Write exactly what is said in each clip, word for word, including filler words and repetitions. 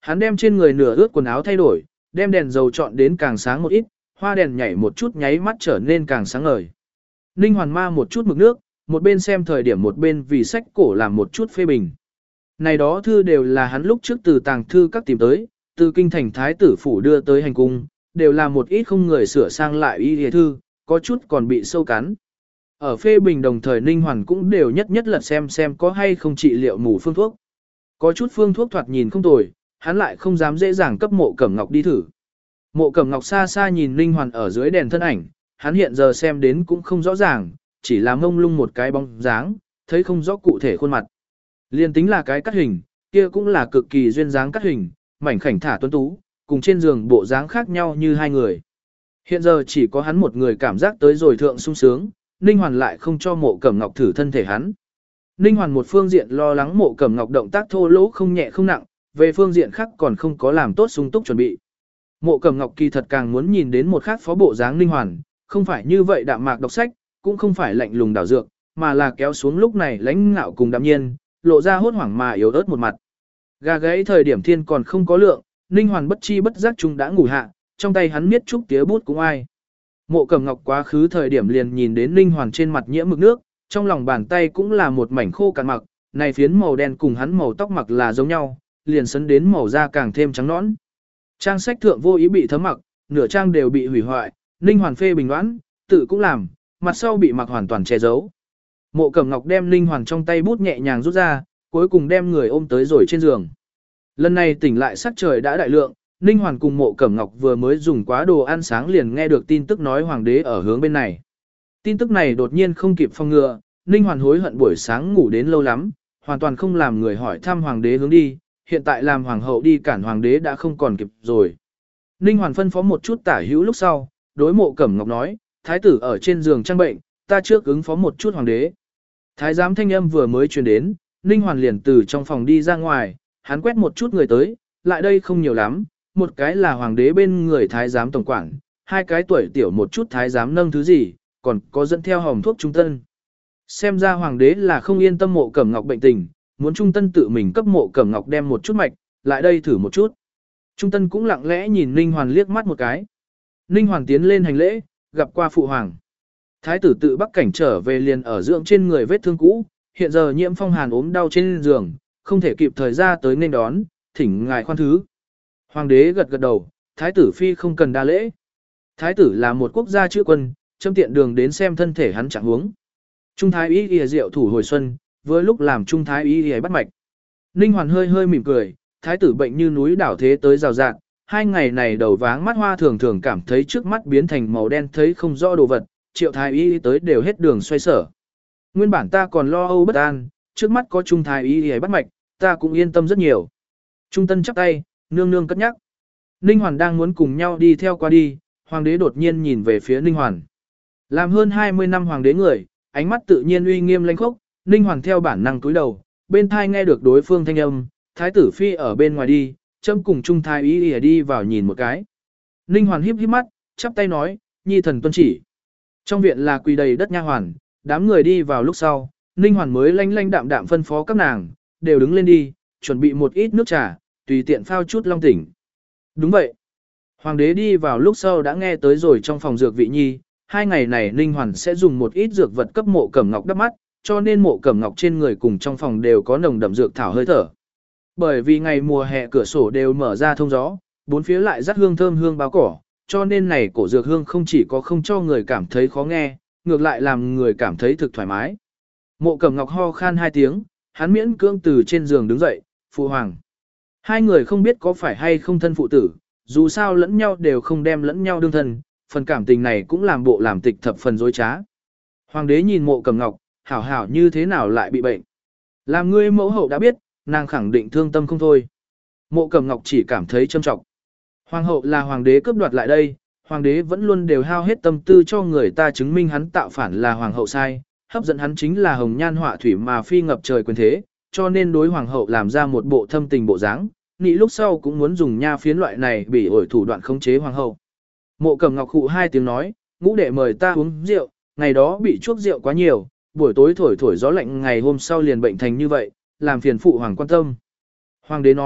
Hắn đem trên người nửa ướt quần áo thay đổi, đem đèn dầu chọn đến càng sáng một ít, hoa đèn nhảy một chút nháy mắt trở nên càng sáng ngời. Ninh Hoàn ma một chút mực nước, một bên xem thời điểm một bên vì sách cổ làm một chút phê bình. Này đó thư đều là hắn lúc trước từ tàng thư các tìm tới, từ kinh thành thái tử phủ đưa tới hành cung, đều là một ít không người sửa sang lại y y thư, có chút còn bị sâu cắn. Ở phê bình đồng thời Ninh Hoàn cũng đều nhất nhất lật xem xem có hay không trị liệu mù phương thuốc. Có chút phương thuốc thoạt nhìn không tồi, hắn lại không dám dễ dàng cấp Mộ Cẩm Ngọc đi thử. Mộ Cẩm Ngọc xa xa nhìn Ninh Hoàn ở dưới đèn thân ảnh, hắn hiện giờ xem đến cũng không rõ ràng, chỉ là mông lung một cái bóng dáng, thấy không rõ cụ thể khuôn mặt. Liên tính là cái cắt hình, kia cũng là cực kỳ duyên dáng cắt hình, mảnh khảnh thả tuấn tú, cùng trên giường bộ dáng khác nhau như hai người. Hiện giờ chỉ có hắn một người cảm giác tới rồi thượng sung sướng, Ninh Hoàn lại không cho Mộ Cẩm Ngọc thử thân thể hắn. Ninh Hoàn một phương diện lo lắng Mộ Cẩm Ngọc động tác thô lỗ không nhẹ không nặng, về phương diện khác còn không có làm tốt sung túc chuẩn bị. Mộ Cẩm Ngọc kỳ thật càng muốn nhìn đến một khác phó bộ dáng Ninh Hoàn, không phải như vậy đạm mạc đọc sách, cũng không phải lạnh lùng đảo dược, mà là kéo xuống lúc này lãnh ngạo cùng đạm nhiên, lộ ra hốt hoảng mà yếu ớt một mặt. Gà gáy thời điểm thiên còn không có lượng, Ninh Hoàn bất chi bất giác chung đã ngủ hạ, trong tay hắn miết trúc tía bút cũng ai. Mộ Cẩm Ngọc quá khứ thời điểm liền nhìn đến Ninh Hoàn trên mặt nhiễm mực nước, trong lòng bàn tay cũng là một mảnh khô cạn mặc, này phiến màu đen cùng hắn màu tóc mặc là giống nhau, liền sấn đến màu da càng thêm trắng nõn. Trang sách thượng vô ý bị thấm mặc, nửa trang đều bị hủy hoại, Ninh Hoàn phê bình đoán, tự cũng làm, mặt sau bị mặc hoàn toàn che giấu. Mộ Cẩm Ngọc đem Ninh Hoàn trong tay bút nhẹ nhàng rút ra, cuối cùng đem người ôm tới rồi trên giường. Lần này tỉnh lại sắc trời đã đại lượng, Ninh Hoàn cùng Mộ Cẩm Ngọc vừa mới dùng quá đồ ăn sáng liền nghe được tin tức nói hoàng đế ở hướng bên này. Tin tức này đột nhiên không kịp phòng ngừa, Ninh Hoàn hối hận buổi sáng ngủ đến lâu lắm, hoàn toàn không làm người hỏi thăm hoàng đế hướng đi, hiện tại làm hoàng hậu đi cản hoàng đế đã không còn kịp rồi. Ninh Hoàn phân phó một chút tả hữu lúc sau, đối Mộ Cẩm Ngọc nói, thái tử ở trên giường trang bệnh, ta trước ứng phó một chút hoàng đế. Thái giám thanh âm vừa mới truyền đến, Ninh Hoàn liền từ trong phòng đi ra ngoài, hắn quét một chút người tới, lại đây không nhiều lắm, một cái là hoàng đế bên người thái giám tổng quản, hai cái tuổi tiểu một chút thái giám nâng thứ gì, còn có dẫn theo hòm thuốc trung tân. Xem ra hoàng đế là không yên tâm Mộ Cẩm Ngọc bệnh tình, muốn trung tân tự mình cấp Mộ Cẩm Ngọc đem một chút mạch, lại đây thử một chút. Trung tân cũng lặng lẽ nhìn Ninh Hoàn liếc mắt một cái. Ninh Hoàn tiến lên hành lễ, gặp qua phụ hoàng. Thái tử tự Bắc cảnh trở về liền ở dưỡng trên người vết thương cũ, hiện giờ nhiễm phong hàn ốm đau trên giường, không thể kịp thời ra tới nên đón, thỉnh ngài khoan thứ. Hoàng đế gật gật đầu, thái tử phi không cần đa lễ. Thái tử là một quốc gia chữ quân, châm tiện đường đến xem thân thể hắn trạng huống. Trung thái y y diệu thủ hồi xuân, vừa lúc làm trung thái y y bắt mạch. Ninh Hoàn hơi hơi mỉm cười, thái tử bệnh như núi đảo thế tới rào rạng, hai ngày này đầu váng mắt hoa thường thường cảm thấy trước mắt biến thành màu đen thấy không rõ đồ vật, triệu thái y tới đều hết đường xoay sở. Nguyên bản ta còn lo âu bất an, trước mắt có trung thái y y bắt mạch, ta cũng yên tâm rất nhiều. Trung tân chắp tay, nương nương cất nhắc. Ninh Hoàn đang muốn cùng nhau đi theo qua đi, hoàng đế đột nhiên nhìn về phía Ninh Hoàn. Làm hơn hai mươi năm hoàng đế người, ánh mắt tự nhiên uy nghiêm lãnh khốc, Ninh Hoàn theo bản năng cúi đầu, bên thai nghe được đối phương thanh âm, thái tử phi ở bên ngoài đi, châm cùng trung thái y y đi vào nhìn một cái. Ninh Hoàn híp híp mắt, chắp tay nói, nhi thần tuân chỉ. Trong viện là quỳ đầy đất nha hoàn, đám người đi vào lúc sau, Ninh Hoàn mới lanh lanh đạm đạm phân phó các nàng, đều đứng lên đi, chuẩn bị một ít nước trà, tùy tiện phao chút long tỉnh. Đúng vậy. Hoàng đế đi vào lúc sau đã nghe tới rồi trong phòng dược vị nhi, hai ngày này Ninh Hoàn sẽ dùng một ít dược vật cấp Mộ Cẩm Ngọc đắp mắt, cho nên Mộ Cẩm Ngọc trên người cùng trong phòng đều có nồng đậm dược thảo hơi thở. Bởi vì ngày mùa hè cửa sổ đều mở ra thông gió, bốn phía lại rắc hương thơm hương báo cỏ, cho nên này cổ dược hương không chỉ có không cho người cảm thấy khó nghe, ngược lại làm người cảm thấy thực thoải mái. Mộ Cẩm Ngọc ho khan hai tiếng, hắn miễn cưỡng từ trên giường đứng dậy, phụ hoàng. Hai người không biết có phải hay không thân phụ tử, dù sao lẫn nhau đều không đem lẫn nhau đương thân, phần cảm tình này cũng làm bộ làm tịch thập phần dối trá. Hoàng đế nhìn Mộ Cẩm Ngọc, hảo hảo như thế nào lại bị bệnh. Làm ngươi mẫu hậu đã biết, nàng khẳng định thương tâm không thôi. Mộ Cẩm Ngọc chỉ cảm thấy châm trọng. Hoàng hậu là hoàng đế cướp đoạt lại đây, hoàng đế vẫn luôn đều hao hết tâm tư cho người ta chứng minh hắn tạo phản là hoàng hậu sai, hấp dẫn hắn chính là hồng nhan họa thủy mà phi ngập trời quyền thế, cho nên đối hoàng hậu làm ra một bộ thâm tình bộ dáng, nị lúc sau cũng muốn dùng nha phiến loại này bị ổi thủ đoạn khống chế hoàng hậu. Mộ Cẩm Ngọc khụ hai tiếng nói, ngũ đệ mời ta uống rượu, ngày đó bị chuốc rượu quá nhiều, buổi tối thổi thổi gió lạnh ngày hôm sau liền bệnh thành như vậy, làm phiền phụ hoàng quan tâm. Hoàng đế nói,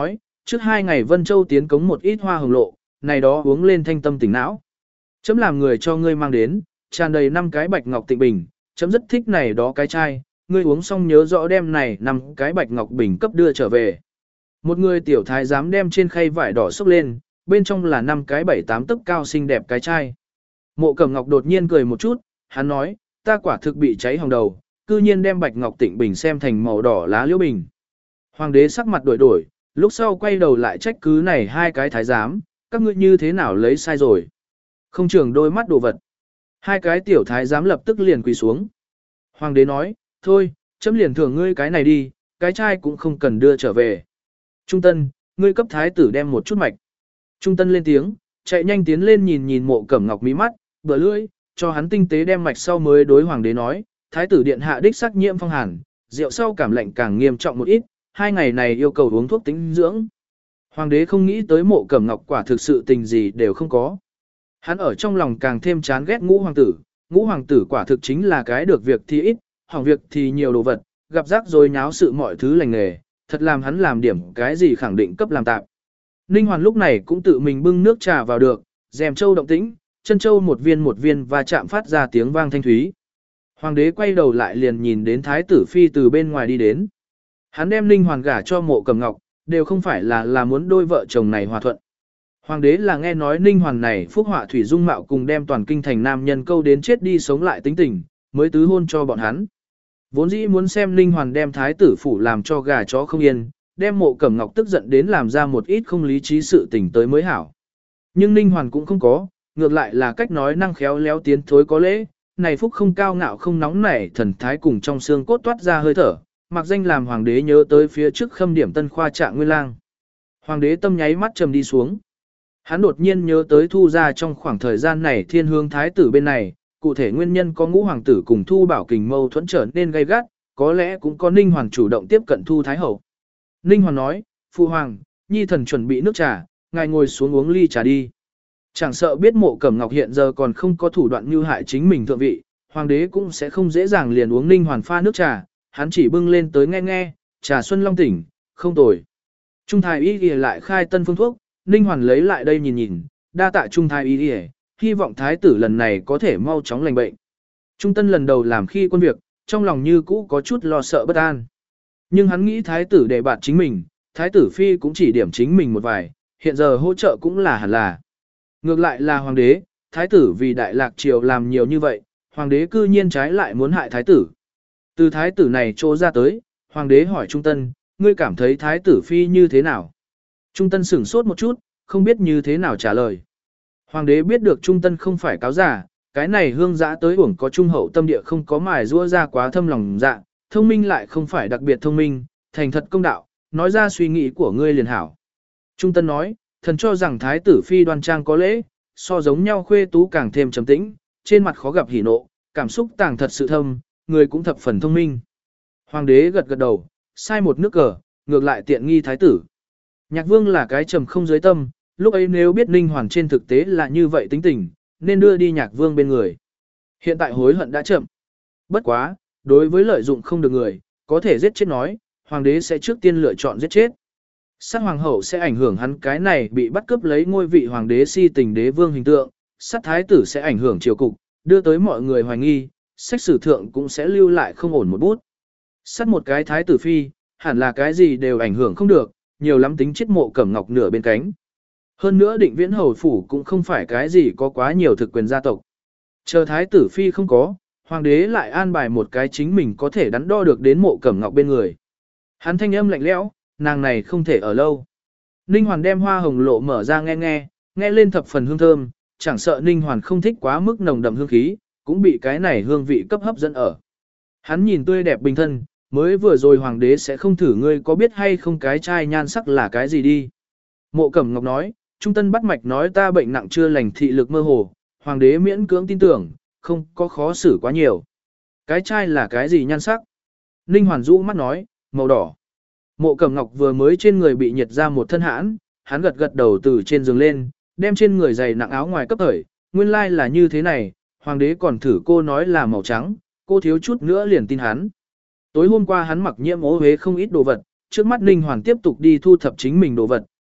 trước hai ngày Vân Châu tiến cống một ít hoa hồng lộ, này đó uống lên thanh tâm tỉnh não. Chấm làm người cho ngươi mang đến, tràn đầy năm cái bạch ngọc tịnh bình, chấm rất thích này đó cái chai, ngươi uống xong nhớ rõ đem này năm cái bạch ngọc bình cấp đưa trở về. Một người tiểu thái giám đem trên khay vải đỏ xốc lên, bên trong là năm cái bảy tám tấc cao xinh đẹp cái chai. Mộ Cẩm Ngọc đột nhiên cười một chút, hắn nói, ta quả thực bị cháy hồng đầu, cư nhiên đem bạch ngọc tịnh bình xem thành màu đỏ lá liễu bình. Hoàng đế sắc mặt đổi đổi, lúc sau quay đầu lại trách cứ này hai cái thái giám, các ngươi như thế nào lấy sai rồi. Không trường đôi mắt đồ vật. Hai cái tiểu thái giám lập tức liền quỳ xuống. Hoàng đế nói, thôi, chấm liền thưởng ngươi cái này đi, cái chai cũng không cần đưa trở về. Trung Tân, ngươi cấp thái tử đem một chút mạch. Trung Tân lên tiếng, chạy nhanh tiến lên nhìn nhìn Mộ Cẩm Ngọc mí mắt, bờ lưỡi, cho hắn tinh tế đem mạch sau mới đối hoàng đế nói, thái tử điện hạ đích xác nhiễm phong hàn, rượu sau cảm lạnh càng nghiêm trọng một ít, hai ngày này yêu cầu uống thuốc tĩnh dưỡng. Hoàng đế không nghĩ tới Mộ Cẩm Ngọc quả thực sự tình gì đều không có. Hắn ở trong lòng càng thêm chán ghét ngũ hoàng tử, ngũ hoàng tử quả thực chính là cái được việc thì ít, hỏng việc thì nhiều đồ vật, gặp rắc rồi nháo sự mọi thứ lành nghề, thật làm hắn làm điểm cái gì khẳng định cấp làm tạm. Ninh Hoàn lúc này cũng tự mình bưng nước trà vào được, rèm châu động tĩnh, chân châu một viên một viên và chạm phát ra tiếng vang thanh thúy. Hoàng đế quay đầu lại liền nhìn đến thái tử phi từ bên ngoài đi đến. Hắn đem Ninh Hoàn gả cho Mộ Cẩm Ngọc, đều không phải là là muốn đôi vợ chồng này hòa thuận. Hoàng đế là nghe nói Ninh Hoàn này phúc họa thủy dung mạo cùng đem toàn kinh thành nam nhân câu đến chết đi sống lại tính tình, mới tứ hôn cho bọn hắn. Vốn dĩ muốn xem Ninh Hoàn đem thái tử phủ làm cho gà chó không yên, đem Mộ Cẩm Ngọc tức giận đến làm ra một ít không lý trí sự tình tới mới hảo. Nhưng Ninh Hoàn cũng không có, ngược lại là cách nói năng khéo léo tiến thối có lễ, này phúc không cao ngạo không nóng nảy thần thái cùng trong xương cốt toát ra hơi thở, mặc danh làm hoàng đế nhớ tới phía trước khâm điểm tân khoa trạng nguyên lang. Hoàng đế tâm nháy mắt trầm đi xuống. Hắn đột nhiên nhớ tới Thu ra trong khoảng thời gian này thiên hương thái tử bên này, cụ thể nguyên nhân có ngũ hoàng tử cùng Thu Bảo Kình mâu thuẫn trở nên gay gắt, có lẽ cũng có Ninh Hoàn chủ động tiếp cận Thu Thái Hậu. Ninh Hoàn nói, Phu Hoàng, Nhi thần chuẩn bị nước trà, ngài ngồi xuống uống ly trà đi. Chẳng sợ biết Mộ Cẩm Ngọc hiện giờ còn không có thủ đoạn mưu hại chính mình thượng vị, hoàng đế cũng sẽ không dễ dàng liền uống Ninh Hoàn pha nước trà, hắn chỉ bưng lên tới nghe nghe, trà xuân long tỉnh, không tồi. Trung thái y y lại khai tân phương thuốc, Ninh Hoàn lấy lại đây nhìn nhìn, đa tạ Trung thái y y, hy vọng thái tử lần này có thể mau chóng lành bệnh. Trung tân lần đầu làm khi quân việc, trong lòng như cũ có chút lo sợ bất an. Nhưng hắn nghĩ thái tử đề bạt chính mình, thái tử phi cũng chỉ điểm chính mình một vài, hiện giờ hỗ trợ cũng là hẳn là. Ngược lại là hoàng đế, thái tử vì đại lạc triều làm nhiều như vậy, hoàng đế cư nhiên trái lại muốn hại thái tử. Từ thái tử này trô ra tới, hoàng đế hỏi Trung Tân, ngươi cảm thấy thái tử phi như thế nào? Trung Tân sửng sốt một chút, không biết như thế nào trả lời. Hoàng đế biết được Trung Tân không phải cáo giả, cái này hương giã tới uổng có trung hậu tâm địa không có mài rua ra quá thâm lòng dạ, thông minh lại không phải đặc biệt thông minh, thành thật công đạo, nói ra suy nghĩ của ngươi liền hảo. Trung Tân nói, thần cho rằng thái tử phi đoan trang có lễ, so giống nhau khuê tú càng thêm trầm tĩnh, trên mặt khó gặp hỉ nộ, cảm xúc tàng thật sự thâm, người cũng thập phần thông minh. Hoàng đế gật gật đầu, sai một nước cờ, ngược lại tiện nghi thái tử. Nhạc vương là cái trầm không dưới tâm, lúc ấy nếu biết Ninh Hoàn trên thực tế là như vậy tính tình, nên đưa đi nhạc vương bên người. Hiện tại hối hận đã chậm. Bất quá, đối với lợi dụng không được người, có thể giết chết nói, hoàng đế sẽ trước tiên lựa chọn giết chết. Sát hoàng hậu sẽ ảnh hưởng hắn cái này bị bắt cướp lấy ngôi vị hoàng đế si tình đế vương hình tượng, sát thái tử sẽ ảnh hưởng triều cục, đưa tới mọi người hoài nghi, sách sử thượng cũng sẽ lưu lại không ổn một bút. Sát một cái thái tử phi, hẳn là cái gì đều ảnh hưởng không được, nhiều lắm tính chết Mộ Cẩm Ngọc nửa bên cánh. Hơn nữa định viễn hầu phủ cũng không phải cái gì có quá nhiều thực quyền gia tộc. Chờ thái tử phi không có, hoàng đế lại an bài một cái chính mình có thể đắn đo được đến Mộ Cẩm Ngọc bên người. Hắn thanh âm lạnh lẽo, nàng này không thể ở lâu. Ninh Hoàn đem hoa hồng lộ mở ra nghe nghe, nghe lên thập phần hương thơm, chẳng sợ Ninh Hoàn không thích quá mức nồng đậm hương khí, cũng bị cái này hương vị cấp hấp dẫn ở. Hắn nhìn tươi đẹp bình thân, mới vừa rồi hoàng đế sẽ không thử ngươi có biết hay không cái chai nhan sắc là cái gì đi. Mộ Cẩm Ngọc nói, Trung Tân bắt mạch nói ta bệnh nặng chưa lành thị lực mơ hồ, hoàng đế miễn cưỡng tin tưởng, không có khó xử quá nhiều. Cái chai là cái gì nhan sắc? Ninh Hoàn rũ mắt nói, màu đỏ. Mộ Cẩm Ngọc vừa mới trên người bị nhiệt ra một thân hãn, hắn gật gật đầu từ trên giường lên, đem trên người giày nặng áo ngoài cấp thời, nguyên lai like là như thế này, hoàng đế còn thử cô nói là màu trắng, cô thiếu chút nữa liền tin hắn. Tối hôm qua hắn mặc nhiễm ố huế không ít đồ vật, trước mắt Ninh Hoàn tiếp tục đi thu thập chính mình đồ vật,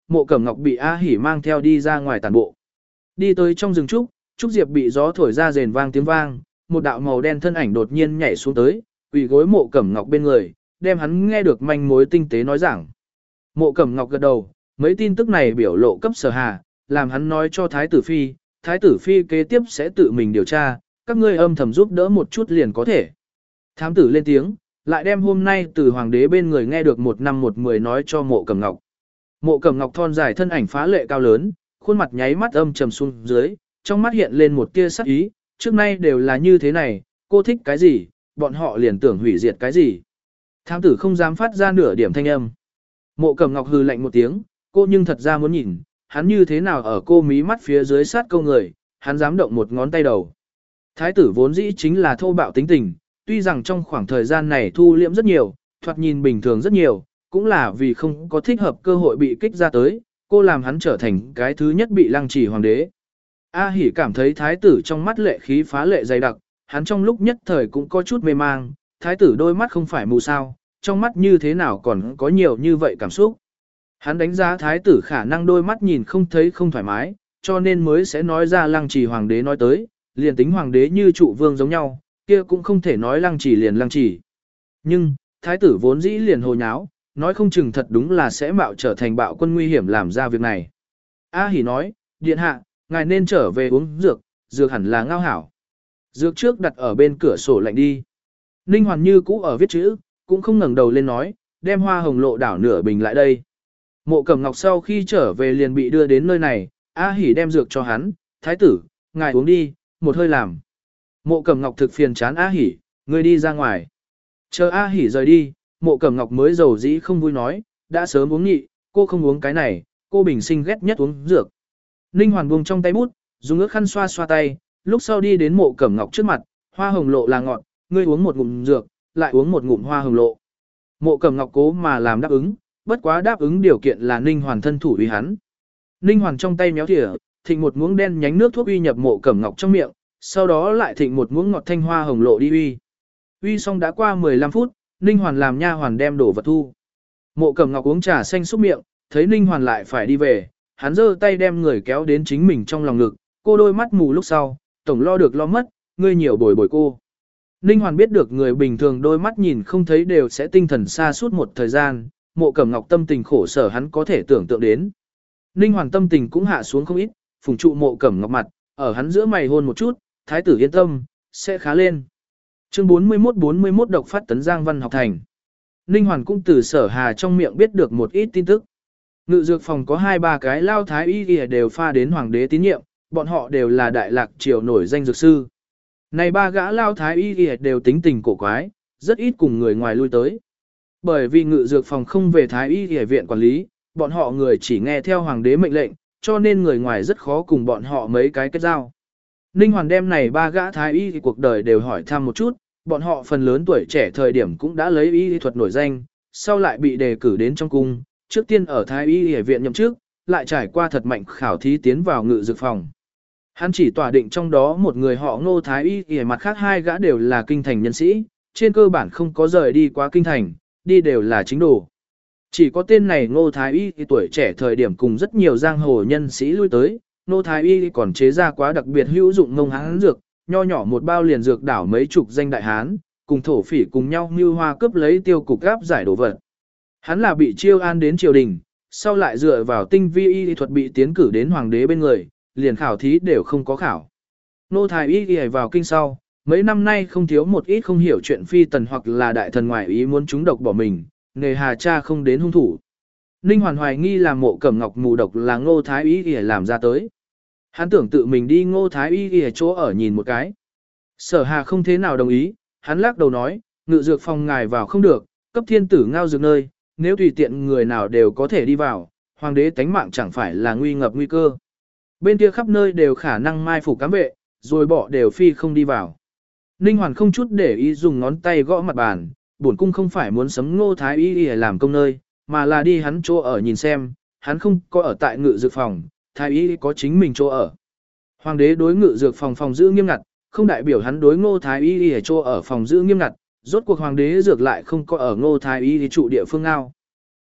Mộ Cẩm Ngọc bị A Hỉ mang theo đi ra ngoài tàn bộ. Đi tới trong rừng trúc, trúc diệp bị gió thổi ra rền vang tiếng vang, một đạo màu đen thân ảnh đột nhiên nhảy xuống tới, quỳ gối Mộ Cẩm Ngọc bên người, đem hắn nghe được manh mối tinh tế nói rằng. Mộ Cẩm Ngọc gật đầu, mấy tin tức này biểu lộ cấp Sở Hà, làm hắn nói cho Thái tử Phi, Thái tử Phi kế tiếp sẽ tự mình điều tra, các ngươi âm thầm giúp đỡ một chút liền có thể. Thám tử lên tiếng, lại đem hôm nay từ hoàng đế bên người nghe được một năm một mười nói cho Mộ Cẩm Ngọc. Mộ Cẩm Ngọc thon dài thân ảnh phá lệ cao lớn, khuôn mặt nháy mắt âm trầm xuống dưới, trong mắt hiện lên một tia sắc ý, trước nay đều là như thế này, cô thích cái gì, bọn họ liền tưởng hủy diệt cái gì. Thám tử không dám phát ra nửa điểm thanh âm. Mộ Cẩm Ngọc hừ lạnh một tiếng, cô nhưng thật ra muốn nhìn, hắn như thế nào ở cô mí mắt phía dưới sát câu người, hắn dám động một ngón tay đầu. Thái tử vốn dĩ chính là thô bạo tính tình, tuy rằng trong khoảng thời gian này thu liễm rất nhiều, thoạt nhìn bình thường rất nhiều, cũng là vì không có thích hợp cơ hội bị kích ra tới, cô làm hắn trở thành cái thứ nhất bị lăng trì hoàng đế. A Hỉ cảm thấy thái tử trong mắt lệ khí phá lệ dày đặc, hắn trong lúc nhất thời cũng có chút mê mang, thái tử đôi mắt không phải mù sao, trong mắt như thế nào còn có nhiều như vậy cảm xúc. Hắn đánh giá thái tử khả năng đôi mắt nhìn không thấy không thoải mái, cho nên mới sẽ nói ra lăng trì hoàng đế nói tới, liền tính hoàng đế như trụ vương giống nhau, kia cũng không thể nói lăng trì liền lăng trì. Nhưng, thái tử vốn dĩ liền hồ nháo, nói không chừng thật đúng là sẽ mạo trở thành bạo quân nguy hiểm làm ra việc này. A Hỉ nói, điện hạ, ngài nên trở về uống dược, dược hẳn là ngao hảo. Dược trước đặt ở bên cửa sổ lạnh đi. Ninh Hoàn như cũ ở viết chữ, cũng không ngẩng đầu lên nói, đem hoa hồng lộ đảo nửa bình lại đây. Mộ Cẩm Ngọc sau khi trở về liền bị đưa đến nơi này, A Hỉ đem dược cho hắn, thái tử, ngài uống đi, một hơi làm. Mộ Cẩm Ngọc thực phiền chán A Hỉ, người đi ra ngoài. Chờ A Hỉ rời đi, Mộ Cẩm Ngọc mới dầu dĩ không vui nói, đã sớm uống nhị, cô không uống cái này, cô bình sinh ghét nhất uống dược. Ninh Hoàn buông trong tay bút, dùng ước khăn xoa xoa tay, lúc sau đi đến Mộ Cẩm Ngọc trước mặt, hoa hồng lộ là ngọt, ngươi uống một ngụm dược, lại uống một ngụm hoa hồng lộ. Mộ Cẩm Ngọc cố mà làm đáp ứng, bất quá đáp ứng điều kiện là Ninh Hoàn thân thủ uy hắn. Ninh Hoàn trong tay méo thìa, thịnh một muỗng đen nhánh nước thuốc uy nhập Mộ Cẩm Ngọc trong miệng, sau đó lại thịnh một muỗng ngọt thanh hoa hồng lộ đi uy. Uy xong đã qua mười lăm phút, Ninh Hoàn làm nha hoàn đem đổ vật thu. Mộ Cẩm Ngọc uống trà xanh xúc miệng, thấy Ninh Hoàn lại phải đi về, hắn giơ tay đem người kéo đến chính mình trong lòng ngực, cô đôi mắt mù lúc sau, tổng lo được lo mất, ngươi nhiều bồi bồi cô. Ninh Hoàn biết được người bình thường đôi mắt nhìn không thấy đều sẽ tinh thần xa suốt một thời gian, Mộ Cẩm Ngọc tâm tình khổ sở hắn có thể tưởng tượng đến. Ninh Hoàn tâm tình cũng hạ xuống không ít, phùng trụ Mộ Cẩm Ngọc mặt, ở hắn giữa mày hôn một chút, thái tử yên tâm, sẽ khá lên. Chương bốn mươi mốt bốn mươi mốt độc phát tấn Giang Văn học thành. Ninh Hoàn cũng từ Sở Hà trong miệng biết được một ít tin tức. Ngự dược phòng có hai ba cái lao thái y y đều pha đến hoàng đế tín nhiệm, bọn họ đều là đại lạc triều nổi danh dược sư. Này ba gã lao thái y y đều tính tình cổ quái, rất ít cùng người ngoài lui tới. Bởi vì ngự dược phòng không về thái y y viện quản lý, bọn họ người chỉ nghe theo hoàng đế mệnh lệnh, cho nên người ngoài rất khó cùng bọn họ mấy cái kết giao. Ninh Hoàn đem này ba gã thái y thì cuộc đời đều hỏi thăm một chút, bọn họ phần lớn tuổi trẻ thời điểm cũng đã lấy y thuật nổi danh, sau lại bị đề cử đến trong cung, trước tiên ở thái y y viện nhậm chức, lại trải qua thật mạnh khảo thí tiến vào ngự dược phòng. Hắn chỉ tỏa định trong đó một người họ Ngô thái y y mặt khác hai gã đều là kinh thành nhân sĩ, trên cơ bản không có rời đi qua kinh thành, đi đều là chính đồ. Chỉ có tên này Ngô thái y thì tuổi trẻ thời điểm cùng rất nhiều giang hồ nhân sĩ lui tới, Ngô thái y còn chế ra quá đặc biệt hữu dụng ngông hán dược, nho nhỏ một bao liền dược đảo mấy chục danh đại hán, cùng thổ phỉ cùng nhau mưu hoa cướp lấy tiêu cục gáp giải đồ vật. Hắn là bị chiêu an đến triều đình, sau lại dựa vào tinh vi y thuật bị tiến cử đến hoàng đế bên người, liền khảo thí đều không có khảo. Nô thái y y vào kinh sau, mấy năm nay không thiếu một ít không hiểu chuyện phi tần hoặc là đại thần ngoại ý muốn chúng độc bỏ mình, nghề hà cha không đến hung thủ. Ninh Hoàn hoài nghi là Mộ Cẩm Ngọc mù độc là Ngô thái y y làm ra tới. Hắn tưởng tự mình đi Ngô thái y y chỗ ở nhìn một cái. Sở Hà không thế nào đồng ý, hắn lắc đầu nói, ngự dược phòng ngài vào không được, cấp thiên tử ngao dược nơi, nếu tùy tiện người nào đều có thể đi vào, hoàng đế tánh mạng chẳng phải là nguy ngập nguy cơ. Bên kia khắp nơi đều khả năng mai phục cám vệ, rồi bỏ đều phi không đi vào. Ninh Hoàn không chút để ý dùng ngón tay gõ mặt bàn, bổn cung không phải muốn sấm Ngô thái y y làm công nơi, mà là đi hắn chỗ ở nhìn xem, hắn không có ở tại ngự dược phòng, thái y có chính mình chỗ ở. Hoàng đế đối ngự dược phòng phòng giữ nghiêm ngặt, không đại biểu hắn đối Ngô thái y ở chỗ ở phòng giữ nghiêm ngặt, rốt cuộc hoàng đế dược lại không có ở Ngô thái y trụ địa phương nào.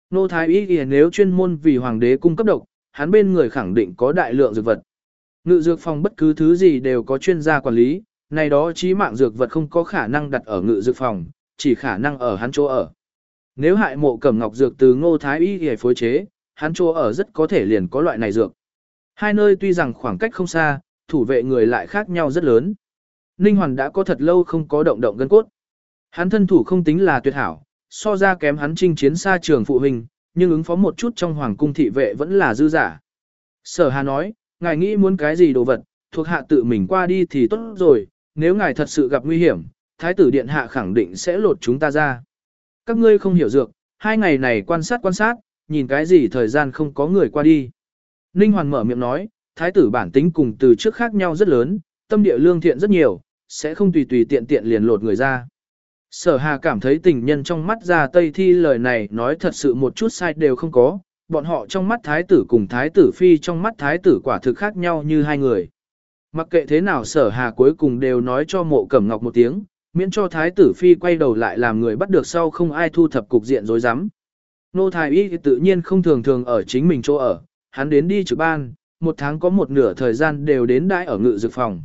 Nô Thái Y Y nếu chuyên môn vì hoàng đế cung cấp độc, hắn bên người khẳng định có đại lượng dược vật. Ngự dược phòng bất cứ thứ gì đều có chuyên gia quản lý, này đó chí mạng dược vật không có khả năng đặt ở ngự dược phòng, chỉ khả năng ở hắn chỗ ở. Nếu hại Mộ Cẩm Ngọc dược từ Ngô Thái Y Y phối chế, hắn chỗ ở rất có thể liền có loại này dược. Hai nơi tuy rằng khoảng cách không xa, thủ vệ người lại khác nhau rất lớn. Ninh Hoàn đã có thật lâu không có động động gân cốt. Hắn thân thủ không tính là tuyệt hảo, so ra kém hắn chinh chiến xa trường phụ huynh, nhưng ứng phó một chút trong hoàng cung thị vệ vẫn là dư giả. Sở Hà nói, ngài nghĩ muốn cái gì đồ vật, thuộc hạ tự mình qua đi thì tốt rồi, nếu ngài thật sự gặp nguy hiểm, thái tử điện hạ khẳng định sẽ lột chúng ta ra. Các ngươi không hiểu dược, hai ngày này quan sát quan sát, nhìn cái gì thời gian không có người qua đi. Ninh Hoàn mở miệng nói, thái tử bản tính cùng từ trước khác nhau rất lớn, tâm địa lương thiện rất nhiều, sẽ không tùy tùy tiện tiện liền lột người ra. Sở Hà cảm thấy tình nhân trong mắt ra Tây Thi lời này nói thật sự một chút sai đều không có, bọn họ trong mắt thái tử cùng thái tử phi trong mắt thái tử quả thực khác nhau như hai người. Mặc kệ thế nào Sở Hà cuối cùng đều nói cho Mộ Cẩm Ngọc một tiếng, miễn cho thái tử phi quay đầu lại làm người bắt được sau không ai thu thập cục diện rối rắm. Nô Thái Y tự nhiên không thường thường ở chính mình chỗ ở, hắn đến đi trực ban, một tháng có một nửa thời gian đều đến đãi ở ngự dược phòng.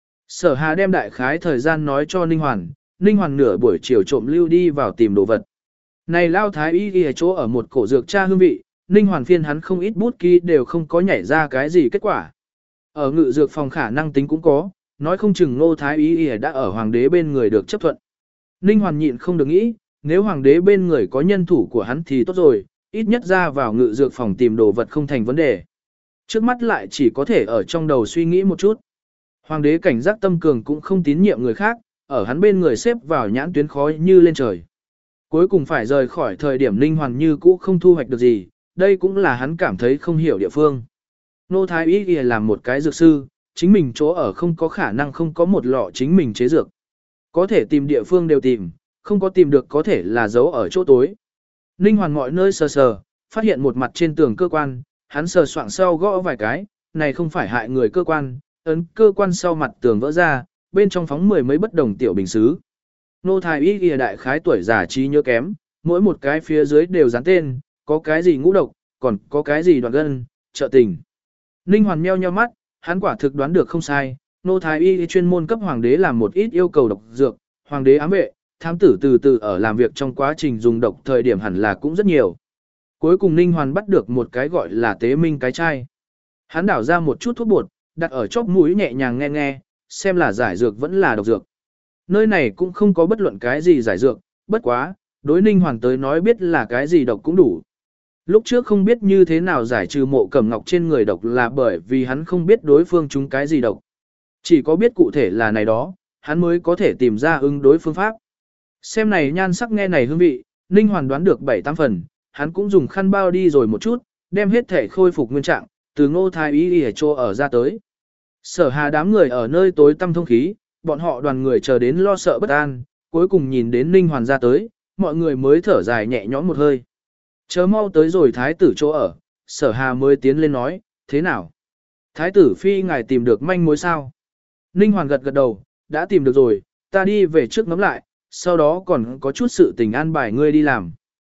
Sở Hà đem đại khái thời gian nói cho Ninh Hoàn, Ninh Hoàn nửa buổi chiều trộm lưu đi vào tìm đồ vật. Này lao Thái Y ghi chỗ ở một cổ dược cha hương vị, Ninh Hoàn phiên hắn không ít bút ký đều không có nhảy ra cái gì kết quả. Ở ngự dược phòng khả năng tính cũng có, nói không chừng Nô Thái Y ghi đã ở hoàng đế bên người được chấp thuận. Ninh Hoàn nhịn không được nghĩ, nếu hoàng đế bên người có nhân thủ của hắn thì tốt rồi, ít nhất ra vào ngự dược phòng tìm đồ vật không thành vấn đề. Trước mắt lại chỉ có thể ở trong đầu suy nghĩ một chút. Hoàng đế cảnh giác tâm cường cũng không tín nhiệm người khác, ở hắn bên người xếp vào nhãn tuyến khói như lên trời. Cuối cùng phải rời khỏi thời điểm Ninh Hoàn như cũ không thu hoạch được gì, đây cũng là hắn cảm thấy không hiểu địa phương. Nô Thái Y ghi làm một cái dược sư, chính mình chỗ ở không có khả năng không có một lọ chính mình chế dược. Có thể tìm địa phương đều tìm, không có tìm được có thể là giấu ở chỗ tối. Ninh Hoàn mọi nơi sờ sờ, phát hiện một mặt trên tường cơ quan, hắn sờ soạng sau gõ vài cái, này không phải hại người cơ quan, ấn cơ quan sau mặt tường vỡ ra, bên trong phóng mười mấy bất đồng tiểu bình xứ. Nô Thái Y ghi đại khái tuổi già trí nhớ kém, mỗi một cái phía dưới đều dán tên, có cái gì ngũ độc, còn có cái gì đoạn gân, trợ tình. Ninh Hoàn meo nheo mắt, hắn quả thực đoán được không sai, Nô Thái Y chuyên môn cấp hoàng đế làm một ít yêu cầu độc dược, hoàng đế ám vệ, thám tử từ từ ở làm việc trong quá trình dùng độc thời điểm hẳn là cũng rất nhiều. Cuối cùng Ninh Hoàn bắt được một cái gọi là tế minh cái chai. Hắn đảo ra một chút thuốc bột, đặt ở chóp mũi nhẹ nhàng nghe nghe, xem là giải dược vẫn là độc dược. Nơi này cũng không có bất luận cái gì giải dược, bất quá, đối Ninh Hoàn tới nói biết là cái gì độc cũng đủ. Lúc trước không biết như thế nào giải trừ Mộ Cẩm Ngọc trên người độc là bởi vì hắn không biết đối phương chúng cái gì độc. Chỉ có biết cụ thể là này đó, hắn mới có thể tìm ra ứng đối phương pháp. Xem này nhan sắc nghe này hương vị, Ninh Hoàn đoán được bảy tám phần, hắn cũng dùng khăn bao đi rồi một chút, đem hết thể khôi phục nguyên trạng, từ Ngô Thái Y ở chỗ ở ra tới. Sở Hà đám người ở nơi tối tăm thông khí, bọn họ đoàn người chờ đến lo sợ bất an, cuối cùng nhìn đến Ninh Hoàn ra tới, mọi người mới thở dài nhẹ nhõm một hơi. Chờ mau tới rồi thái tử chỗ ở, Sở Hà mới tiến lên nói, thế nào? Thái tử phi ngài tìm được manh mối sao? Ninh Hoàn gật gật đầu, đã tìm được rồi, ta đi về trước ngắm lại, sau đó còn có chút sự tình an bài ngươi đi làm.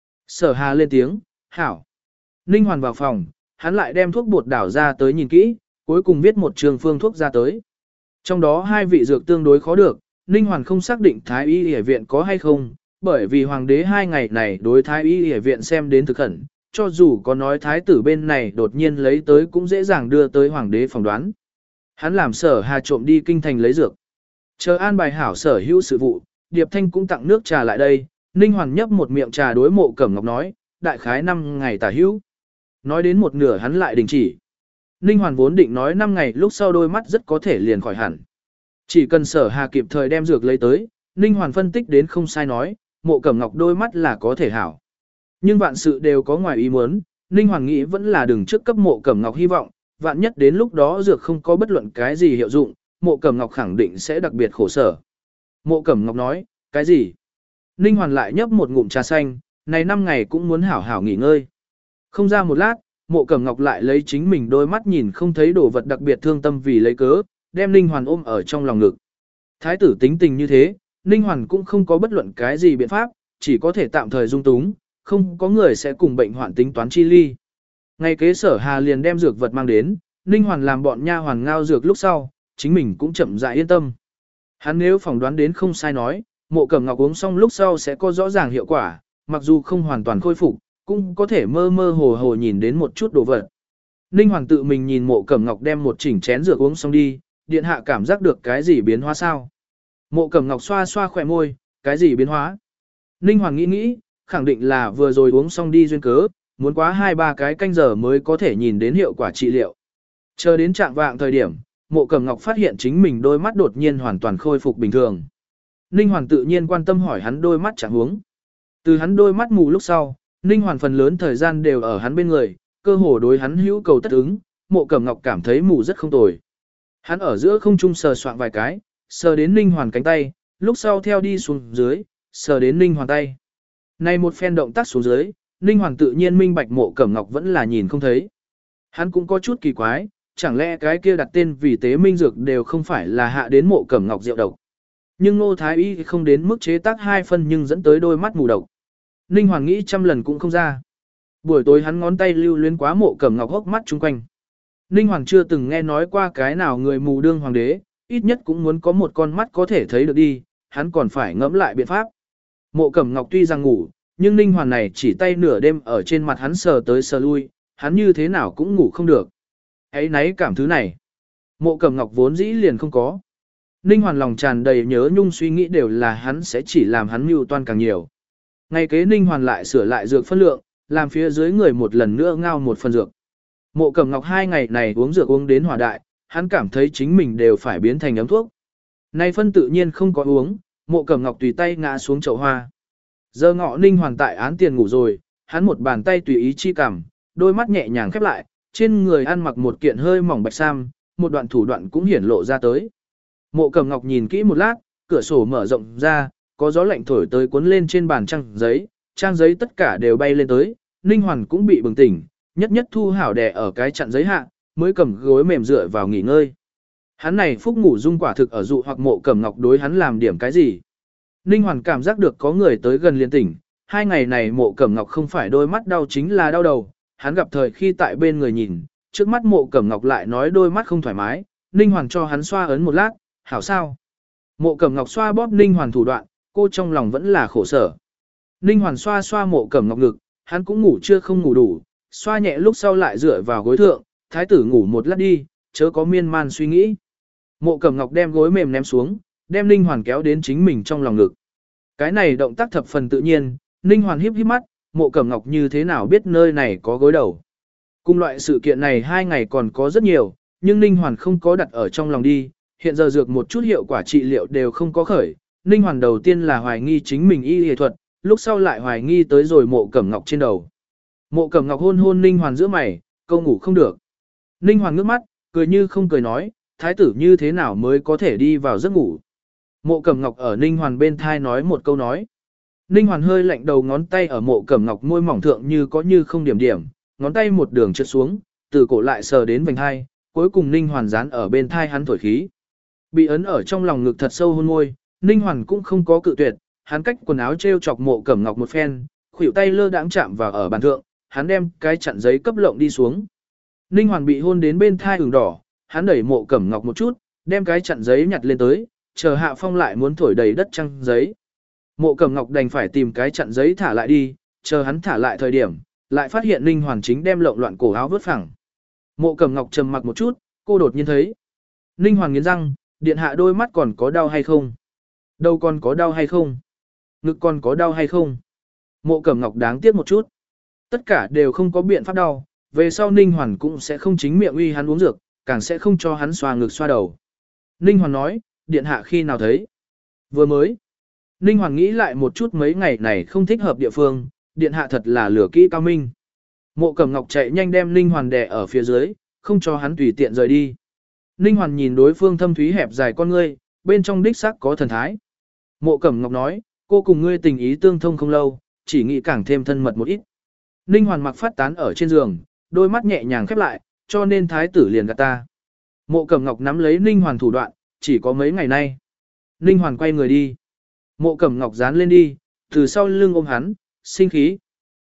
Sở Hà lên tiếng, hảo. Ninh Hoàn vào phòng, hắn lại đem thuốc bột đảo ra tới nhìn kỹ, cuối cùng viết một trường phương thuốc ra tới. Trong đó hai vị dược tương đối khó được, Ninh Hoàn không xác định Thái Y Y viện có hay không, bởi vì hoàng đế hai ngày này đối Thái Y Y viện xem đến thực khẩn, cho dù có nói thái tử bên này đột nhiên lấy tới cũng dễ dàng đưa tới hoàng đế phỏng đoán. Hắn làm Sở Hà trộm đi kinh thành lấy dược. Chờ an bài hảo sở hữu sự vụ, Điệp Thanh cũng tặng nước trà lại đây, Ninh Hoàn nhấp một miệng trà đối Mộ Cẩm Ngọc nói, đại khái năm ngày tả hữu. Nói đến một nửa hắn lại đình chỉ. Ninh Hoàn vốn định nói năm ngày lúc sau đôi mắt rất có thể liền khỏi hẳn. Chỉ cần Sở Hà kịp thời đem dược lấy tới, Ninh Hoàn phân tích đến không sai nói, Mộ Cẩm Ngọc đôi mắt là có thể hảo. Nhưng vạn sự đều có ngoài ý muốn, Ninh Hoàn nghĩ vẫn là đừng trước cấp Mộ Cẩm Ngọc hy vọng, vạn nhất đến lúc đó dược không có bất luận cái gì hiệu dụng, Mộ Cẩm Ngọc khẳng định sẽ đặc biệt khổ sở. Mộ Cẩm Ngọc nói, cái gì? Ninh Hoàn lại nhấp một ngụm trà xanh, này năm ngày cũng muốn hảo hảo nghỉ ngơi. Không ra một lát, Mộ Cẩm Ngọc lại lấy chính mình đôi mắt nhìn không thấy đồ vật đặc biệt thương tâm vì lấy cớ, đem Ninh Hoàn ôm ở trong lòng ngực. Thái tử tính tình như thế, Ninh Hoàn cũng không có bất luận cái gì biện pháp, chỉ có thể tạm thời dung túng, không có người sẽ cùng bệnh hoạn tính toán chi ly. Ngày kế Sở Hà liền đem dược vật mang đến, Ninh Hoàn làm bọn nha hoàn ngao dược lúc sau, chính mình cũng chậm rãi yên tâm. Hắn nếu phỏng đoán đến không sai nói, Mộ Cẩm Ngọc uống xong lúc sau sẽ có rõ ràng hiệu quả, mặc dù không hoàn toàn khôi phục, cũng có thể mơ mơ hồ hồ nhìn đến một chút đồ vật. Ninh Hoàng tự mình nhìn Mộ Cẩm Ngọc đem một chỉnh chén rượu uống xong đi, điện hạ cảm giác được cái gì biến hóa sao? Mộ Cẩm Ngọc xoa xoa khỏe môi, cái gì biến hóa? Ninh Hoàng nghĩ nghĩ, khẳng định là vừa rồi uống xong đi duyên cớ, muốn quá hai ba cái canh giờ mới có thể nhìn đến hiệu quả trị liệu. Chờ đến trạng vạng thời điểm, Mộ Cẩm Ngọc phát hiện chính mình đôi mắt đột nhiên hoàn toàn khôi phục bình thường. Ninh Hoàng tự nhiên quan tâm hỏi hắn đôi mắt trạng huống. Từ hắn đôi mắt mù lúc sau, Ninh Hoàn phần lớn thời gian đều ở hắn bên người, cơ hồ đối hắn hữu cầu tất ứng, Mộ Cẩm Ngọc cảm thấy mù rất không tồi. Hắn ở giữa không trung sờ soạng vài cái, sờ đến Ninh Hoàn cánh tay, lúc sau theo đi xuống dưới, sờ đến Ninh Hoàn tay. Này một phen động tác xuống dưới, Ninh Hoàn tự nhiên minh bạch Mộ Cẩm Ngọc vẫn là nhìn không thấy. Hắn cũng có chút kỳ quái, chẳng lẽ cái kia đặt tên vì tế minh dược đều không phải là hạ đến Mộ Cẩm Ngọc rượu độc. Nhưng Nô Thái Y không đến mức chế tác hai phân nhưng dẫn tới đôi mắt mù độc. Ninh Hoàng nghĩ trăm lần cũng không ra. Buổi tối hắn ngón tay lưu luyến quá Mộ Cẩm Ngọc hốc mắt chung quanh. Ninh Hoàng chưa từng nghe nói qua cái nào người mù đương hoàng đế, ít nhất cũng muốn có một con mắt có thể thấy được đi, hắn còn phải ngẫm lại biện pháp. Mộ Cẩm Ngọc tuy rằng ngủ, nhưng Ninh Hoàng này chỉ tay nửa đêm ở trên mặt hắn sờ tới sờ lui, hắn như thế nào cũng ngủ không được. Ấy nấy cảm thứ này. Mộ Cẩm Ngọc vốn dĩ liền không có. Ninh Hoàn lòng tràn đầy nhớ nhung suy nghĩ đều là hắn sẽ chỉ làm hắn mưu toan càng nhiều. Ngày kế Ninh Hoàn lại sửa lại dược phân lượng, làm phía dưới người một lần nữa ngao một phần dược. Mộ Cẩm Ngọc hai ngày này uống dược uống đến hỏa đại, hắn cảm thấy chính mình đều phải biến thành ấm thuốc. Nay phân tự nhiên không có uống, Mộ Cẩm Ngọc tùy tay ngã xuống chậu hoa. Giờ ngọ Ninh Hoàn tại án tiền ngủ rồi, hắn một bàn tay tùy ý chi cảm, đôi mắt nhẹ nhàng khép lại, trên người ăn mặc một kiện hơi mỏng bạch sam, một đoạn thủ đoạn cũng hiển lộ ra tới. Mộ Cẩm Ngọc nhìn kỹ một lát, cửa sổ mở rộng ra, có gió lạnh thổi tới cuốn lên trên bàn trang giấy, trang giấy tất cả đều bay lên tới, Ninh Hoàn cũng bị bừng tỉnh, nhất nhất thu hảo đè ở cái chặn giấy hạ, mới cầm gối mềm dựa vào nghỉ ngơi. Hắn này phúc ngủ dung quả thực ở dụ hoặc Mộ Cẩm Ngọc đối hắn làm điểm cái gì. Ninh Hoàn cảm giác được có người tới gần liền tỉnh, hai ngày này Mộ Cẩm Ngọc không phải đôi mắt đau chính là đau đầu, hắn gặp thời khi tại bên người nhìn, trước mắt Mộ Cẩm Ngọc lại nói đôi mắt không thoải mái, Ninh Hoàn cho hắn xoa ấn một lát, hảo sao. Mộ Cẩm Ngọc xoa bóp Ninh Hoàn thủ đoạn, cô trong lòng vẫn là khổ sở. Ninh Hoàn xoa xoa Mộ Cẩm Ngọc ngực, hắn cũng ngủ chưa không ngủ đủ, xoa nhẹ lúc sau lại dựa vào gối thượng, thái tử ngủ một lát đi, chớ có miên man suy nghĩ. Mộ Cẩm Ngọc đem gối mềm ném xuống, đem Ninh Hoàn kéo đến chính mình trong lòng ngực. Cái này động tác thập phần tự nhiên, Ninh Hoàn híp híp mắt, Mộ Cẩm Ngọc như thế nào biết nơi này có gối đầu. Cùng loại sự kiện này hai ngày còn có rất nhiều, nhưng Ninh Hoàn không có đặt ở trong lòng đi, hiện giờ dược một chút hiệu quả trị liệu đều không có khởi. Ninh Hoàn đầu tiên là hoài nghi chính mình y y thuật, lúc sau lại hoài nghi tới rồi Mộ Cẩm Ngọc trên đầu. Mộ Cẩm Ngọc hôn hôn Ninh Hoàn giữa mày, câu ngủ không được. Ninh Hoàn ngước mắt, cười như không cười nói, thái tử như thế nào mới có thể đi vào giấc ngủ. Mộ Cẩm Ngọc ở Ninh Hoàn bên thai nói một câu nói. Ninh Hoàn hơi lạnh đầu ngón tay ở Mộ Cẩm Ngọc môi mỏng thượng như có như không điểm điểm, ngón tay một đường trượt xuống, từ cổ lại sờ đến vành thai, cuối cùng Ninh Hoàn dán ở bên thai hắn thổi khí. Bị ấn ở trong lòng ngực thật sâu hôn môi, Ninh Hoàn cũng không có cự tuyệt, hắn cách quần áo treo chọc Mộ Cẩm Ngọc một phen, khuỷu tay lơ đãng chạm vào ở bàn thượng, hắn đem cái chặn giấy cấp lộng đi xuống. Ninh Hoàn bị hôn đến bên thai ửng đỏ, hắn đẩy Mộ Cẩm Ngọc một chút, đem cái chặn giấy nhặt lên tới, chờ Hạ Phong lại muốn thổi đầy đất trăng giấy. Mộ Cẩm Ngọc đành phải tìm cái chặn giấy thả lại đi, chờ hắn thả lại thời điểm, lại phát hiện Ninh Hoàn chính đem lộn loạn cổ áo vớt phẳng. Mộ Cẩm Ngọc trầm mặc một chút, cô đột nhiên thấy. Ninh Hoàn nghiến răng, điện hạ đôi mắt còn có đau hay không? Đầu còn có đau hay không? Ngực còn có đau hay không? Mộ Cẩm Ngọc đáng tiếc một chút. Tất cả đều không có biện pháp đau, về sau Ninh Hoàn cũng sẽ không chính miệng uy hắn uống dược, càng sẽ không cho hắn xoa ngực xoa đầu. Ninh Hoàn nói, điện hạ khi nào thấy? Vừa mới. Ninh Hoàn nghĩ lại một chút mấy ngày này không thích hợp địa phương, điện hạ thật là lửa kỹ cao minh. Mộ Cẩm Ngọc chạy nhanh đem Ninh Hoàn đè ở phía dưới, không cho hắn tùy tiện rời đi. Ninh Hoàn nhìn đối phương thâm thúy hẹp dài con ngươi, bên trong đích xác có thần thái. Mộ Cẩm Ngọc nói, cô cùng ngươi tình ý tương thông không lâu, chỉ nghĩ càng thêm thân mật một ít. Ninh Hoàn mặc phát tán ở trên giường, đôi mắt nhẹ nhàng khép lại, cho nên thái tử liền gạt ta. Mộ Cẩm Ngọc nắm lấy Ninh Hoàn thủ đoạn, chỉ có mấy ngày nay. Ninh Hoàn quay người đi. Mộ Cẩm Ngọc dán lên đi, từ sau lưng ôm hắn, sinh khí.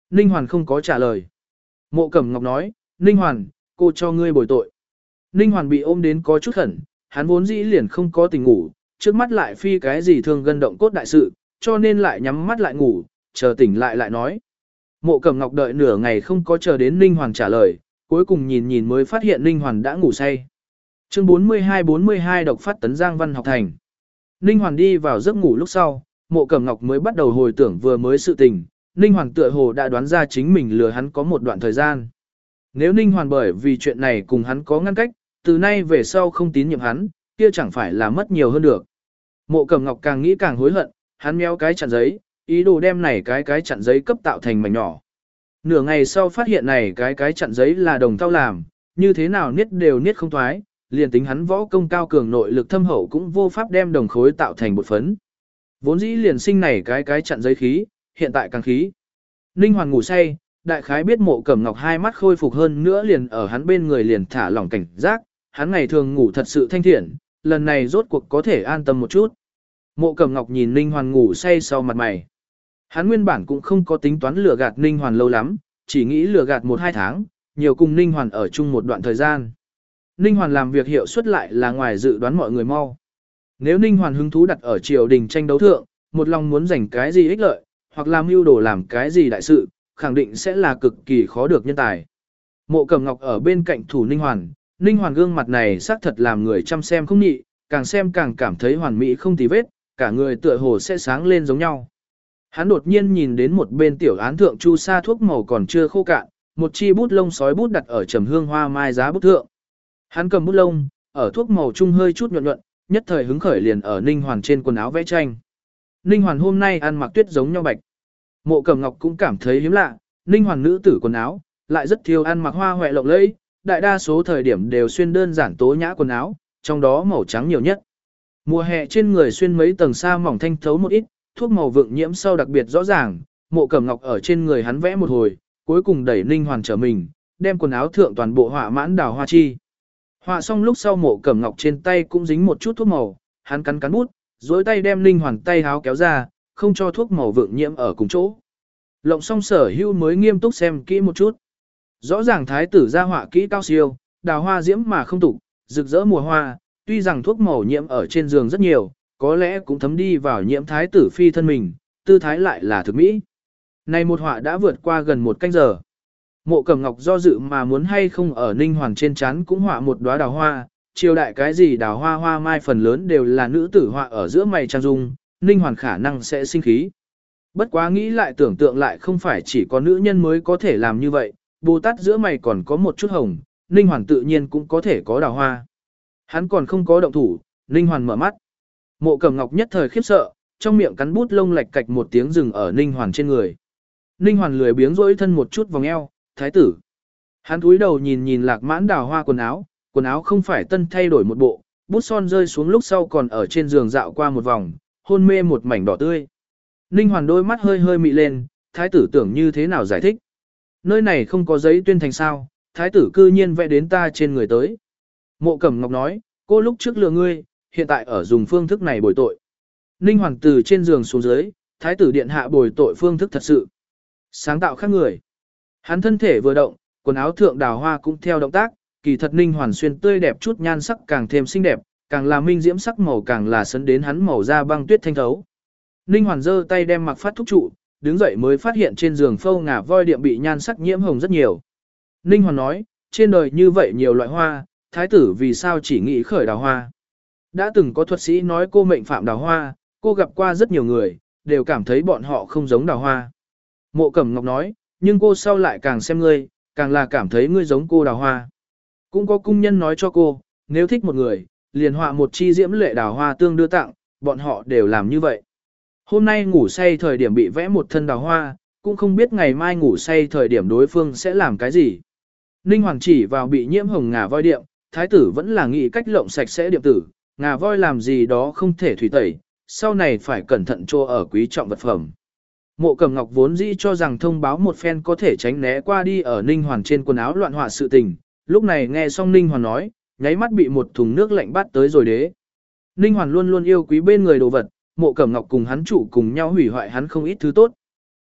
Ninh Hoàn không có trả lời. Mộ Cẩm Ngọc nói, Ninh Hoàn, cô cho ngươi bồi tội. Ninh Hoàn bị ôm đến có chút khẩn, hắn vốn dĩ liền không có tình ngủ, trước mắt lại phi cái gì thương gân động cốt đại sự, cho nên lại nhắm mắt lại ngủ, chờ tỉnh lại lại nói. Mộ Cẩm Ngọc đợi nửa ngày không có chờ đến Ninh Hoàn trả lời, cuối cùng nhìn nhìn mới phát hiện Ninh Hoàn đã ngủ say. Chương bốn mươi hai bốn mươi hai độc phát tấn Giang Văn học thành. Ninh Hoàn đi vào giấc ngủ lúc sau, Mộ Cẩm Ngọc mới bắt đầu hồi tưởng vừa mới sự tình, Ninh Hoàn tựa hồ đã đoán ra chính mình lừa hắn có một đoạn thời gian. Nếu Ninh Hoàn bởi vì chuyện này cùng hắn có ngăn cách, từ nay về sau không tín nhiệm hắn, kia chẳng phải là mất nhiều hơn được. Mộ Cẩm Ngọc càng nghĩ càng hối hận, hắn méo cái chặn giấy, ý đồ đem này cái cái chặn giấy cấp tạo thành mảnh nhỏ. Nửa ngày sau phát hiện này cái cái chặn giấy là đồng thau làm, như thế nào niết đều niết không thoái, liền tính hắn võ công cao cường nội lực thâm hậu cũng vô pháp đem đồng khối tạo thành bột phấn. Vốn dĩ liền sinh này cái cái chặn giấy khí, hiện tại càng khí. Ninh Hoàn ngủ say, đại khái biết Mộ Cẩm Ngọc hai mắt khôi phục hơn nữa liền ở hắn bên người liền thả lỏng cảnh giác, hắn ngày thường ngủ thật sự thanh thiện, lần này rốt cuộc có thể an tâm một chút. Mộ Cẩm Ngọc nhìn Ninh Hoàn ngủ say sau mặt mày. Hắn nguyên bản cũng không có tính toán lừa gạt Ninh Hoàn lâu lắm, chỉ nghĩ lừa gạt một hai tháng, nhiều cùng Ninh Hoàn ở chung một đoạn thời gian. Ninh Hoàn làm việc hiệu suất lại là ngoài dự đoán mọi người mau. Nếu Ninh Hoàn hứng thú đặt ở triều đình tranh đấu thượng, một lòng muốn giành cái gì ích lợi, hoặc làm mưu đồ làm cái gì đại sự, khẳng định sẽ là cực kỳ khó được nhân tài. Mộ Cẩm Ngọc ở bên cạnh thủ Ninh Hoàn, Ninh Hoàn gương mặt này xác thật làm người chăm xem không nhị, càng xem càng cảm thấy hoàn mỹ không tì vết, cả người tựa hồ sẽ sáng lên giống nhau. Hắn đột nhiên nhìn đến một bên tiểu án thượng chu sa thuốc màu còn chưa khô cạn, một chi bút lông sói bút đặt ở trầm hương hoa mai giá bút thượng. Hắn cầm bút lông, ở thuốc màu trung hơi chút nhuận nhuận, nhất thời hứng khởi liền ở Ninh Hoàn trên quần áo vẽ tranh. Ninh Hoàn hôm nay ăn mặc tuyết giống nhau bạch. Mộ Cẩm Ngọc cũng cảm thấy hiếm lạ, Ninh Hoàn nữ tử quần áo, lại rất thiếu ăn mặc hoa hoẹ lộng lẫy, đại đa số thời điểm đều xuyên đơn giản tố nhã quần áo, trong đó màu trắng nhiều nhất. Mùa hè trên người xuyên mấy tầng sa mỏng thanh thấu một ít, thuốc màu vượng nhiễm sâu đặc biệt rõ ràng, Mộ Cẩm Ngọc ở trên người hắn vẽ một hồi, cuối cùng đẩy Ninh Hoàn trở mình, đem quần áo thượng toàn bộ họa mãn đào hoa chi. Họa xong lúc sau Mộ Cẩm Ngọc trên tay cũng dính một chút thuốc màu, hắn cắn cắn bút, duỗi tay đem Ninh Hoàn tay háo kéo ra, không cho thuốc màu vượng nhiễm ở cùng chỗ. Lộng xong sở hưu mới nghiêm túc xem kỹ một chút. Rõ ràng thái tử ra họa kỹ cao siêu, đào hoa diễm mà không tục, rực rỡ mùa hoa, tuy rằng thuốc màu nhiễm ở trên giường rất nhiều, có lẽ cũng thấm đi vào nhiễm thái tử phi thân mình, tư thái lại là thực mỹ. Này một họa đã vượt qua gần một canh giờ. Mộ Cẩm Ngọc do dự mà muốn hay không ở Ninh Hoàn trên trán cũng họa một đóa đào hoa, triều đại cái gì đào hoa hoa mai phần lớn đều là nữ tử họa ở giữa mày trang dung, Ninh Hoàn khả năng sẽ sinh khí. Bất quá nghĩ lại tưởng tượng lại không phải chỉ có nữ nhân mới có thể làm như vậy, Bồ Tát giữa mày còn có một chút hồng, Ninh Hoàn tự nhiên cũng có thể có đào hoa. Hắn còn không có động thủ, Ninh Hoàn mở mắt. Mộ Cẩm Ngọc nhất thời khiếp sợ, trong miệng cắn bút lông lạch cạch một tiếng dừng ở Ninh Hoàn trên người. Ninh Hoàn lười biếng rỗi thân một chút vòng eo, thái tử. Hắn cúi đầu nhìn nhìn lạc mãn đào hoa quần áo, quần áo không phải tân thay đổi một bộ, bút son rơi xuống lúc sau còn ở trên giường dạo qua một vòng, hôn mê một mảnh đỏ tươi. Ninh Hoàn đôi mắt hơi hơi mị lên, thái tử tưởng như thế nào giải thích. Nơi này không có giấy tuyên thành sao, thái tử cư nhiên vẽ đến ta trên người tới. Mộ Cẩm Ngọc nói, cô lúc trước lừa ngươi, hiện tại ở dùng phương thức này bồi tội. Ninh Hoàn từ trên giường xuống dưới, thái tử điện hạ bồi tội phương thức thật sự. Sáng tạo khác người. Hắn thân thể vừa động, quần áo thượng đào hoa cũng theo động tác, kỳ thật Ninh Hoàn xuyên tươi đẹp chút nhan sắc càng thêm xinh đẹp, càng là minh diễm sắc màu càng là sấn đến hắn màu da băng tuyết thanh thấu. Ninh Hoàn giơ tay đem mặc phát thúc trụ, đứng dậy mới phát hiện trên giường phâu ngà voi điệm bị nhan sắc nhiễm hồng rất nhiều. Ninh Hoàn nói, trên đời như vậy nhiều loại hoa, thái tử vì sao chỉ nghĩ khởi đào hoa. Đã từng có thuật sĩ nói cô mệnh phạm đào hoa, cô gặp qua rất nhiều người, đều cảm thấy bọn họ không giống đào hoa. Mộ Cẩm Ngọc nói, nhưng cô sau lại càng xem ngươi, càng là cảm thấy ngươi giống cô đào hoa. Cũng có cung nhân nói cho cô, nếu thích một người, liền họa một chi diễm lệ đào hoa tương đưa tặng, bọn họ đều làm như vậy. Hôm nay ngủ say thời điểm bị vẽ một thân đào hoa, cũng không biết ngày mai ngủ say thời điểm đối phương sẽ làm cái gì. Ninh Hoàn chỉ vào bị nhiễm hồng ngà voi điệm, thái tử vẫn là nghĩ cách lộng sạch sẽ điệm tử, ngà voi làm gì đó không thể thủy tẩy, sau này phải cẩn thận cho ở quý trọng vật phẩm. Mộ Cẩm Ngọc vốn dĩ cho rằng thông báo một phen có thể tránh né qua đi ở Ninh Hoàn trên quần áo loạn họa sự tình, lúc này nghe xong Ninh Hoàn nói, nháy mắt bị một thùng nước lạnh bắt tới rồi đế. Ninh Hoàn luôn luôn yêu quý bên người đồ vật, Mộ Cẩm Ngọc cùng hắn chủ cùng nhau hủy hoại hắn không ít thứ tốt.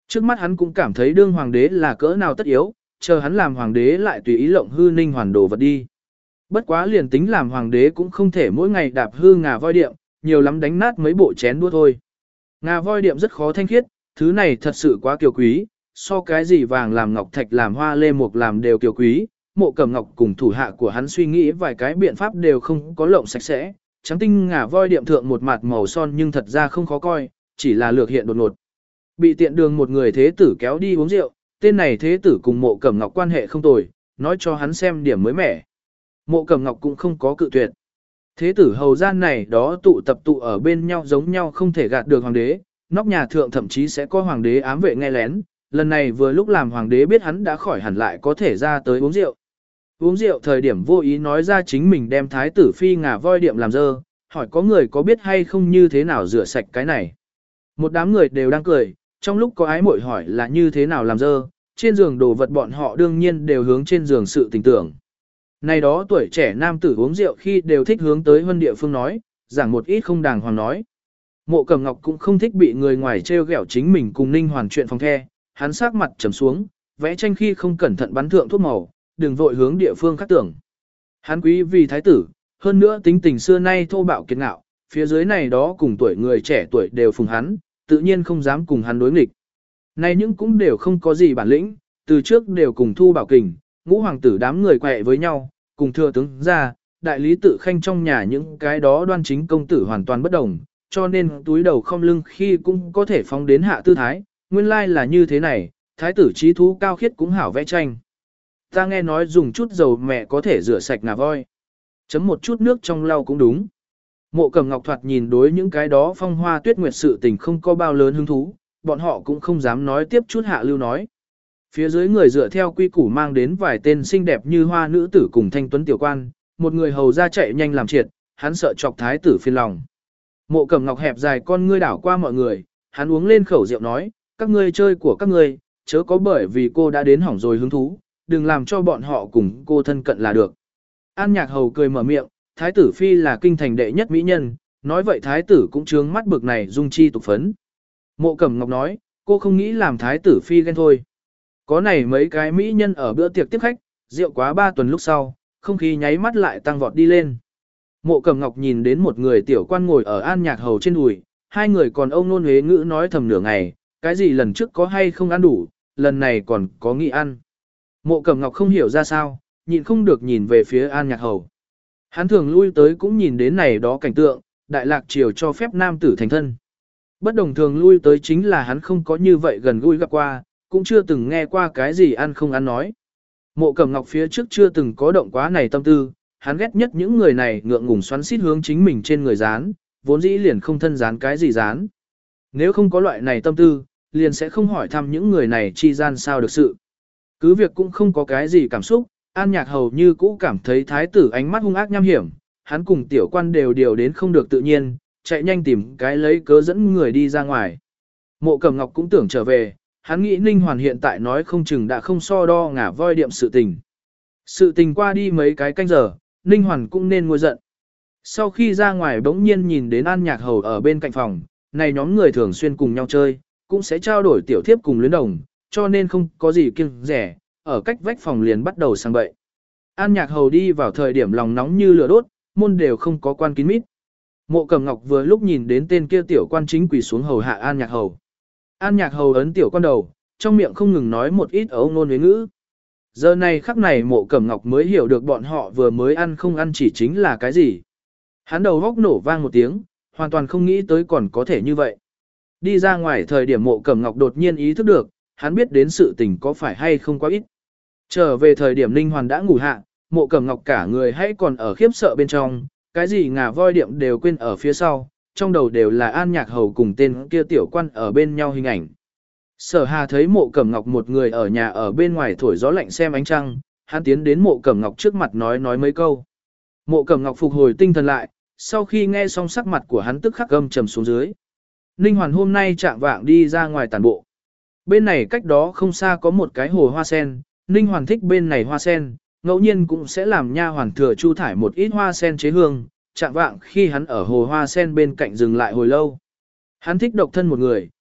Trước mắt hắn cũng cảm thấy đương hoàng đế là cỡ nào tất yếu, chờ hắn làm hoàng đế lại tùy ý lộng hư Ninh Hoàn đồ vật đi. Bất quá liền tính làm hoàng đế cũng không thể mỗi ngày đạp hư ngà voi điệm, nhiều lắm đánh nát mấy bộ chén đũa thôi. Ngà voi điệm rất khó thanh khiết, thứ này thật sự quá kiều quý, so cái gì vàng làm ngọc thạch làm hoa lê mục làm đều kiều quý. Mộ Cẩm Ngọc cùng thủ hạ của hắn suy nghĩ vài cái biện pháp đều không có lộng sạch sẽ, trắng tinh ngà voi điệm thượng một mặt màu son nhưng thật ra không khó coi, chỉ là lược hiện đột ngột. Bị tiện đường một người thế tử kéo đi uống rượu, tên này thế tử cùng Mộ Cẩm Ngọc quan hệ không tồi, nói cho hắn xem điểm mới mẻ. Mộ Cẩm Ngọc cũng không có cự tuyệt. Thế tử hầu gian này đó tụ tập tụ ở bên nhau giống nhau không thể gạt được hoàng đế, nóc nhà thượng thậm chí sẽ có hoàng đế ám vệ nghe lén, lần này vừa lúc làm hoàng đế biết hắn đã khỏi hẳn lại có thể ra tới uống rượu. Uống rượu thời điểm vô ý nói ra chính mình đem thái tử phi ngà voi điệm làm dơ, hỏi có người có biết hay không như thế nào rửa sạch cái này. Một đám người đều đang cười, trong lúc có ái muội hỏi là như thế nào làm dơ, trên giường đồ vật bọn họ đương nhiên đều hướng trên giường sự tình tưởng. Này đó tuổi trẻ nam tử uống rượu khi đều thích hướng tới hơn địa phương nói, giảng một ít không đàng hoàng nói. Mộ Cẩm Ngọc cũng không thích bị người ngoài trêu ghẹo chính mình cùng Ninh Hoàn chuyện phòng the, hắn sắc mặt trầm xuống, vẽ tranh khi không cẩn thận bắn thượng thuốc màu, đừng vội hướng địa phương khác tưởng. Hắn quý vì thái tử, hơn nữa tính tình xưa nay thô bạo kiệt ngạo, phía dưới này đó cùng tuổi người trẻ tuổi đều phùng hắn, tự nhiên không dám cùng hắn đối nghịch. Này những cũng đều không có gì bản lĩnh, từ trước đều cùng Thu Bảo Kình, ngũ hoàng tử đám người quẹ với nhau, cùng thừa tướng ra, đại lý tự khanh trong nhà những cái đó đoan chính công tử hoàn toàn bất đồng, cho nên túi đầu không lưng khi cũng có thể phóng đến hạ tư thái, nguyên lai là như thế này, thái tử trí thú cao khiết cũng hảo vẽ tranh. Ta nghe nói dùng chút dầu mẹ có thể rửa sạch ngà voi. Chấm một chút nước trong lau cũng đúng. Mộ Cẩm Ngọc thoạt nhìn đối những cái đó phong hoa tuyết nguyệt sự tình không có bao lớn hứng thú, bọn họ cũng không dám nói tiếp chút hạ lưu nói. Phía dưới người dựa theo quy củ mang đến vài tên xinh đẹp như hoa nữ tử cùng thanh tuấn tiểu quan, một người hầu ra chạy nhanh làm triệt, hắn sợ chọc thái tử phiền lòng. Mộ Cẩm Ngọc hẹp dài con ngươi đảo qua mọi người, hắn uống lên khẩu rượu nói, các ngươi chơi của các ngươi, chớ có bởi vì cô đã đến hỏng rồi hứng thú, đừng làm cho bọn họ cùng cô thân cận là được. An Nhạc Hầu cười mở miệng, thái tử phi là kinh thành đệ nhất mỹ nhân, nói vậy thái tử cũng trướng mắt bực này dung chi tục phấn. Mộ Cẩm Ngọc nói, cô không nghĩ làm thái tử phi ghen thôi. Có này mấy cái mỹ nhân ở bữa tiệc tiếp khách, rượu quá ba tuần lúc sau, không khí nháy mắt lại tăng vọt đi lên. Mộ Cẩm Ngọc nhìn đến một người tiểu quan ngồi ở An Nhạc Hầu trên đùi, hai người còn ông nôn huế ngữ nói thầm nửa ngày, cái gì lần trước có hay không ăn đủ, lần này còn có nghĩ ăn. Mộ Cẩm Ngọc không hiểu ra sao, nhịn không được nhìn về phía An Nhạc Hầu. Hắn thường lui tới cũng nhìn đến này đó cảnh tượng, đại lạc triều cho phép nam tử thành thân. Bất đồng thường lui tới chính là hắn không có như vậy gần gũi gặp qua, cũng chưa từng nghe qua cái gì ăn không ăn nói. Mộ Cẩm Ngọc phía trước chưa từng có động quá này tâm tư, hắn ghét nhất những người này ngượng ngùng xoắn xít hướng chính mình trên người dán, vốn dĩ liền không thân dán cái gì dán. Nếu không có loại này tâm tư, liền sẽ không hỏi thăm những người này chi gian sao được sự. Cứ việc cũng không có cái gì cảm xúc, An Nhạc Hầu như cũ cảm thấy thái tử ánh mắt hung ác nham hiểm, hắn cùng tiểu quan đều điều đến không được tự nhiên, chạy nhanh tìm cái lấy cớ dẫn người đi ra ngoài. Mộ Cẩm Ngọc cũng tưởng trở về, hắn nghĩ Ninh Hoàn hiện tại nói không chừng đã không so đo ngả voi điệm sự tình. Sự tình qua đi mấy cái canh giờ, Ninh Hoàn cũng nên ngồi giận. Sau khi ra ngoài bỗng nhiên nhìn đến An Nhạc Hầu ở bên cạnh phòng, này nhóm người thường xuyên cùng nhau chơi, cũng sẽ trao đổi tiểu thiếp cùng luyến đồng, cho nên không có gì kiêng rẻ, ở cách vách phòng liền bắt đầu sang bậy. An Nhạc Hầu đi vào thời điểm lòng nóng như lửa đốt, môn đều không có quan kín mít. Mộ Cẩm Ngọc vừa lúc nhìn đến tên kia tiểu quan chính quỳ xuống hầu hạ An Nhạc Hầu. An Nhạc Hầu ấn tiểu quan đầu, trong miệng không ngừng nói một ít ấu ngôn huế ngữ. Giờ này khắc này Mộ Cẩm Ngọc mới hiểu được bọn họ vừa mới ăn không ăn chỉ chính là cái gì. Hắn đầu góc nổ vang một tiếng, hoàn toàn không nghĩ tới còn có thể như vậy. Đi ra ngoài thời điểm Mộ Cẩm Ngọc đột nhiên ý thức được, hắn biết đến sự tình có phải hay không quá ít. Trở về thời điểm Ninh Hoàn đã ngủ hạ, Mộ Cẩm Ngọc cả người hãy còn ở khiếp sợ bên trong, cái gì ngà voi điệm đều quên ở phía sau, trong đầu đều là An Nhạc Hầu cùng tên kia tiểu quan ở bên nhau hình ảnh. Sở Hà thấy Mộ Cẩm Ngọc một người ở nhà ở bên ngoài thổi gió lạnh xem ánh trăng, hắn tiến đến Mộ Cẩm Ngọc trước mặt nói nói mấy câu. Mộ Cẩm Ngọc phục hồi tinh thần lại, sau khi nghe xong sắc mặt của hắn tức khắc gầm trầm xuống dưới. Ninh Hoàn hôm nay chạm vạng đi ra ngoài tàn bộ. Bên này cách đó không xa có một cái hồ hoa sen, Ninh Hoàn thích bên này hoa sen, ngẫu nhiên cũng sẽ làm nha hoàn thừa chu thải một ít hoa sen chế hương, chạm vạng khi hắn ở hồ hoa sen bên cạnh dừng lại hồi lâu. Hắn thích độc thân một người,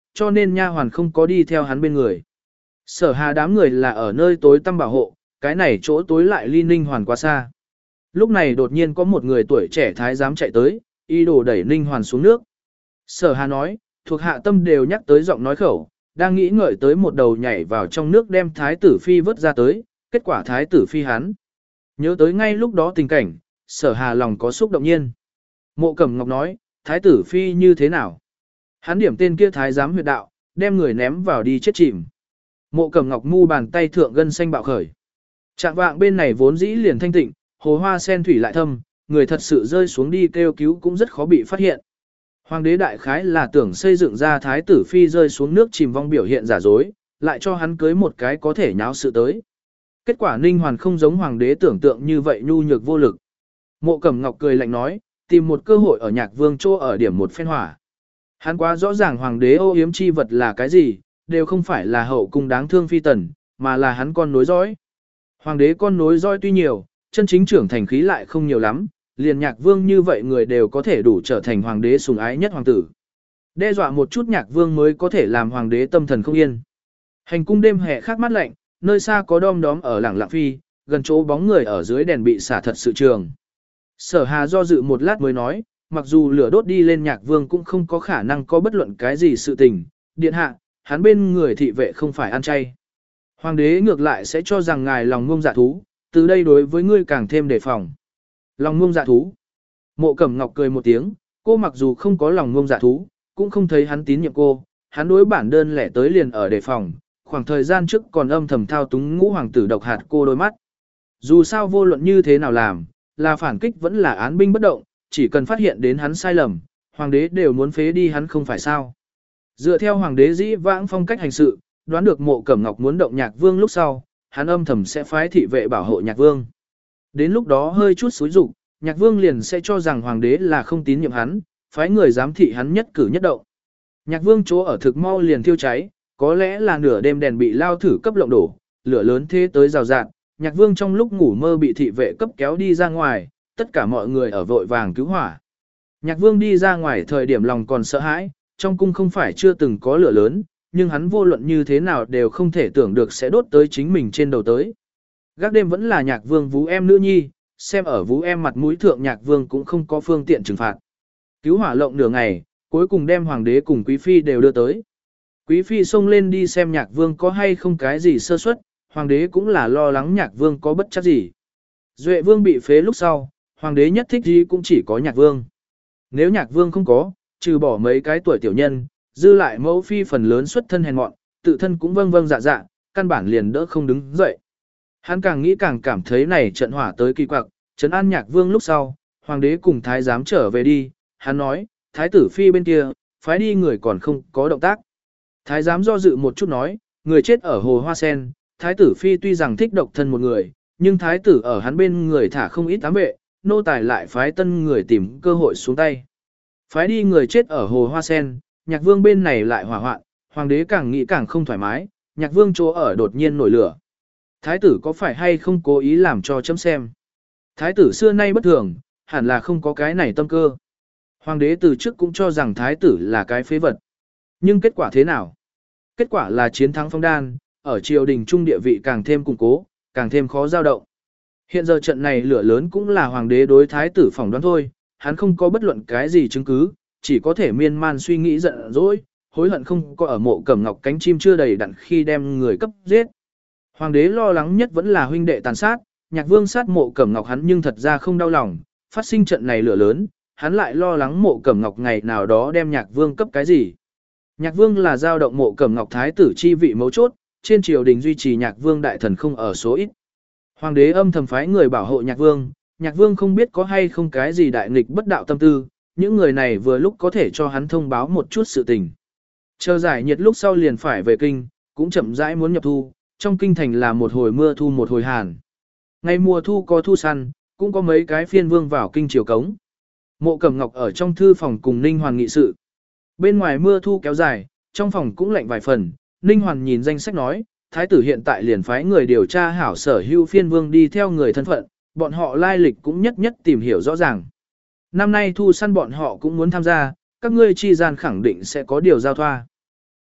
cho nên nha hoàn không có đi theo hắn bên người. Sở Hà đám người là ở nơi tối tăm bảo hộ, cái này chỗ tối lại ly Ninh Hoàn quá xa. Lúc này đột nhiên có một người tuổi trẻ thái giám chạy tới, y đồ đẩy Ninh Hoàn xuống nước. Sở Hà nói, thuộc hạ tâm đều nhắc tới giọng nói khẩu, đang nghĩ ngợi tới một đầu nhảy vào trong nước đem thái tử phi vớt ra tới, kết quả thái tử phi hắn. Nhớ tới ngay lúc đó tình cảnh, Sở Hà lòng có xúc động nhiên. Mộ Cẩm Ngọc nói, thái tử phi như thế nào? Hắn điểm tên kia thái giám huyệt đạo, đem người ném vào đi chết chìm. Mộ Cẩm Ngọc mu bàn tay thượng gân xanh bạo khởi. Trạng vạng bên này vốn dĩ liền thanh tịnh, hồ hoa sen thủy lại thâm, người thật sự rơi xuống đi kêu cứu cũng rất khó bị phát hiện. Hoàng đế đại khái là tưởng xây dựng ra thái tử phi rơi xuống nước chìm vong biểu hiện giả dối, lại cho hắn cưới một cái có thể nháo sự tới. Kết quả Ninh Hoàn không giống hoàng đế tưởng tượng như vậy nhu nhược vô lực. Mộ Cẩm Ngọc cười lạnh nói, tìm một cơ hội ở Nhạc Vương chỗ ở điểm một phen hỏa. Hắn quá rõ ràng hoàng đế ô yếm chi vật là cái gì, đều không phải là hậu cung đáng thương phi tần, mà là hắn con nối dõi. Hoàng đế con nối dõi tuy nhiều, chân chính trưởng thành khí lại không nhiều lắm, liền Nhạc Vương như vậy người đều có thể đủ trở thành hoàng đế sủng ái nhất hoàng tử. Đe dọa một chút Nhạc Vương mới có thể làm hoàng đế tâm thần không yên. Hành cung đêm hè khác mát lạnh, nơi xa có đom đóm ở lẳng lặng phi, gần chỗ bóng người ở dưới đèn bị xả thật sự trường. Sở Hà do dự một lát mới nói, mặc dù lửa đốt đi lên Nhạc Vương cũng không có khả năng có bất luận cái gì sự tình, điện hạ, hắn bên người thị vệ không phải ăn chay. Hoàng đế ngược lại sẽ cho rằng ngài lòng ngông dạ thú, từ đây đối với ngươi càng thêm đề phòng. Lòng ngông dạ thú. Mộ Cẩm Ngọc cười một tiếng, cô mặc dù không có lòng ngông dạ thú, cũng không thấy hắn tín nhiệm cô, hắn đối bản đơn lẻ tới liền ở đề phòng, khoảng thời gian trước còn âm thầm thao túng ngũ hoàng tử độc hạt cô đôi mắt. Dù sao vô luận như thế nào làm, là phản kích vẫn là án binh bất động, chỉ cần phát hiện đến hắn sai lầm, hoàng đế đều muốn phế đi hắn không phải sao. Dựa theo hoàng đế dĩ vãng phong cách hành sự, đoán được Mộ Cẩm Ngọc muốn động Nhạc Vương lúc sau, hắn âm thầm sẽ phái thị vệ bảo hộ Nhạc Vương. Đến lúc đó hơi chút xúi rục, Nhạc Vương liền sẽ cho rằng hoàng đế là không tín nhiệm hắn, phái người giám thị hắn nhất cử nhất động. Nhạc Vương chỗ ở thực mau liền thiêu cháy, có lẽ là nửa đêm đèn bị lao thử cấp lộng đổ, lửa lớn thế tới rào rạt, Nhạc Vương trong lúc ngủ mơ bị thị vệ cấp kéo đi ra ngoài, tất cả mọi người ở vội vàng cứu hỏa. Nhạc Vương đi ra ngoài thời điểm lòng còn sợ hãi, trong cung không phải chưa từng có lửa lớn, nhưng hắn vô luận như thế nào đều không thể tưởng được sẽ đốt tới chính mình trên đầu tới. Gác đêm vẫn là Nhạc Vương vú em nữ nhi, xem ở vú em mặt mũi thượng Nhạc Vương cũng không có phương tiện trừng phạt. Cứu hỏa lộng nửa ngày, cuối cùng đem hoàng đế cùng quý phi đều đưa tới. Quý phi xông lên đi xem Nhạc Vương có hay không cái gì sơ suất, hoàng đế cũng là lo lắng Nhạc Vương có bất chắc gì. Duệ Vương bị phế lúc sau, hoàng đế nhất thích gì cũng chỉ có Nhạc Vương. Nếu Nhạc Vương không có, trừ bỏ mấy cái tuổi tiểu nhân, dư lại mẫu phi phần lớn xuất thân hèn mọn, tự thân cũng vâng vâng dạ dạ, căn bản liền đỡ không đứng dậy. Hắn càng nghĩ càng cảm thấy này trận hỏa tới kỳ quặc, trấn an Nhạc Vương lúc sau, hoàng đế cùng thái giám trở về đi, hắn nói, thái tử phi bên kia, phái đi người còn không có động tác. Thái giám do dự một chút nói, người chết ở hồ hoa sen, thái tử phi tuy rằng thích độc thân một người, nhưng thái tử ở hắn bên người thả không ít ám vệ, nô tài lại phái tân người tìm cơ hội xuống tay. Phái đi người chết ở hồ hoa sen, Nhạc Vương bên này lại hỏa hoạn, hoàng đế càng nghĩ càng không thoải mái, Nhạc Vương chỗ ở đột nhiên nổi lửa. Thái tử có phải hay không cố ý làm cho chấm xem? Thái tử xưa nay bất thường, hẳn là không có cái này tâm cơ. Hoàng đế từ trước cũng cho rằng thái tử là cái phế vật. Nhưng kết quả thế nào? Kết quả là chiến thắng Phong Đan, ở triều đình trung địa vị càng thêm củng cố, càng thêm khó dao động. Hiện giờ trận này lửa lớn cũng là hoàng đế đối thái tử phỏng đoán thôi, hắn không có bất luận cái gì chứng cứ, chỉ có thể miên man suy nghĩ giận dỗi, hối hận không có ở Mộ Cẩm Ngọc cánh chim chưa đầy đặn khi đem người cấp giết. Hoàng đế lo lắng nhất vẫn là huynh đệ tàn sát, Nhạc Vương sát Mộ Cẩm Ngọc hắn nhưng thật ra không đau lòng, phát sinh trận này lửa lớn, hắn lại lo lắng Mộ Cẩm Ngọc ngày nào đó đem Nhạc Vương cấp cái gì. Nhạc Vương là giao động Mộ Cẩm Ngọc thái tử chi vị mấu chốt, trên triều đình duy trì Nhạc Vương đại thần không ở số ít. Hoàng đế âm thầm phái người bảo hộ Nhạc Vương, Nhạc Vương không biết có hay không cái gì đại nghịch bất đạo tâm tư, những người này vừa lúc có thể cho hắn thông báo một chút sự tình. Chờ giải nhiệt lúc sau liền phải về kinh, cũng chậm rãi muốn nhập thu, trong kinh thành là một hồi mưa thu một hồi hàn. Ngày mùa thu có thu săn, cũng có mấy cái phiên vương vào kinh triều cống. Mộ Cẩm Ngọc ở trong thư phòng cùng Ninh Hoàn nghị sự. Bên ngoài mưa thu kéo dài, trong phòng cũng lạnh vài phần, Ninh Hoàn nhìn danh sách nói, thái tử hiện tại liền phái người điều tra hảo sở hữu phiên vương đi theo người thân phận, bọn họ lai lịch cũng nhất nhất tìm hiểu rõ ràng. Năm nay thu săn bọn họ cũng muốn tham gia, các ngươi chi gian khẳng định sẽ có điều giao thoa.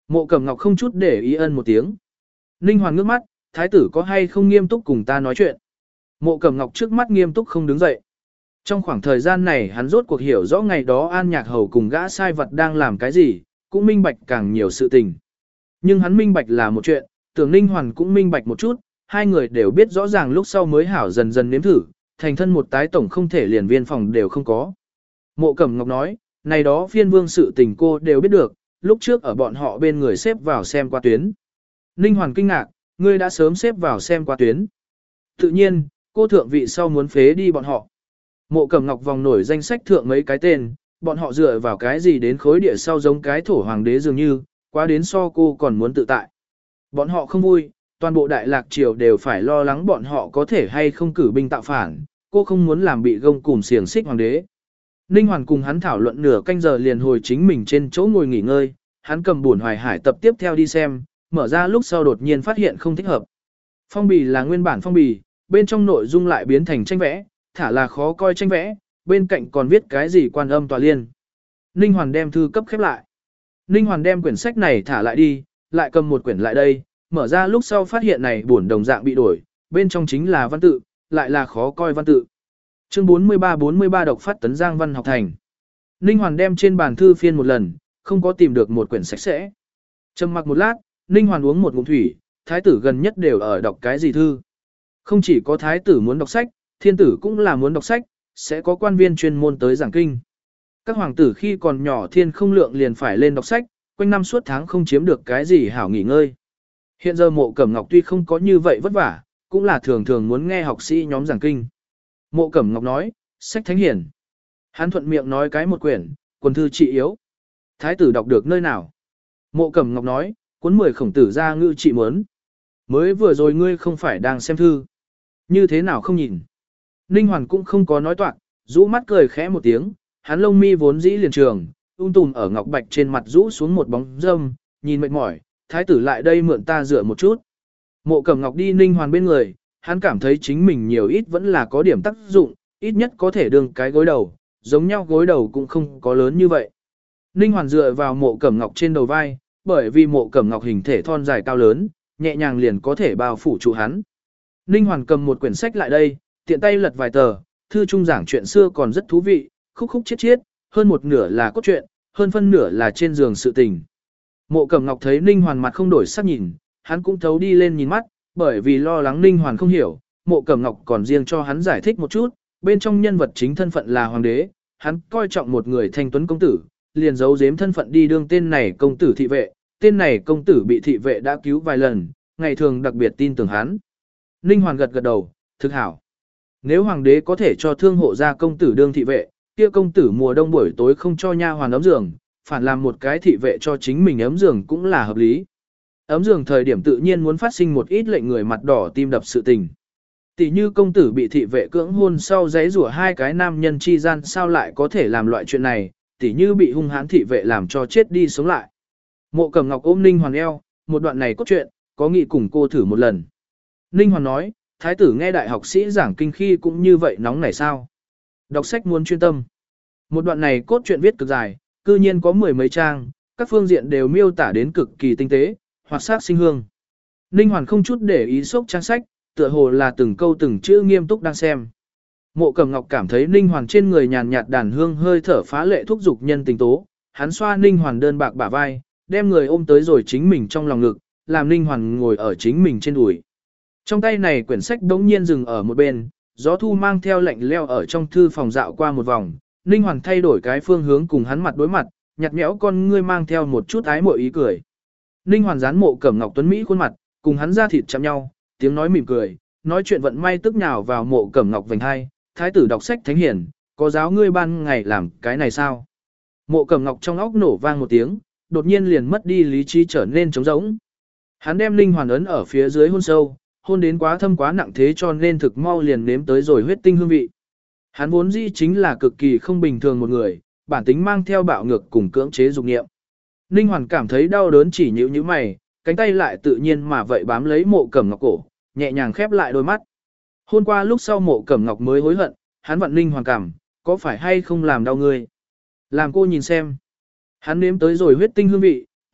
Mộ Cẩm Ngọc không chút để ý ân một tiếng. Ninh Hoàn ngước mắt, thái tử có hay không nghiêm túc cùng ta nói chuyện. Mộ Cẩm Ngọc trước mắt nghiêm túc không đứng dậy. Trong khoảng thời gian này hắn rốt cuộc hiểu rõ ngày đó An Nhạc Hầu cùng gã sai vật đang làm cái gì, cũng minh bạch càng nhiều sự tình. Nhưng hắn minh bạch là một chuyện, tưởng Ninh Hoàn cũng minh bạch một chút, hai người đều biết rõ ràng lúc sau mới hảo dần dần nếm thử, thành thân một tái tổng không thể liền viên phòng đều không có. Mộ Cẩm Ngọc nói, này đó phiên vương sự tình cô đều biết được, lúc trước ở bọn họ bên người xếp vào xem qua tuyến. Ninh Hoàn kinh ngạc, ngươi đã sớm xếp vào xem qua tuyến. Tự nhiên, cô thượng vị sau muốn phế đi bọn họ. Mộ Cẩm Ngọc vòng nổi danh sách thượng mấy cái tên, bọn họ dựa vào cái gì đến khối địa sau giống cái thổ hoàng đế dường như, quá đến so cô còn muốn tự tại. Bọn họ không vui, toàn bộ đại lạc triều đều phải lo lắng bọn họ có thể hay không cử binh tạo phản, cô không muốn làm bị gông cùm xiềng xích hoàng đế. Ninh Hoàn cùng hắn thảo luận nửa canh giờ liền hồi chính mình trên chỗ ngồi nghỉ ngơi, hắn cầm buồn Hoài Hải tập tiếp theo đi xem, mở ra lúc sau đột nhiên phát hiện không thích hợp. Phong bì là nguyên bản phong bì, bên trong nội dung lại biến thành tranh vẽ, thả là khó coi tranh vẽ, bên cạnh còn viết cái gì quan âm tòa liên. Ninh Hoàn đem thư cấp khép lại. Ninh Hoàn đem quyển sách này thả lại đi, lại cầm một quyển lại đây, mở ra lúc sau phát hiện này buồn đồng dạng bị đổi, bên trong chính là văn tự, lại là khó coi văn tự. Chương bốn mươi ba bốn mươi ba độc phát tấn Giang Văn học thành. Ninh Hoàn đem trên bàn thư phiên một lần, không có tìm được một quyển sạch sẽ. Trầm mặc một lát, Ninh Hoàn uống một ngụm thủy, thái tử gần nhất đều ở đọc cái gì thư. Không chỉ có thái tử muốn đọc sách, thiên tử cũng là muốn đọc sách, sẽ có quan viên chuyên môn tới giảng kinh. Các hoàng tử khi còn nhỏ thiên không lượng liền phải lên đọc sách, quanh năm suốt tháng không chiếm được cái gì hảo nghỉ ngơi. Hiện giờ Mộ Cẩm Ngọc tuy không có như vậy vất vả, cũng là thường thường muốn nghe học sĩ nhóm giảng kinh. Mộ Cẩm Ngọc nói, sách thánh hiển. Hắn thuận miệng nói cái một quyển, quần thư trị yếu. Thái tử đọc được nơi nào? Mộ Cẩm Ngọc nói, cuốn mười khổng tử ra ngữ trị mớn. Mới vừa rồi ngươi không phải đang xem thư. Như thế nào không nhìn? Ninh Hoàn cũng không có nói toạc, rũ mắt cười khẽ một tiếng, hắn lông mi vốn dĩ liền trường, ung tùm ở ngọc bạch trên mặt rũ xuống một bóng râm, nhìn mệt mỏi, thái tử lại đây mượn ta dựa một chút. Mộ Cẩm Ngọc đi Ninh Hoàn bên người, hắn cảm thấy chính mình nhiều ít vẫn là có điểm tác dụng, ít nhất có thể đương cái gối đầu, giống nhau gối đầu cũng không có lớn như vậy. Ninh Hoàn dựa vào Mộ Cẩm Ngọc trên đầu vai, bởi vì Mộ Cẩm Ngọc hình thể thon dài cao lớn, nhẹ nhàng liền có thể bao phủ trụ hắn. Ninh Hoàn cầm một quyển sách lại đây, tiện tay lật vài tờ, thư trung giảng chuyện xưa còn rất thú vị, khúc khúc chiết chiết, hơn một nửa là cốt truyện, hơn phân nửa là trên giường sự tình. Mộ Cẩm Ngọc thấy Ninh Hoàn mặt không đổi sắc nhìn, hắn cũng thấu đi lên nhìn mắt, bởi vì lo lắng Ninh Hoàn không hiểu, Mộ Cẩm Ngọc còn riêng cho hắn giải thích một chút, bên trong nhân vật chính thân phận là hoàng đế, hắn coi trọng một người thanh tuấn công tử, liền giấu giếm thân phận đi đương tên này công tử thị vệ, tên này công tử bị thị vệ đã cứu vài lần, ngày thường đặc biệt tin tưởng hắn. Ninh Hoàn gật gật đầu, thực hảo. Nếu hoàng đế có thể cho thương hộ ra công tử đương thị vệ, kia công tử mùa đông buổi tối không cho nha hoàn ấm giường, phản làm một cái thị vệ cho chính mình ấm giường cũng là hợp lý. Ấm giường thời điểm tự nhiên muốn phát sinh một ít lệnh người mặt đỏ tim đập sự tình. Tỷ như công tử bị thị vệ cưỡng hôn sau giấy rủa hai cái nam nhân chi gian sao lại có thể làm loại chuyện này, tỷ như bị hung hãn thị vệ làm cho chết đi sống lại. Mộ Cẩm Ngọc ôm Ninh Hoàn eo, một đoạn này cốt truyện, có nghị cùng cô thử một lần. Ninh Hoàn nói, thái tử nghe đại học sĩ giảng kinh khi cũng như vậy nóng nảy sao. Đọc sách muốn chuyên tâm. Một đoạn này cốt truyện viết cực dài, cư nhiên có mười mấy trang, các phương diện đều miêu tả đến cực kỳ tinh tế, hoạt sát sinh hương. Ninh Hoàn không chút để ý sốc trang sách, tựa hồ là từng câu từng chữ nghiêm túc đang xem. Mộ Cẩm Ngọc cảm thấy Ninh Hoàn trên người nhàn nhạt đàn hương hơi thở phá lệ thúc dục nhân tình tố, hắn xoa Ninh Hoàn đơn bạc bả vai, đem người ôm tới rồi chính mình trong lòng ngực, làm Ninh Hoàn ngồi ở chính mình trên đùi. Trong tay này quyển sách đống nhiên dừng ở một bên, gió thu mang theo lạnh leo ở trong thư phòng dạo qua một vòng, Ninh Hoàn thay đổi cái phương hướng cùng hắn mặt đối mặt, nhặt nhẽo con ngươi mang theo một chút ái mộ ý cười. Ninh Hoàn dán Mộ Cẩm Ngọc tuấn mỹ khuôn mặt, cùng hắn ra thịt chạm nhau, tiếng nói mỉm cười, nói chuyện vận may tức nhào vào Mộ Cẩm Ngọc vành hai, thái tử đọc sách thánh hiển, có giáo ngươi ban ngày làm cái này sao? Mộ Cẩm Ngọc trong óc nổ vang một tiếng, đột nhiên liền mất đi lý trí trở nên trống rỗng. Hắn đem Ninh Hoàn ấn ở phía dưới hôn sâu, hôn đến quá thâm quá nặng thế cho nên thực mau liền nếm tới rồi huyết tinh hương vị. Hắn vốn dĩ chính là cực kỳ không bình thường một người, bản tính mang theo bạo ngược cùng cưỡng chế dục niệm. Ninh Hoàn cảm thấy đau đớn chỉ nhíu nhíu mày, cánh tay lại tự nhiên mà vậy bám lấy Mộ Cẩm Ngọc cổ, nhẹ nhàng khép lại đôi mắt. Hôm qua lúc sau Mộ Cẩm Ngọc mới hối hận, hắn vặn Ninh Hoàn cảm, có phải hay không làm đau ngươi? Làm cô nhìn xem. Hắn nếm tới rồi huyết tinh hương vị,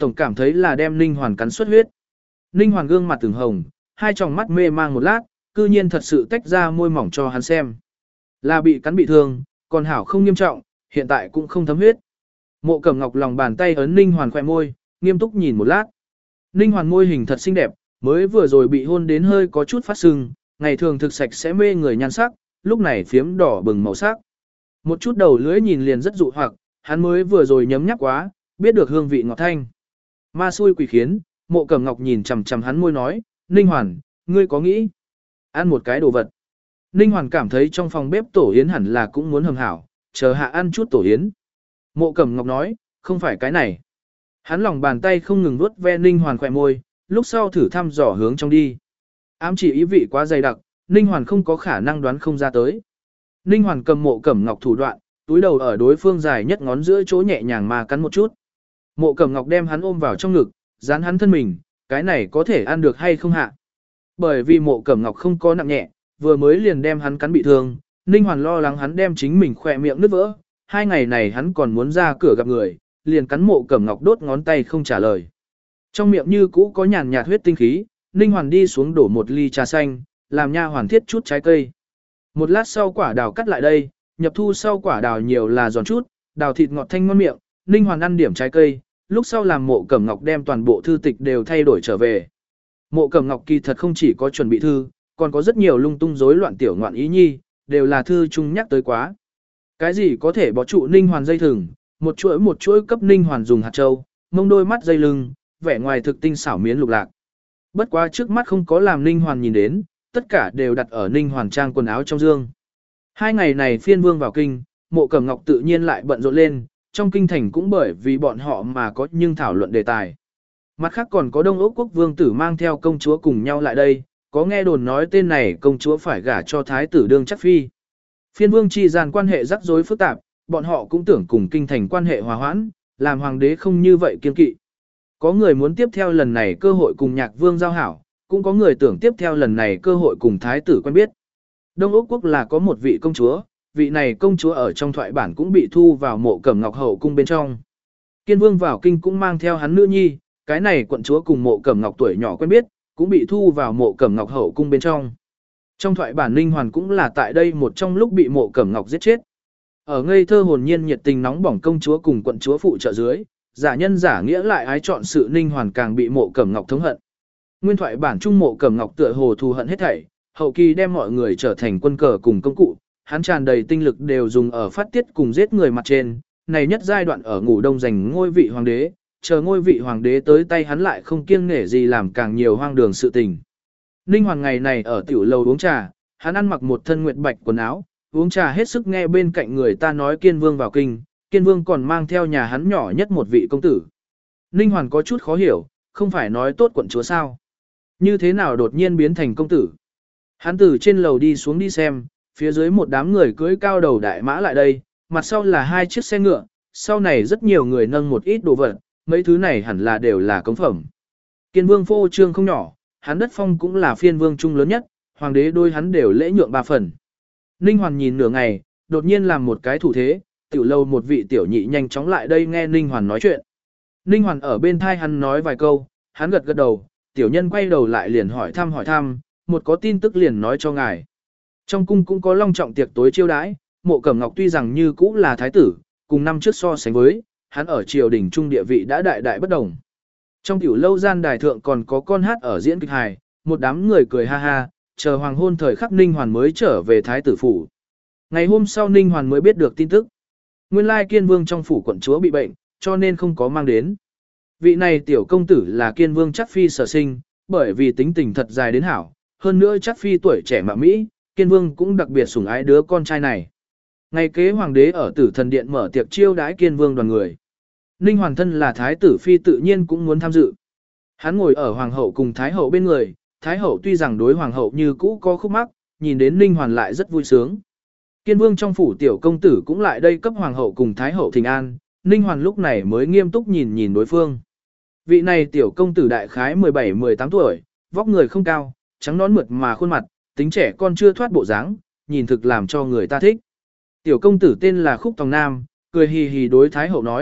tổng cảm thấy là đem Ninh Hoàn cắn xuất huyết. Ninh Hoàn gương mặt từng hồng, hai tròng mắt mê mang một lát, cư nhiên thật sự tách ra môi mỏng cho hắn xem. Là bị cắn bị thương, còn hảo không nghiêm trọng, hiện tại cũng không thấm huyết. Mộ Cẩm Ngọc lòng bàn tay ấn Ninh Hoàn khỏe môi, nghiêm túc nhìn một lát. Ninh Hoàn môi hình thật xinh đẹp, mới vừa rồi bị hôn đến hơi có chút phát sưng, ngày thường thực sạch sẽ mê người nhan sắc, lúc này phiếm đỏ bừng màu sắc. Một chút đầu lưỡi nhìn liền rất dụ hoặc, hắn mới vừa rồi nhấm nhắc quá, biết được hương vị ngọt thanh. Ma xui quỷ khiến, Mộ Cẩm Ngọc nhìn chằm chằm hắn môi nói, Ninh Hoàn, ngươi có nghĩ ăn một cái đồ vật. Ninh Hoàn cảm thấy trong phòng bếp tổ yến hẳn là cũng muốn hầm hảo, chờ hạ ăn chút tổ yến. Mộ Cẩm Ngọc nói, không phải cái này. Hắn lòng bàn tay không ngừng vuốt ve Ninh Hoàn khỏe môi, lúc sau thử thăm dò hướng trong đi. Ám chỉ ý vị quá dày đặc, Ninh Hoàn không có khả năng đoán không ra tới. Ninh Hoàn cầm Mộ Cẩm Ngọc thủ đoạn, túi đầu ở đối phương dài nhất ngón giữa chỗ nhẹ nhàng mà cắn một chút. Mộ Cẩm Ngọc đem hắn ôm vào trong ngực, dán hắn thân mình, cái này có thể ăn được hay không hạ. Bởi vì Mộ Cẩm Ngọc không có nặng nhẹ, vừa mới liền đem hắn cắn bị thương, Ninh Hoàn lo lắng hắn đem chính mình khỏe miệng nứt vỡ. Hai ngày này hắn còn muốn ra cửa gặp người, liền cắn Mộ Cẩm Ngọc đốt ngón tay không trả lời. Trong miệng như cũ có nhàn nhạt huyết tinh khí, Ninh Hoàn đi xuống đổ một ly trà xanh, làm nha hoàn thiết chút trái cây. Một lát sau quả đào cắt lại đây, nhập thu sau quả đào nhiều là giòn chút, đào thịt ngọt thanh ngon miệng, Ninh Hoàn ăn điểm trái cây, lúc sau làm Mộ Cẩm Ngọc đem toàn bộ thư tịch đều thay đổi trở về. Mộ Cẩm Ngọc kỳ thật không chỉ có chuẩn bị thư, còn có rất nhiều lung tung rối loạn tiểu ngoạn ý nhi, đều là thư chung nhắc tới quá. Cái gì có thể bó trụ Ninh Hoàn dây thừng, một chuỗi một chuỗi cấp Ninh Hoàn dùng hạt châu, mông đôi mắt dây lưng, vẻ ngoài thực tinh xảo miến lục lạc. Bất quá trước mắt không có làm Ninh Hoàn nhìn đến, tất cả đều đặt ở Ninh Hoàn trang quần áo trong dương. Hai ngày này phiên vương vào kinh, Mộ Cẩm Ngọc tự nhiên lại bận rộn lên, trong kinh thành cũng bởi vì bọn họ mà có nhưng thảo luận đề tài. Mặt khác còn có Đông Ốc quốc vương tử mang theo công chúa cùng nhau lại đây, có nghe đồn nói tên này công chúa phải gả cho thái tử đương chắc phi. Phiên vương chi gian quan hệ rắc rối phức tạp, bọn họ cũng tưởng cùng kinh thành quan hệ hòa hoãn, làm hoàng đế không như vậy kiên kỵ. Có người muốn tiếp theo lần này cơ hội cùng nhạc vương giao hảo, cũng có người tưởng tiếp theo lần này cơ hội cùng thái tử quen biết. Đông Úc quốc là có một vị công chúa, vị này công chúa ở trong thoại bản cũng bị thu vào Mộ Cẩm Ngọc hậu cung bên trong. Kiên vương vào kinh cũng mang theo hắn nữ nhi, cái này quận chúa cùng Mộ Cẩm Ngọc tuổi nhỏ quen biết, cũng bị thu vào Mộ Cẩm Ngọc hậu cung bên trong. Trong thoại bản Ninh Hoàn cũng là tại đây một trong lúc bị Mộ Cẩm Ngọc giết chết. Ở ngây thơ hồn nhiên nhiệt tình nóng bỏng công chúa cùng quận chúa phụ trợ dưới, giả nhân giả nghĩa lại ái chọn sự Ninh Hoàn càng bị Mộ Cẩm Ngọc thống hận. Nguyên thoại bản trung Mộ Cẩm Ngọc tựa hồ thù hận hết thảy, hậu kỳ đem mọi người trở thành quân cờ cùng công cụ, hắn tràn đầy tinh lực đều dùng ở phát tiết cùng giết người mặt trên, này nhất giai đoạn ở ngủ đông giành ngôi vị hoàng đế, chờ ngôi vị hoàng đế tới tay hắn lại không kiêng nể gì làm càng nhiều hoang đường sự tình. Ninh Hoàn ngày này ở tiểu lầu uống trà, hắn ăn mặc một thân nguyệt bạch quần áo, uống trà hết sức nghe bên cạnh người ta nói Kiên Vương vào kinh, Kiên Vương còn mang theo nhà hắn nhỏ nhất một vị công tử. Ninh Hoàn có chút khó hiểu, không phải nói tốt quận chúa sao? Như thế nào đột nhiên biến thành công tử? Hắn từ trên lầu đi xuống đi xem, phía dưới một đám người cưỡi cao đầu đại mã lại đây, mặt sau là hai chiếc xe ngựa, sau này rất nhiều người nâng một ít đồ vật, mấy thứ này hẳn là đều là cống phẩm. Kiên Vương phô trương không nhỏ, hắn đất phong cũng là phiên vương trung lớn nhất, hoàng đế đôi hắn đều lễ nhượng ba phần. Ninh Hoàn nhìn nửa ngày, đột nhiên làm một cái thủ thế, tiểu lâu một vị tiểu nhị nhanh chóng lại đây nghe Ninh Hoàn nói chuyện. Ninh Hoàn ở bên thai hắn nói vài câu, hắn gật gật đầu, tiểu nhân quay đầu lại liền hỏi thăm hỏi thăm, một có tin tức liền nói cho ngài. Trong cung cũng có long trọng tiệc tối chiêu đãi, Mộ Cẩm Ngọc tuy rằng như cũ là thái tử, cùng năm trước so sánh với, hắn ở triều đình trung địa vị đã đại đại bất đồng. Trong tiểu lâu gian đài thượng còn có con hát ở diễn kịch hài, một đám người cười ha ha, chờ hoàng hôn thời khắc Ninh Hoàn mới trở về thái tử phủ. Ngày hôm sau Ninh Hoàn mới biết được tin tức. Nguyên lai Kiên Vương trong phủ quận chúa bị bệnh, cho nên không có mang đến. Vị này tiểu công tử là Kiên Vương chắc phi sở sinh, bởi vì tính tình thật dài đến hảo, hơn nữa chắc phi tuổi trẻ mạ Mỹ, Kiên Vương cũng đặc biệt sủng ái đứa con trai này. Ngày kế hoàng đế ở Tử Thần Điện mở tiệc chiêu đãi Kiên Vương đoàn người. Ninh Hoàn thân là thái tử phi tự nhiên cũng muốn tham dự. Hắn ngồi ở hoàng hậu cùng thái hậu bên người, thái hậu tuy rằng đối hoàng hậu như cũ có khúc mắc, nhìn đến Ninh Hoàn lại rất vui sướng. Kiên Vương trong phủ tiểu công tử cũng lại đây cấp hoàng hậu cùng thái hậu thỉnh an, Ninh Hoàn lúc này mới nghiêm túc nhìn nhìn đối phương. Vị này tiểu công tử đại khái mười bảy mười tám tuổi, vóc người không cao, trắng nón mượt mà khuôn mặt, tính trẻ con chưa thoát bộ dáng, nhìn thực làm cho người ta thích. Tiểu công tử tên là Khúc Tòng Nam, cười hì hì đối thái hậu nói,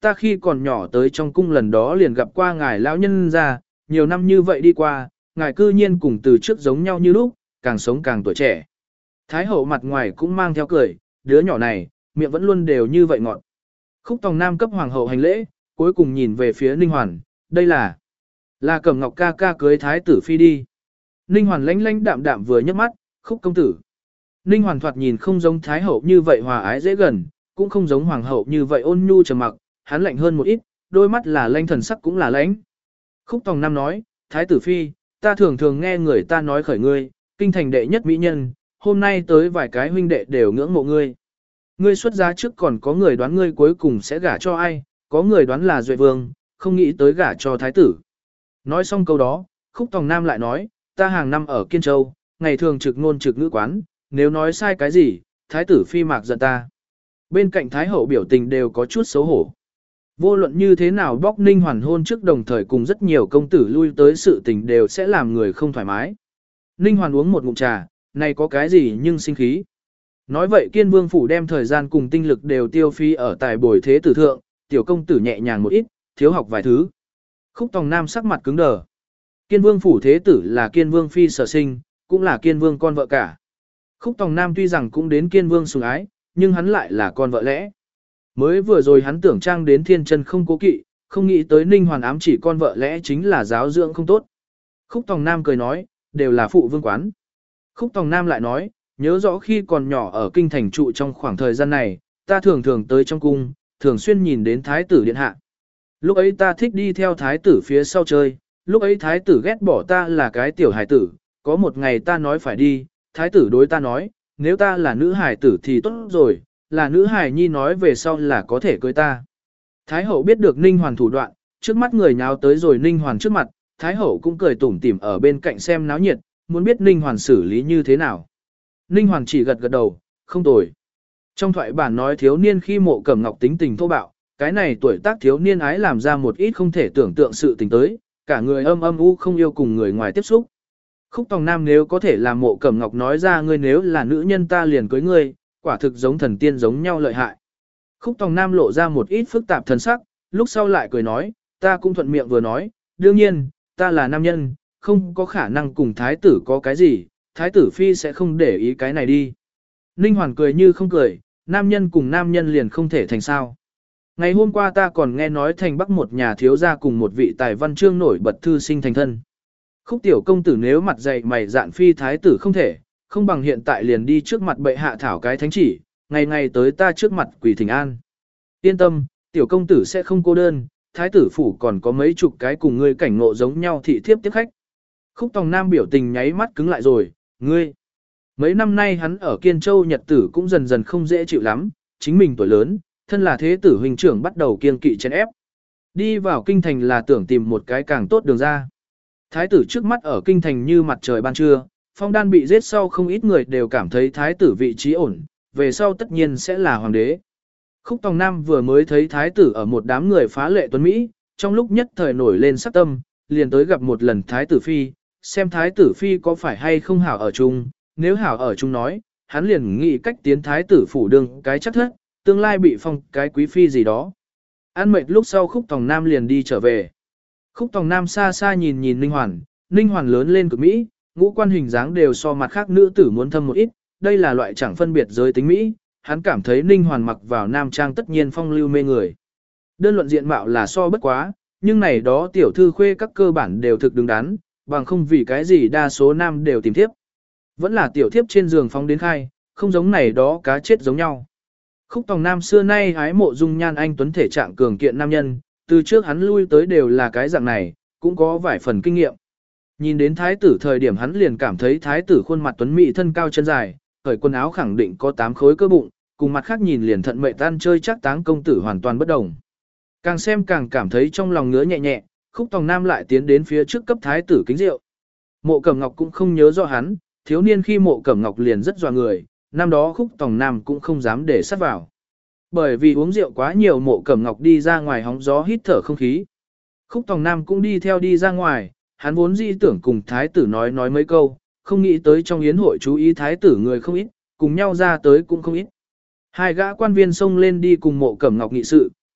ta khi còn nhỏ tới trong cung lần đó liền gặp qua ngài lão nhân ra, nhiều năm như vậy đi qua, ngài cư nhiên cùng từ trước giống nhau như lúc, càng sống càng tuổi trẻ. Thái hậu mặt ngoài cũng mang theo cười, đứa nhỏ này, miệng vẫn luôn đều như vậy ngọt. Khúc Tòng Nam cấp hoàng hậu hành lễ, cuối cùng nhìn về phía Ninh Hoàn, đây là, là Cẩm Ngọc ca ca cưới thái tử phi đi. Ninh Hoàn lánh lánh đạm đạm vừa nhấc mắt, Khúc công tử. Ninh Hoàn thoạt nhìn không giống thái hậu như vậy hòa ái dễ gần, cũng không giống hoàng hậu như vậy ôn nhu trầm mặc, hắn lạnh hơn một ít, đôi mắt là lanh thần sắc cũng là lãnh. Khúc Tòng Nam nói, thái tử phi, ta thường thường nghe người ta nói khởi ngươi, kinh thành đệ nhất mỹ nhân, hôm nay tới vài cái huynh đệ đều ngưỡng mộ ngươi. Ngươi xuất gia trước còn có người đoán ngươi cuối cùng sẽ gả cho ai, có người đoán là Duệ Vương, không nghĩ tới gả cho thái tử. Nói xong câu đó, Khúc Tòng Nam lại nói, ta hàng năm ở Kiên Châu, ngày thường trực ngôn trực ngữ quán, nếu nói sai cái gì, thái tử phi mạc giận ta. Bên cạnh thái hậu biểu tình đều có chút xấu hổ. Vô luận như thế nào bóc Ninh Hoàn hôn trước đồng thời cùng rất nhiều công tử lui tới sự tình đều sẽ làm người không thoải mái. Ninh Hoàn uống một ngụm trà, này có cái gì nhưng sinh khí. Nói vậy Kiên Vương phủ đem thời gian cùng tinh lực đều tiêu phi ở tài bồi thế tử thượng, tiểu công tử nhẹ nhàng một ít, thiếu học vài thứ. Khúc Tòng Nam sắc mặt cứng đờ. Kiên Vương phủ thế tử là Kiên Vương phi sở sinh, cũng là Kiên Vương con vợ cả. Khúc Tòng Nam tuy rằng cũng đến Kiên Vương sủng ái, nhưng hắn lại là con vợ lẽ. Mới vừa rồi hắn tưởng trang đến thiên chân không cố kỵ, không nghĩ tới Ninh Hoàn ám chỉ con vợ lẽ chính là giáo dưỡng không tốt. Khúc Tòng Nam cười nói, đều là phụ vương quán. Khúc Tòng Nam lại nói, nhớ rõ khi còn nhỏ ở kinh thành trụ trong khoảng thời gian này, ta thường thường tới trong cung, thường xuyên nhìn đến thái tử điện hạ. Lúc ấy ta thích đi theo thái tử phía sau chơi, lúc ấy thái tử ghét bỏ ta là cái tiểu hài tử, có một ngày ta nói phải đi, thái tử đối ta nói, nếu ta là nữ hài tử thì tốt rồi, là nữ hài nhi nói về sau là có thể cưới ta. Thái hậu biết được Ninh Hoàn thủ đoạn, trước mắt người nháo tới rồi Ninh Hoàn trước mặt, thái hậu cũng cười tủm tỉm ở bên cạnh xem náo nhiệt, muốn biết Ninh Hoàn xử lý như thế nào. Ninh Hoàn chỉ gật gật đầu, không tồi. Trong thoại bản nói thiếu niên khi Mộ Cẩm Ngọc tính tình thô bạo, cái này tuổi tác thiếu niên ái làm ra một ít không thể tưởng tượng sự tình tới, cả người âm âm u không yêu cùng người ngoài tiếp xúc. Khúc Tòng Nam nếu có thể làm Mộ Cẩm Ngọc nói ra ngươi nếu là nữ nhân ta liền cưới ngươi, quả thực giống thần tiên giống nhau lợi hại. Khúc Tòng Nam lộ ra một ít phức tạp thần sắc, lúc sau lại cười nói, ta cũng thuận miệng vừa nói, đương nhiên, ta là nam nhân, không có khả năng cùng thái tử có cái gì, thái tử phi sẽ không để ý cái này đi. Ninh Hoàn cười như không cười, nam nhân cùng nam nhân liền không thể thành sao. Ngày hôm qua ta còn nghe nói thành Bắc một nhà thiếu gia cùng một vị tài văn chương nổi bật thư sinh thành thân. Khúc tiểu công tử nếu mặt dày mày dạn phi thái tử không thể, không bằng hiện tại liền đi trước mặt bệ hạ thảo cái thánh chỉ, ngày ngày tới ta trước mặt quỳ thỉnh an. Yên tâm, tiểu công tử sẽ không cô đơn, thái tử phủ còn có mấy chục cái cùng ngươi cảnh ngộ giống nhau thị thiếp tiếp khách. Khúc Tòng Nam biểu tình nháy mắt cứng lại rồi, ngươi. Mấy năm nay hắn ở Kiên Châu nhật tử cũng dần dần không dễ chịu lắm, chính mình tuổi lớn, thân là thế tử huynh trưởng bắt đầu kiêng kỵ chèn ép. Đi vào kinh thành là tưởng tìm một cái càng tốt đường ra. Thái tử trước mắt ở kinh thành như mặt trời ban trưa, Phong Đan bị giết sau không ít người đều cảm thấy thái tử vị trí ổn, về sau tất nhiên sẽ là hoàng đế. Khúc Tòng Nam vừa mới thấy thái tử ở một đám người phá lệ tuấn Mỹ, trong lúc nhất thời nổi lên sắc tâm, liền tới gặp một lần thái tử phi, xem thái tử phi có phải hay không hảo ở chung, nếu hảo ở chung nói, hắn liền nghĩ cách tiến thái tử phủ đương cái chắc thất, tương lai bị phong cái quý phi gì đó. Ăn mệt lúc sau Khúc Tòng Nam liền đi trở về. Khúc Tòng Nam xa xa nhìn nhìn Ninh Hoàn, Ninh Hoàn lớn lên cực Mỹ, ngũ quan hình dáng đều so mặt khác nữ tử muốn thâm một ít, đây là loại chẳng phân biệt giới tính Mỹ, hắn cảm thấy Ninh Hoàn mặc vào nam trang tất nhiên phong lưu mê người. Đơn luận diện mạo là so bất quá, nhưng này đó tiểu thư khuê các cơ bản đều thực đứng đắn, bằng không vì cái gì đa số nam đều tìm thiếp. Vẫn là tiểu thiếp trên giường phóng đến khai, không giống này đó cá chết giống nhau. Khúc Tòng Nam xưa nay hái mộ dung nhan anh tuấn thể trạng cường kiện nam nhân, từ trước hắn lui tới đều là cái dạng này, cũng có vài phần kinh nghiệm. Nhìn đến thái tử thời điểm hắn liền cảm thấy thái tử khuôn mặt tuấn mỹ thân cao chân dài, cởi quần áo khẳng định có tám khối cơ bụng, cùng mặt khác nhìn liền thận mệnh tan chơi chắc táng công tử hoàn toàn bất đồng. Càng xem càng cảm thấy trong lòng ngứa nhẹ nhẹ, Khúc Tòng Nam lại tiến đến phía trước cấp thái tử kính rượu. Mộ Cẩm Ngọc cũng không nhớ rõ hắn, thiếu niên khi Mộ Cẩm Ngọc liền rất dọa người, năm đó Khúc Tòng Nam cũng không dám để sát vào. Bởi vì uống rượu quá nhiều Mộ Cẩm Ngọc đi ra ngoài hóng gió hít thở không khí. Khúc Tòng Nam cũng đi theo đi ra ngoài, hắn vốn dĩ tưởng cùng thái tử nói nói mấy câu, không nghĩ tới trong yến hội chú ý thái tử người không ít, cùng nhau ra tới cũng không ít. Hai gã quan viên xông lên đi cùng Mộ Cẩm Ngọc nghị sự,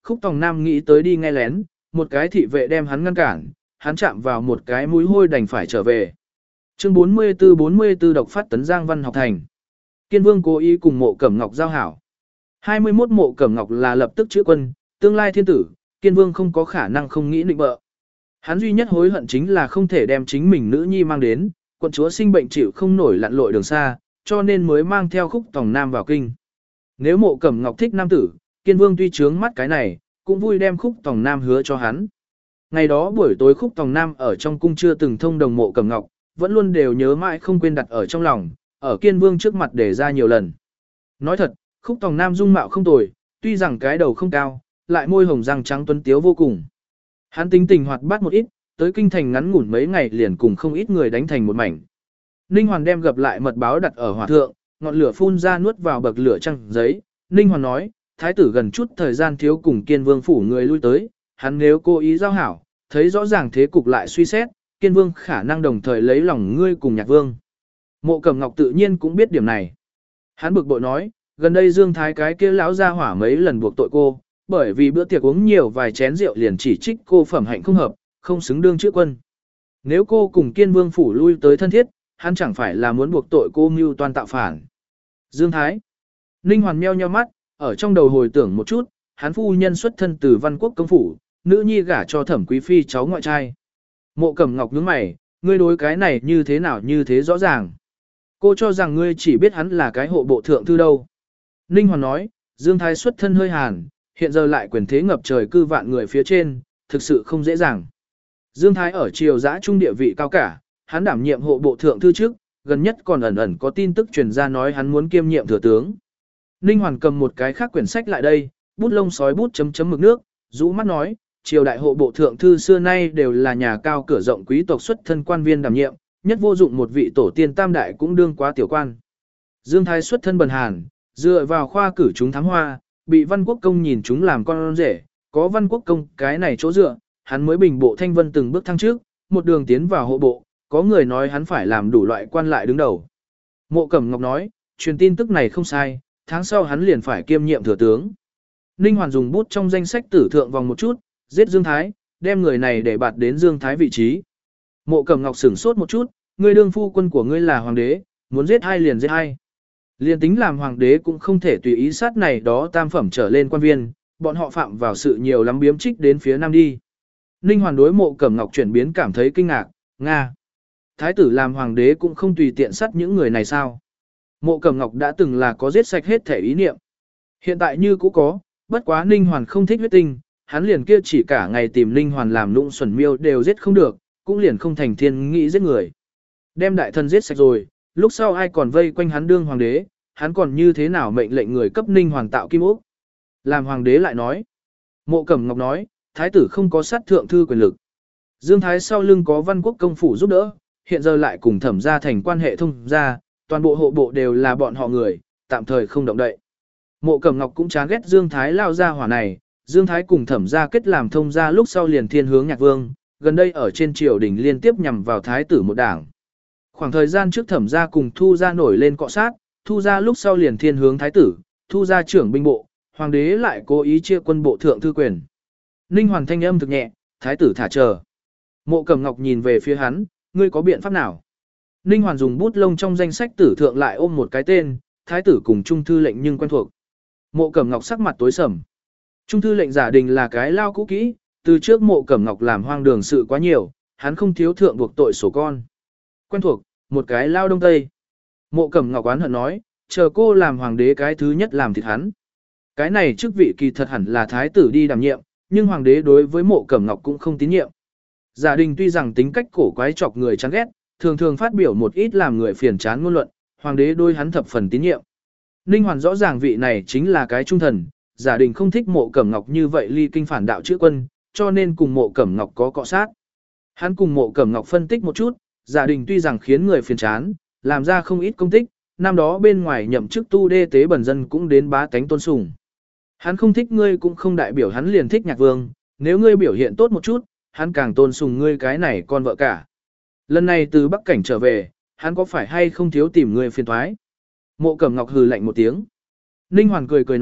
Khúc Tòng Nam nghĩ tới đi nghe lén, một cái thị vệ đem hắn ngăn cản, hắn chạm vào một cái mũi hôi đành phải trở về. Chương bốn mươi tư bốn mươi tư độc phát tấn Giang Văn học thành. Kiên Vương cố ý cùng Mộ Cẩm Ngọc giao hảo. hai mươi mốt Mộ Cẩm Ngọc là lập tức chữa quân, tương lai thiên tử, Kiên Vương không có khả năng không nghĩ định bợ. Hắn duy nhất hối hận chính là không thể đem chính mình nữ nhi mang đến, quận chúa sinh bệnh chịu không nổi lặn lội đường xa, cho nên mới mang theo Khúc Tòng Nam vào kinh. Nếu Mộ Cẩm Ngọc thích nam tử, Kiên Vương tuy trướng mắt cái này, cũng vui đem Khúc Tòng Nam hứa cho hắn. Ngày đó buổi tối Khúc Tòng Nam ở trong cung chưa từng thông đồng Mộ Cẩm Ngọc, vẫn luôn đều nhớ mãi không quên đặt ở trong lòng, ở Kiên Vương trước mặt để ra nhiều lần. Nói thật, Khúc Tòng Nam dung mạo không tồi, tuy rằng cái đầu không cao, lại môi hồng răng trắng tuấn tiếu vô cùng. Hắn tính tình hoạt bát một ít, tới kinh thành ngắn ngủn mấy ngày liền cùng không ít người đánh thành một mảnh. Ninh Hoàn đem gặp lại mật báo đặt ở hỏa thượng, ngọn lửa phun ra nuốt vào bậc lửa trăng giấy. Ninh Hoàn nói, thái tử gần chút thời gian thiếu cùng Kiên Vương phủ người lui tới, hắn nếu cố ý giao hảo, thấy rõ ràng thế cục lại suy xét, Kiên Vương khả năng đồng thời lấy lòng ngươi cùng Nhạc Vương. Mộ Cẩm Ngọc tự nhiên cũng biết điểm này. Hắn bực bội nói, gần đây Dương Thái cái kia lão ra hỏa mấy lần buộc tội cô, bởi vì bữa tiệc uống nhiều vài chén rượu liền chỉ trích cô phẩm hạnh không hợp, không xứng đương chữa quân. Nếu cô cùng Kiên Vương phủ lui tới thân thiết, hắn chẳng phải là muốn buộc tội cô mưu toan tạo phản. Dương Thái. Ninh Hoàn meo nheo mắt, ở trong đầu hồi tưởng một chút, hắn phu nhân xuất thân từ Văn Quốc công phủ, nữ nhi gả cho Thẩm Quý phi cháu ngoại trai. Mộ Cẩm Ngọc nhướng mày, ngươi đối cái này như thế nào như thế rõ ràng. Cô cho rằng ngươi chỉ biết hắn là cái hộ bộ thượng thư đâu. Ninh Hoàn nói, Dương Thái xuất thân hơi hàn, hiện giờ lại quyền thế ngập trời cư vạn người phía trên, thực sự không dễ dàng. Dương Thái ở triều giã trung địa vị cao cả, hắn đảm nhiệm hộ bộ thượng thư trước, gần nhất còn ẩn ẩn có tin tức truyền ra nói hắn muốn kiêm nhiệm thừa tướng. Ninh Hoàn cầm một cái khác quyển sách lại đây, bút lông sói bút chấm chấm mực nước, rũ mắt nói, triều đại hộ bộ thượng thư xưa nay đều là nhà cao cửa rộng quý tộc xuất thân quan viên đảm nhiệm, nhất vô dụng một vị tổ tiên tam đại cũng đương quá tiểu quan. Dương Thái xuất thân bần hàn, dựa vào khoa cử chúng thám hoa, bị Văn Quốc công nhìn chúng làm con rể, có Văn Quốc công cái này chỗ dựa, hắn mới bình bộ thanh vân từng bước thăng trước, một đường tiến vào hộ bộ, có người nói hắn phải làm đủ loại quan lại đứng đầu. Mộ Cẩm Ngọc nói, truyền tin tức này không sai, tháng sau hắn liền phải kiêm nhiệm thừa tướng. Ninh Hoàn dùng bút trong danh sách tử thượng vòng một chút, giết Dương Thái, đem người này để bạt đến Dương Thái vị trí. Mộ Cẩm Ngọc sửng sốt một chút, ngươi đương phu quân của ngươi là hoàng đế, muốn giết hai liền giết hai. Liền tính làm hoàng đế cũng không thể tùy ý sát này đó tam phẩm trở lên quan viên, bọn họ phạm vào sự nhiều lắm biếm trích đến phía nam đi. Ninh Hoàn đối Mộ Cẩm Ngọc chuyển biến cảm thấy kinh ngạc, Nga. Thái tử làm hoàng đế cũng không tùy tiện sát những người này sao. Mộ Cẩm Ngọc đã từng là có giết sạch hết thể ý niệm. Hiện tại như cũ có, bất quá Ninh Hoàn không thích huyết tinh, hắn liền kia chỉ cả ngày tìm Ninh Hoàn làm nụng xuẩn miêu đều giết không được, cũng liền không thành thiên nghĩ giết người. Đem đại thần giết sạch rồi, lúc sau ai còn vây quanh hắn đương hoàng đế, hắn còn như thế nào mệnh lệnh người cấp Ninh Hoàn tạo kim ốc. Làm hoàng đế lại nói. Mộ Cẩm Ngọc nói, thái tử không có sát thượng thư quyền lực. Dương Thái sau lưng có Văn Quốc công phủ giúp đỡ, hiện giờ lại cùng Thẩm gia thành quan hệ thông gia, toàn bộ hộ bộ đều là bọn họ người, tạm thời không động đậy. Mộ Cẩm Ngọc cũng chán ghét Dương Thái lao ra hỏa này, Dương Thái cùng Thẩm gia kết làm thông gia lúc sau liền thiên hướng Nhạc Vương, gần đây ở trên triều đình liên tiếp nhằm vào thái tử một đảng. Khoảng thời gian trước Thẩm gia cùng Thu gia nổi lên cọ sát, Thu gia lúc sau liền thiên hướng thái tử, Thu gia trưởng binh bộ, hoàng đế lại cố ý chia quân bộ thượng thư quyền. Ninh Hoàn thanh âm thực nhẹ, thái tử thả chờ. Mộ Cẩm Ngọc nhìn về phía hắn, ngươi có biện pháp nào? Ninh Hoàn dùng bút lông trong danh sách tử thượng lại ôm một cái tên, thái tử cùng trung thư lệnh nhưng quen thuộc. Mộ Cẩm Ngọc sắc mặt tối sầm. Trung thư lệnh Giả Đình là cái lao cũ kỹ, từ trước Mộ Cẩm Ngọc làm hoang đường sự quá nhiều, hắn không thiếu thượng buộc tội sổ con. Quen thuộc, một cái lao đông tây. Mộ Cẩm Ngọc oán hận nói, chờ cô làm hoàng đế cái thứ nhất làm thịt hắn. Cái này chức vị kỳ thật hẳn là thái tử đi đảm nhiệm, nhưng hoàng đế đối với Mộ Cẩm Ngọc cũng không tín nhiệm. Giả Đình tuy rằng tính cách cổ quái chọc người chán ghét, thường thường phát biểu một ít làm người phiền chán ngôn luận, hoàng đế đôi hắn thập phần tín nhiệm. Ninh Hoàn rõ ràng vị này chính là cái trung thần, Giả Đình không thích Mộ Cẩm Ngọc như vậy ly kinh phản đạo chữa quân, cho nên cùng Mộ Cẩm Ngọc có cọ sát. Hắn cùng Mộ Cẩm Ngọc phân tích một chút, Giả Đình tuy rằng khiến người phiền chán, làm ra không ít công tích, năm đó bên ngoài nhậm chức tu đê tế bẩn dân cũng đến bá tánh tôn sùng. Hắn không thích ngươi cũng không đại biểu hắn liền thích Nhạc Vương, nếu ngươi biểu hiện tốt một chút, hắn càng tôn sùng ngươi cái này con vợ cả. Lần này từ Bắc Cảnh trở về, hắn có phải hay không thiếu tìm ngươi phiền thoái? Mộ Cẩm Ngọc hừ lạnh một tiếng. Ninh Hoàn cười cười nói,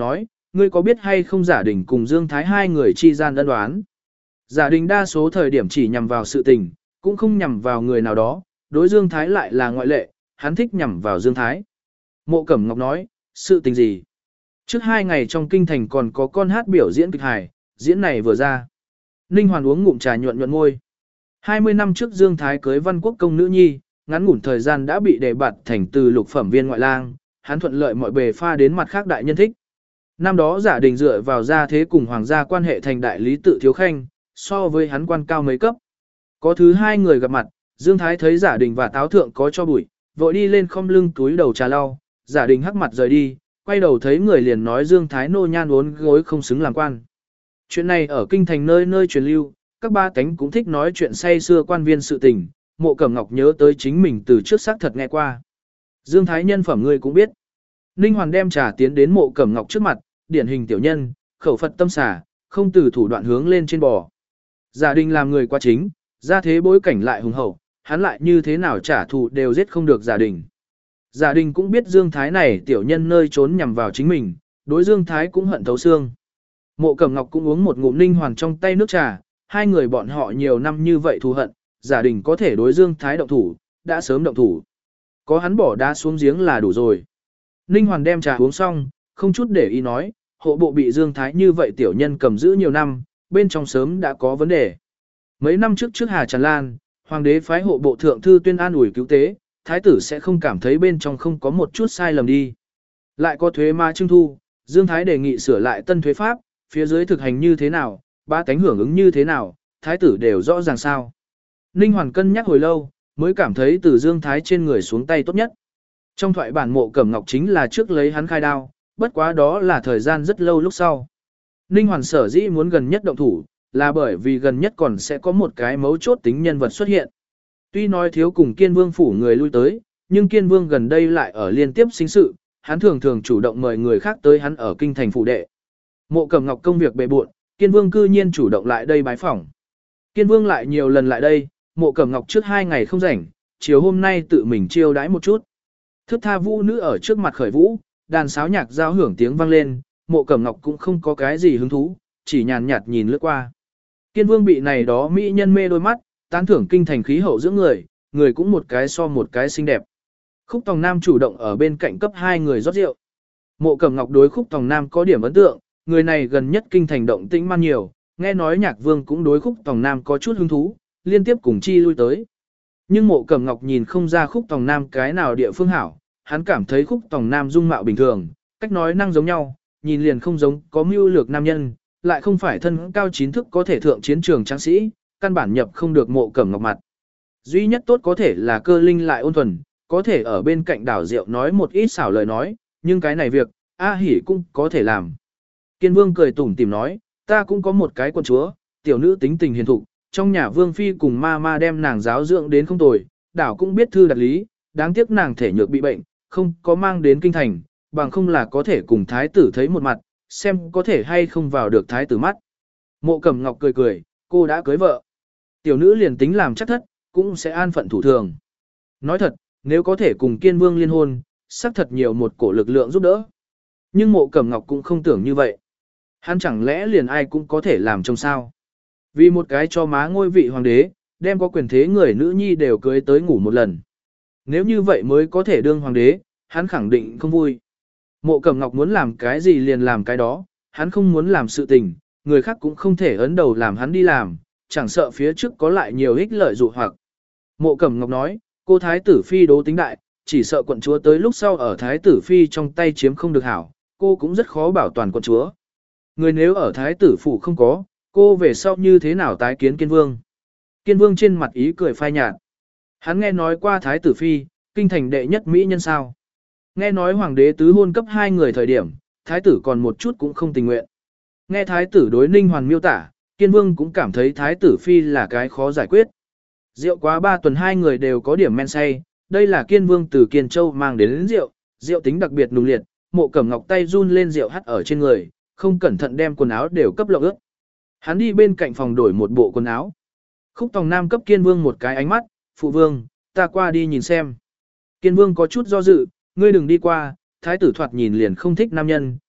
ngươi có biết hay không Giả Đình cùng Dương Thái hai người chi gian ân đoán? Giả Đình đa số thời điểm chỉ nhằm vào sự tình, cũng không nhằm vào người nào đó, đối Dương Thái lại là ngoại lệ, hắn thích nhằm vào Dương Thái. Mộ Cẩm Ngọc nói, sự tình gì? Trước hai ngày trong kinh thành còn có con hát biểu diễn kịch hài, diễn này vừa ra. Ninh Hoàn uống ngụm trà nhuận nhuận môi. hai mươi năm trước Dương Thái cưới Văn Quốc công nữ nhi, ngắn ngủn thời gian đã bị đề bạt thành từ lục phẩm viên ngoại lang, hắn thuận lợi mọi bề pha đến mặt khác đại nhân thích. Năm đó Giả Đình dựa vào gia thế cùng hoàng gia quan hệ thành đại lý tự thiếu khanh, so với hắn quan cao mấy cấp. Có thứ hai người gặp mặt, Dương Thái thấy Giả Đình và Táo Thượng có cho bụi, vội đi lên khom lưng túi đầu trà lau, Giả Đình hắc mặt rời đi, quay đầu thấy người liền nói Dương Thái nô nhan uốn gối không xứng làm quan. Chuyện này ở kinh thành nơi nơi truyền lưu, các ba cánh cũng thích nói chuyện say xưa quan viên sự tình, Mộ Cẩm Ngọc nhớ tới chính mình từ trước xác thật nghe qua. Dương Thái nhân phẩm ngươi cũng biết. Ninh Hoàn đem trà tiến đến Mộ Cẩm Ngọc trước mặt, điển hình tiểu nhân, khẩu Phật tâm xả, không từ thủ đoạn hướng lên trên bò. Giả Đình làm người quá chính, ra thế bối cảnh lại hùng hậu, hắn lại như thế nào trả thù đều giết không được Giả Đình. Giả Đình cũng biết Dương Thái này tiểu nhân nơi trốn nhằm vào chính mình, đối Dương Thái cũng hận thấu xương. Mộ Cẩm Ngọc cũng uống một ngụm Ninh Hoàn trong tay nước trà, hai người bọn họ nhiều năm như vậy thù hận, Giả Đình có thể đối Dương Thái động thủ, đã sớm động thủ. Có hắn bỏ đá xuống giếng là đủ rồi. Ninh Hoàn đem trà uống xong, không chút để ý nói, hộ bộ bị Dương Thái như vậy tiểu nhân cầm giữ nhiều năm, bên trong sớm đã có vấn đề. Mấy năm trước trước Hà Tràn Lan, hoàng đế phái hộ bộ thượng thư tuyên an ủi cứu tế, thái tử sẽ không cảm thấy bên trong không có một chút sai lầm đi. Lại có thuế ma trưng thu, Dương Thái đề nghị sửa lại tân thuế pháp, phía dưới thực hành như thế nào, ba tánh hưởng ứng như thế nào, thái tử đều rõ ràng sao. Ninh Hoàn cân nhắc hồi lâu, mới cảm thấy từ Dương Thái trên người xuống tay tốt nhất. Trong thoại bản Mộ Cẩm Ngọc chính là trước lấy hắn khai đao, bất quá đó là thời gian rất lâu lúc sau. Ninh Hoàn sở dĩ muốn gần nhất động thủ, là bởi vì gần nhất còn sẽ có một cái mấu chốt tính nhân vật xuất hiện. Tuy nói thiếu cùng Kiên Vương phủ người lui tới, nhưng Kiên Vương gần đây lại ở liên tiếp sinh sự, hắn thường thường chủ động mời người khác tới hắn ở kinh thành phủ đệ. Mộ Cẩm Ngọc công việc bề bộn, Kiên Vương cư nhiên chủ động lại đây bái phỏng. Kiên Vương lại nhiều lần lại đây, Mộ Cẩm Ngọc trước hai ngày không rảnh, chiều hôm nay tự mình chiêu đãi một chút. Thức tha vũ nữ ở trước mặt khởi vũ, đàn sáo nhạc giao hưởng tiếng vang lên, Mộ Cẩm Ngọc cũng không có cái gì hứng thú, chỉ nhàn nhạt nhìn lướt qua. Kiên Vương bị này đó mỹ nhân mê đôi mắt, tán thưởng kinh thành khí hậu dưỡng người, người cũng một cái so một cái xinh đẹp. Khúc Tòng Nam chủ động ở bên cạnh cấp hai người rót rượu. Mộ Cẩm Ngọc đối Khúc Tòng Nam có điểm ấn tượng, người này gần nhất kinh thành động tĩnh man nhiều, nghe nói Nhạc Vương cũng đối Khúc Tòng Nam có chút hứng thú, liên tiếp cùng chi lui tới. Nhưng Mộ Cẩm Ngọc nhìn không ra Khúc Tòng Nam cái nào địa phương hảo, hắn cảm thấy Khúc Tòng Nam dung mạo bình thường, cách nói năng giống nhau, nhìn liền không giống có mưu lược nam nhân, lại không phải thân cao chín thước có thể thượng chiến trường tráng sĩ, căn bản nhập không được Mộ Cẩm Ngọc mặt. Duy nhất tốt có thể là Cơ Linh lại ôn thuần, có thể ở bên cạnh đảo rượu nói một ít xảo lời nói, nhưng cái này việc, A Hỉ cũng có thể làm. Kiên Vương cười tủm tỉm nói, ta cũng có một cái quân chúa, tiểu nữ tính tình hiền thục, trong nhà Vương Phi cùng ma ma đem nàng giáo dưỡng đến không tồi, đảo cũng biết thư đặt lý, đáng tiếc nàng thể nhược bị bệnh, không có mang đến kinh thành, bằng không là có thể cùng thái tử thấy một mặt, xem có thể hay không vào được thái tử mắt. Mộ Cẩm Ngọc cười cười, cô đã cưới vợ. Tiểu nữ liền tính làm chắc thất, cũng sẽ an phận thủ thường. Nói thật, nếu có thể cùng Kiên Vương liên hôn, xác thật nhiều một cổ lực lượng giúp đỡ. Nhưng Mộ Cẩm Ngọc cũng không tưởng như vậy. Hắn chẳng lẽ liền ai cũng có thể làm trong sao. Vì một cái cho má ngôi vị hoàng đế, đem có quyền thế người nữ nhi đều cưới tới ngủ một lần. Nếu như vậy mới có thể đương hoàng đế, hắn khẳng định không vui. Mộ Cẩm Ngọc muốn làm cái gì liền làm cái đó, hắn không muốn làm sự tình, người khác cũng không thể ấn đầu làm hắn đi làm, chẳng sợ phía trước có lại nhiều ích lợi dụ hoặc. Mộ Cẩm Ngọc nói, cô thái tử phi đố tính đại, chỉ sợ quận chúa tới lúc sau ở thái tử phi trong tay chiếm không được hảo, cô cũng rất khó bảo toàn quận chúa. Người nếu ở thái tử phủ không có, cô về sau như thế nào tái kiến Kiên Vương? Kiên Vương trên mặt ý cười phai nhạt. Hắn nghe nói qua thái tử phi, kinh thành đệ nhất mỹ nhân sao. Nghe nói hoàng đế tứ hôn cấp hai người thời điểm, thái tử còn một chút cũng không tình nguyện. Nghe thái tử đối Ninh Hoàn miêu tả, Kiên Vương cũng cảm thấy thái tử phi là cái khó giải quyết. Rượu quá ba tuần hai người đều có điểm men say, đây là Kiên Vương từ Kiên Châu mang đến, đến rượu, rượu tính đặc biệt nùng liệt, Mộ Cẩm Ngọc tay run lên rượu hắt ở trên người, không cẩn thận đem quần áo đều cấp lộng ướt. Hắn đi bên cạnh phòng đổi một bộ quần áo. Khúc Tòng Nam cấp Kiên Vương một cái ánh mắt, phụ vương, ta qua đi nhìn xem. Kiên Vương có chút do dự, ngươi đừng đi qua, thái tử thoạt nhìn liền không thích nam nhân,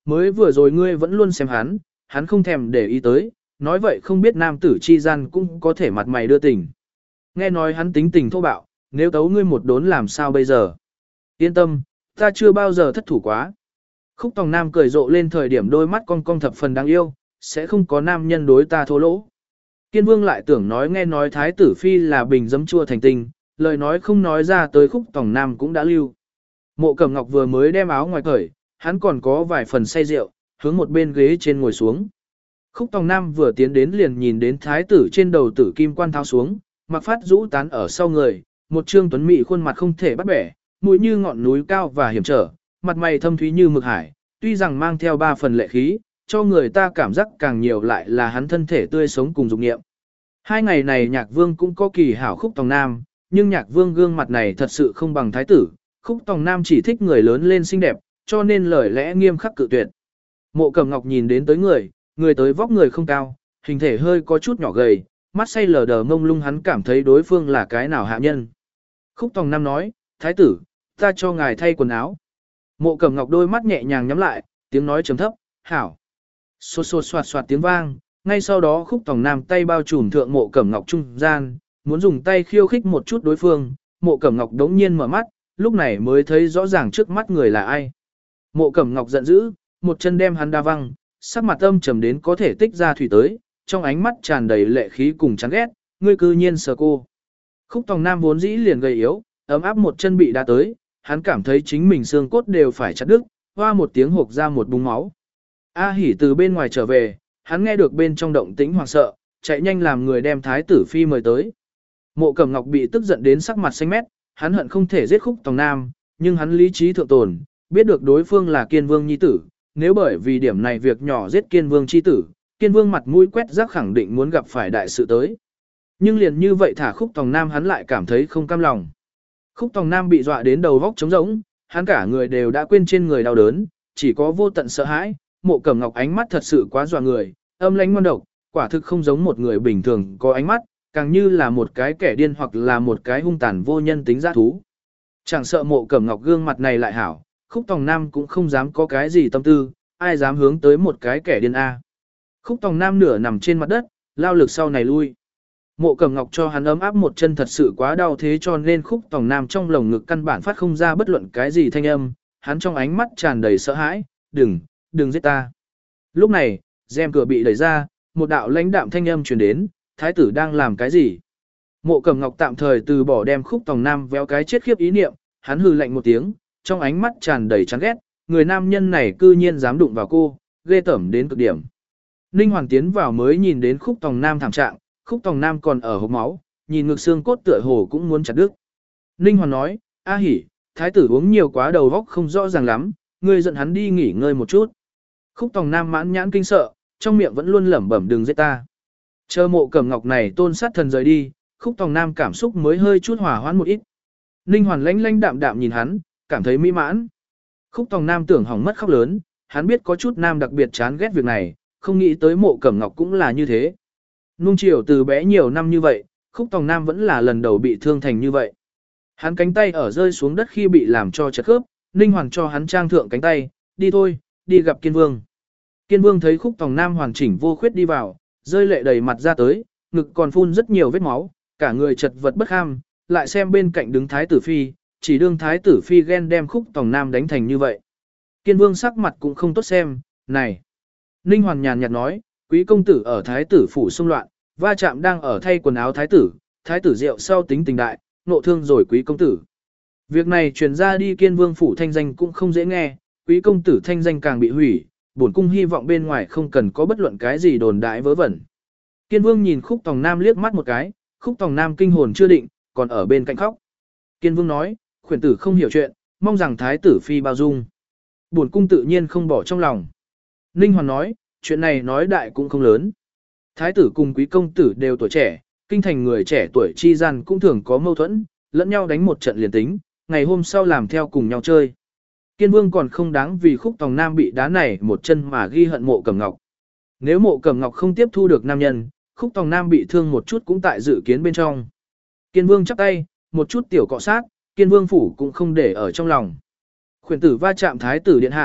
mới vừa rồi ngươi vẫn luôn xem hắn, hắn không thèm để ý tới, nói vậy không biết nam tử chi gian cũng có thể mặt mày đưa tình. Nghe nói hắn tính tình thô bạo, nếu tấu ngươi một đốn làm sao bây giờ? Yên tâm, ta chưa bao giờ thất thủ quá. Khúc Tòng Nam cười rộ lên thời điểm đôi mắt cong cong thập phần đáng yêu, sẽ không có nam nhân đối ta thô lỗ. Kiên Vương lại tưởng nói nghe nói Thái tử Phi là bình giấm chua thành tinh, lời nói không nói ra tới Khúc Tòng Nam cũng đã lưu. Mộ Cẩm Ngọc vừa mới đem áo ngoài cởi, hắn còn có vài phần say rượu, hướng một bên ghế trên ngồi xuống. Khúc Tòng Nam vừa tiến đến liền nhìn đến Thái tử trên đầu tử kim quan tháo xuống, mặc phát rũ tán ở sau người, một trương tuấn mỹ khuôn mặt không thể bắt bẻ, mũi như ngọn núi cao và hiểm trở, mặt mày thâm thúy như mực hải, tuy rằng mang theo ba phần lệ khí, cho người ta cảm giác càng nhiều lại là hắn thân thể tươi sống cùng dục nghiệm. Hai ngày này Nhạc Vương cũng có kỳ hảo Khúc Tòng Nam, nhưng Nhạc Vương gương mặt này thật sự không bằng thái tử, Khúc Tòng Nam chỉ thích người lớn lên xinh đẹp, cho nên lời lẽ nghiêm khắc cự tuyệt. Mộ Cẩm Ngọc nhìn đến tới người, người tới vóc người không cao, hình thể hơi có chút nhỏ gầy, mắt say lờ đờ mông lung, hắn cảm thấy đối phương là cái nào hạ nhân. Khúc Tòng Nam nói, thái tử, ta cho ngài thay quần áo. Mộ Cẩm Ngọc đôi mắt nhẹ nhàng nhắm lại, tiếng nói trầm thấp, hảo. Xô xô xoạt xoạt tiếng vang, ngay sau đó Khúc Tòng Nam tay bao trùm thượng Mộ Cẩm Ngọc trung gian, muốn dùng tay khiêu khích một chút đối phương. Mộ Cẩm Ngọc đống nhiên mở mắt, lúc này mới thấy rõ ràng trước mắt người là ai. Mộ Cẩm Ngọc giận dữ, một chân đem hắn đa văng, sắc mặt âm trầm đến có thể tích ra thủy tới, trong ánh mắt tràn đầy lệ khí cùng chán ghét, ngươi cư nhiên sờ cô. Khúc Tòng Nam vốn dĩ liền gầy yếu, ấm áp một chân bị đá tới, hắn cảm thấy chính mình xương cốt đều phải chặt đứt, hoa một tiếng hộc ra một búng máu. A Hỉ từ bên ngoài trở về, hắn nghe được bên trong động tĩnh hoảng sợ, chạy nhanh làm người đem Thái tử Phi mời tới. Mộ Cẩm Ngọc bị tức giận đến sắc mặt xanh mét, hắn hận không thể giết Khúc Tòng Nam, nhưng hắn lý trí thượng tồn, biết được đối phương là Kiên Vương nhi tử, nếu bởi vì điểm này việc nhỏ giết Kiên Vương chi tử, Kiên Vương mặt mũi quét rác khẳng định muốn gặp phải đại sự tới. Nhưng liền như vậy thả Khúc Tòng Nam hắn lại cảm thấy không cam lòng. Khúc Tòng Nam bị dọa đến đầu vóc trống rỗng, hắn cả người đều đã quên trên người đau đớn, chỉ có vô tận sợ hãi. Mộ Cẩm Ngọc ánh mắt thật sự quá dọa người, âm lãnh ngoan độc, quả thực không giống một người bình thường có ánh mắt, càng như là một cái kẻ điên hoặc là một cái hung tàn vô nhân tính dã thú. Chẳng sợ Mộ Cẩm Ngọc gương mặt này lại hảo, Khúc Tòng Nam cũng không dám có cái gì tâm tư, ai dám hướng tới một cái kẻ điên a. Khúc Tòng Nam nửa nằm trên mặt đất, lao lực sau này lui. Mộ Cẩm Ngọc cho hắn ấm áp một chân thật sự quá đau thế cho nên Khúc Tòng Nam trong lồng ngực căn bản phát không ra bất luận cái gì thanh âm, hắn trong ánh mắt tràn đầy sợ hãi, đừng, đừng giết ta. Lúc này, rèm cửa bị đẩy ra, một đạo lãnh đạm thanh âm truyền đến, thái tử đang làm cái gì? Mộ Cẩm Ngọc tạm thời từ bỏ đem Khúc Tòng Nam véo cái chết khiếp ý niệm, hắn hừ lạnh một tiếng, trong ánh mắt tràn đầy chán ghét, người nam nhân này cư nhiên dám đụng vào cô, ghê tởm đến cực điểm. Ninh Hoàng tiến vào mới nhìn đến Khúc Tòng Nam thảm trạng, Khúc Tòng Nam còn ở hộc máu, nhìn ngực xương cốt tựa hồ cũng muốn chặt đứt. Ninh Hoàng nói, A Hỉ, thái tử uống nhiều quá đầu óc không rõ ràng lắm, ngươi dẫn hắn đi nghỉ ngơi một chút. Khúc Tòng Nam mãn nhãn kinh sợ, trong miệng vẫn luôn lẩm bẩm đừng giết ta. Chờ Mộ Cẩm Ngọc này tôn sát thần rời đi, Khúc Tòng Nam cảm xúc mới hơi chút hòa hoãn một ít. Ninh Hoàn lãnh lãnh đạm đạm nhìn hắn, cảm thấy mỹ mãn. Khúc Tòng Nam tưởng hỏng mất khóc lớn, hắn biết có chút nam đặc biệt chán ghét việc này, không nghĩ tới Mộ Cẩm Ngọc cũng là như thế. Nung chiều từ bé nhiều năm như vậy, Khúc Tòng Nam vẫn là lần đầu bị thương thành như vậy. Hắn cánh tay ở rơi xuống đất khi bị làm cho chật khớp, Ninh Hoàng cho hắn trang thượng cánh tay, đi thôi, đi gặp Kiên Vương. Kiên Vương thấy Khúc Tòng Nam hoàn chỉnh vô khuyết đi vào, rơi lệ đầy mặt ra tới, ngực còn phun rất nhiều vết máu, cả người chật vật bất kham, lại xem bên cạnh đứng Thái tử Phi, chỉ đương Thái tử Phi ghen đem Khúc Tòng Nam đánh thành như vậy. Kiên Vương sắc mặt cũng không tốt xem, này. Ninh Hoàng nhàn nhạt nói, quý công tử ở Thái tử phủ xung loạn, va chạm đang ở thay quần áo Thái tử, Thái tử rượu sau tính tình đại, nộ thương rồi quý công tử. Việc này truyền ra đi Kiên Vương phủ thanh danh cũng không dễ nghe, quý công tử thanh danh càng bị hủy, bổn cung hy vọng bên ngoài không cần có bất luận cái gì đồn đại vớ vẩn. Kiên Vương nhìn Khúc Tòng Nam liếc mắt một cái, Khúc Tòng Nam kinh hồn chưa định, còn ở bên cạnh khóc. Kiên Vương nói, khuyển tử không hiểu chuyện, mong rằng Thái tử Phi bao dung. Bổn cung tự nhiên không bỏ trong lòng. Ninh Hoàn nói, chuyện này nói đại cũng không lớn. Thái tử cùng quý công tử đều tuổi trẻ, kinh thành người trẻ tuổi chi gian cũng thường có mâu thuẫn, lẫn nhau đánh một trận liền tính, ngày hôm sau làm theo cùng nhau chơi. Kiên Vương còn không đáng vì Khúc Tòng Nam bị đá này một chân mà ghi hận Mộ Cẩm Ngọc. Nếu Mộ Cẩm Ngọc không tiếp thu được nam nhân, Khúc Tòng Nam bị thương một chút cũng tại dự kiến bên trong. Kiên Vương chắp tay, một chút tiểu cọ sát, Kiên Vương phủ cũng không để ở trong lòng. Khuyển tử va chạm Thái tử điện hạ,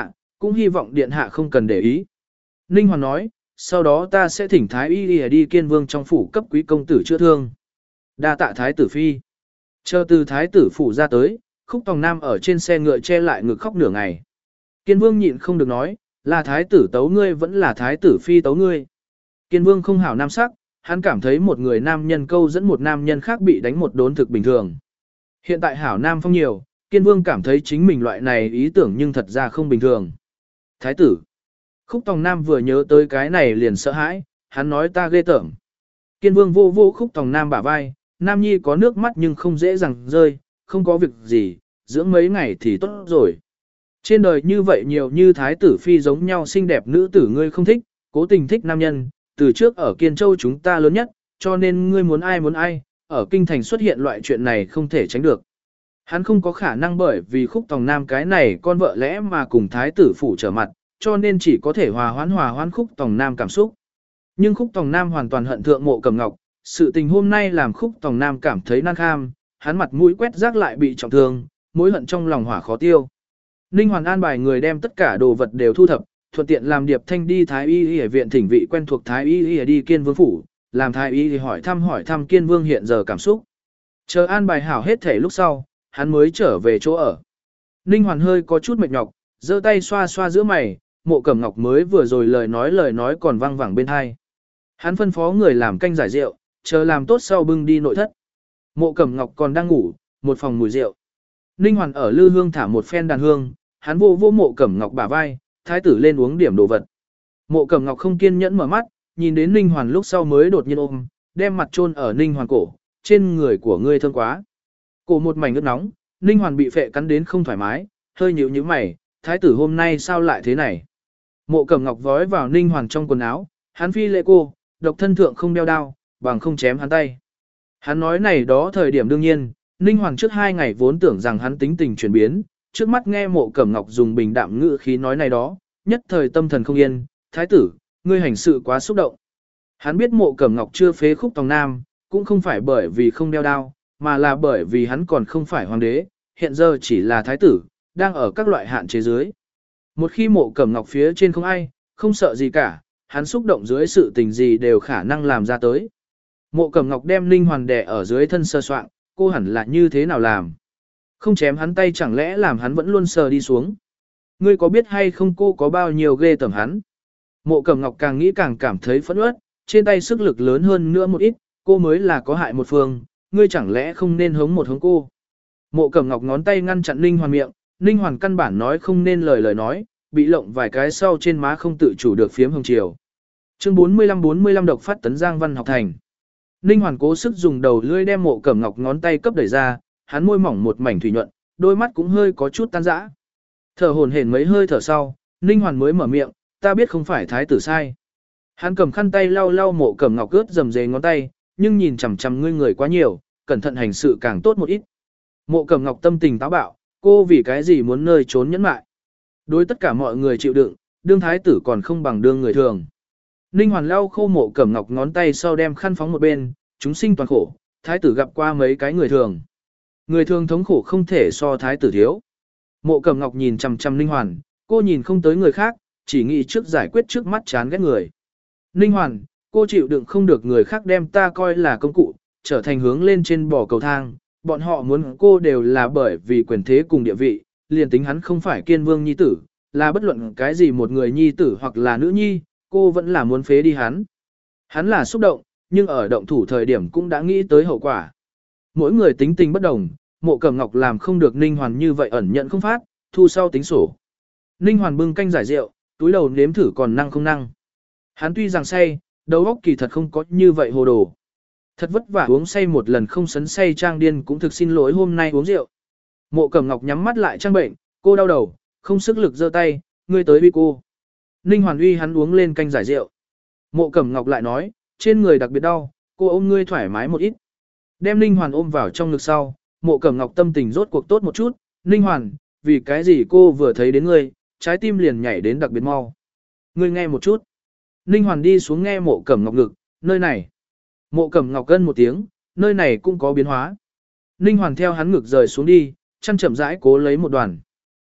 cũng hy vọng điện hạ không cần để ý. Ninh Hoàn nói, sau đó ta sẽ thỉnh Thái Y đi, đi Kiên Vương trong phủ cấp quý công tử chữa thương. Đa tạ Thái tử phi. Chờ từ Thái tử phủ ra tới, Khúc Tòng Nam ở trên xe ngựa che lại ngực khóc nửa ngày. Kiên Vương nhịn không được nói, là Thái tử tấu ngươi vẫn là Thái tử phi tấu ngươi. Kiên Vương không hảo nam sắc, hắn cảm thấy một người nam nhân câu dẫn một nam nhân khác bị đánh một đốn thực bình thường. Hiện tại hảo nam phong nhiều, Kiên Vương cảm thấy chính mình loại này ý tưởng nhưng thật ra không bình thường. Thái tử. Khúc Tòng Nam vừa nhớ tới cái này liền sợ hãi, hắn nói ta ghê tởm. Kiên Vương vô vô Khúc Tòng Nam bả vai, Nam Nhi có nước mắt nhưng không dễ dàng rơi, không có việc gì, dưỡng mấy ngày thì tốt rồi. Trên đời như vậy nhiều như Thái tử phi giống nhau xinh đẹp nữ tử ngươi không thích, cố tình thích nam nhân, từ trước ở Kiên Châu chúng ta lớn nhất, cho nên ngươi muốn ai muốn ai, ở Kinh Thành xuất hiện loại chuyện này không thể tránh được. Hắn không có khả năng bởi vì Khúc Tòng Nam cái này con vợ lẽ mà cùng Thái tử phủ trở mặt, cho nên chỉ có thể hòa hoãn hòa hoãn Khúc Tòng Nam cảm xúc. Nhưng Khúc Tòng Nam hoàn toàn hận thượng Mộ Cẩm Ngọc, sự tình hôm nay làm Khúc Tòng Nam cảm thấy nan kham, hắn mặt mũi quét rác lại bị trọng thương, mối hận trong lòng hỏa khó tiêu. Ninh Hoàn an bài người đem tất cả đồ vật đều thu thập, thuận tiện làm Điệp Thanh đi Thái Y Y viện thỉnh vị quen thuộc Thái Y Y đi Kiên Vương phủ, làm Thái Y hỏi thăm hỏi thăm Kiên Vương hiện giờ cảm xúc. Chờ an bài hảo hết thể lúc sau, hắn mới trở về chỗ ở. Ninh Hoàn hơi có chút mệt nhọc, giơ tay xoa xoa giữa mày, Mộ Cẩm Ngọc mới vừa rồi lời nói lời nói còn vang vẳng bên tai. Hắn phân phó người làm canh giải rượu, chờ làm tốt sau bưng đi nội thất. Mộ Cẩm Ngọc còn đang ngủ, một phòng mùi rượu. Ninh Hoàn ở lư hương thả một phen đàn hương, hắn vô vô Mộ Cẩm Ngọc bả vai, thái tử lên uống điểm đồ vật. Mộ Cẩm Ngọc không kiên nhẫn mở mắt, nhìn đến Ninh Hoàn lúc sau mới đột nhiên ôm, đem mặt chôn ở Ninh Hoàn cổ, trên người của ngươi thương quá. Cổ một mảnh ướt nóng, Ninh Hoàn bị phệ cắn đến không thoải mái, hơi nhíu nhíu mày, thái tử hôm nay sao lại thế này? Mộ Cẩm Ngọc vói vào Ninh Hoàn trong quần áo, hắn phi lệ cô, độc thân thượng không đeo đao, bằng không chém hắn tay. Hắn nói này đó thời điểm đương nhiên, Ninh Hoàng trước hai ngày vốn tưởng rằng hắn tính tình chuyển biến, trước mắt nghe Mộ Cẩm Ngọc dùng bình đạm ngữ khí nói này đó, nhất thời tâm thần không yên, thái tử, ngươi hành sự quá xúc động. Hắn biết Mộ Cẩm Ngọc chưa phế Khúc Tòng Nam, cũng không phải bởi vì không đeo đao, mà là bởi vì hắn còn không phải hoàng đế, hiện giờ chỉ là thái tử, đang ở các loại hạn chế dưới. Một khi Mộ Cẩm Ngọc phía trên không ai, không sợ gì cả, hắn xúc động dưới sự tình gì đều khả năng làm ra tới. Mộ Cẩm Ngọc đem Ninh Hoàn đè ở dưới thân sơ soạn, cô hẳn là như thế nào làm? Không chém hắn tay chẳng lẽ làm hắn vẫn luôn sờ đi xuống? Ngươi có biết hay không cô có bao nhiêu ghê tởm hắn? Mộ Cẩm Ngọc càng nghĩ càng cảm thấy phẫn uất, trên tay sức lực lớn hơn nữa một ít, cô mới là có hại một phương, ngươi chẳng lẽ không nên hống một hống cô? Mộ Cẩm Ngọc ngón tay ngăn chặn Ninh Hoàn miệng, Ninh Hoàn căn bản nói không nên lời lời nói, bị lộng vài cái sau trên má không tự chủ được phiếm hồng chiều. Chương bốn mươi lăm bốn mươi lăm độc phát tấn Giang Văn học thành. Ninh Hoàn cố sức dùng đầu lưỡi đem Mộ Cẩm Ngọc ngón tay cấp đẩy ra, hắn môi mỏng một mảnh thủy nhuận, đôi mắt cũng hơi có chút tan rã. Thở hổn hển mấy hơi thở sau, Ninh Hoàn mới mở miệng, ta biết không phải thái tử sai. Hắn cầm khăn tay lau lau Mộ Cẩm Ngọc ướt rầm rề ngón tay, nhưng nhìn chằm chằm ngươi người quá nhiều, cẩn thận hành sự càng tốt một ít. Mộ Cẩm Ngọc tâm tình táo bạo, cô vì cái gì muốn nơi trốn nhẫn mại. Đối tất cả mọi người chịu đựng, đương thái tử còn không bằng đương người thường. Ninh Hoàn lau khô Mộ Cẩm Ngọc ngón tay sau đem khăn phóng một bên, chúng sinh toàn khổ, thái tử gặp qua mấy cái người thường. Người thường thống khổ không thể so thái tử thiếu. Mộ Cẩm Ngọc nhìn chằm chằm Ninh Hoàn, cô nhìn không tới người khác, chỉ nghĩ trước giải quyết trước mắt chán ghét người. Ninh Hoàn, cô chịu đựng không được người khác đem ta coi là công cụ, trở thành hướng lên trên bò cầu thang, bọn họ muốn cô đều là bởi vì quyền thế cùng địa vị, liền tính hắn không phải Kiên Vương nhi tử, là bất luận cái gì một người nhi tử hoặc là nữ nhi, cô vẫn là muốn phế đi hắn. Hắn là xúc động, nhưng ở động thủ thời điểm cũng đã nghĩ tới hậu quả. Mỗi người tính tình bất đồng, Mộ Cẩm Ngọc làm không được Ninh Hoàn như vậy ẩn nhận không phát, thu sau tính sổ. Ninh Hoàn bưng canh giải rượu, túi đầu nếm thử còn năng không năng. Hắn tuy rằng say, đầu óc kỳ thật không có như vậy hồ đồ. Thật vất vả uống say một lần không sấn say trang điên cũng thực xin lỗi hôm nay uống rượu. Mộ Cẩm Ngọc nhắm mắt lại trang bệnh, cô đau đầu, không sức lực giơ tay, ngươi tới uy cô. Ninh Hoàn uy hắn uống lên canh giải rượu. Mộ Cẩm Ngọc lại nói, trên người đặc biệt đau, cô ôm ngươi thoải mái một ít. Đem Ninh Hoàn ôm vào trong ngực sau, Mộ Cẩm Ngọc tâm tình rốt cuộc tốt một chút, Ninh Hoàn, vì cái gì cô vừa thấy đến ngươi, trái tim liền nhảy đến đặc biệt mau. Ngươi nghe một chút. Ninh Hoàn đi xuống nghe Mộ Cẩm Ngọc ngực, nơi này. Mộ Cẩm Ngọc cân một tiếng, nơi này cũng có biến hóa. Ninh Hoàn theo hắn ngực rời xuống đi, chăn chậm rãi cố lấy một đoàn.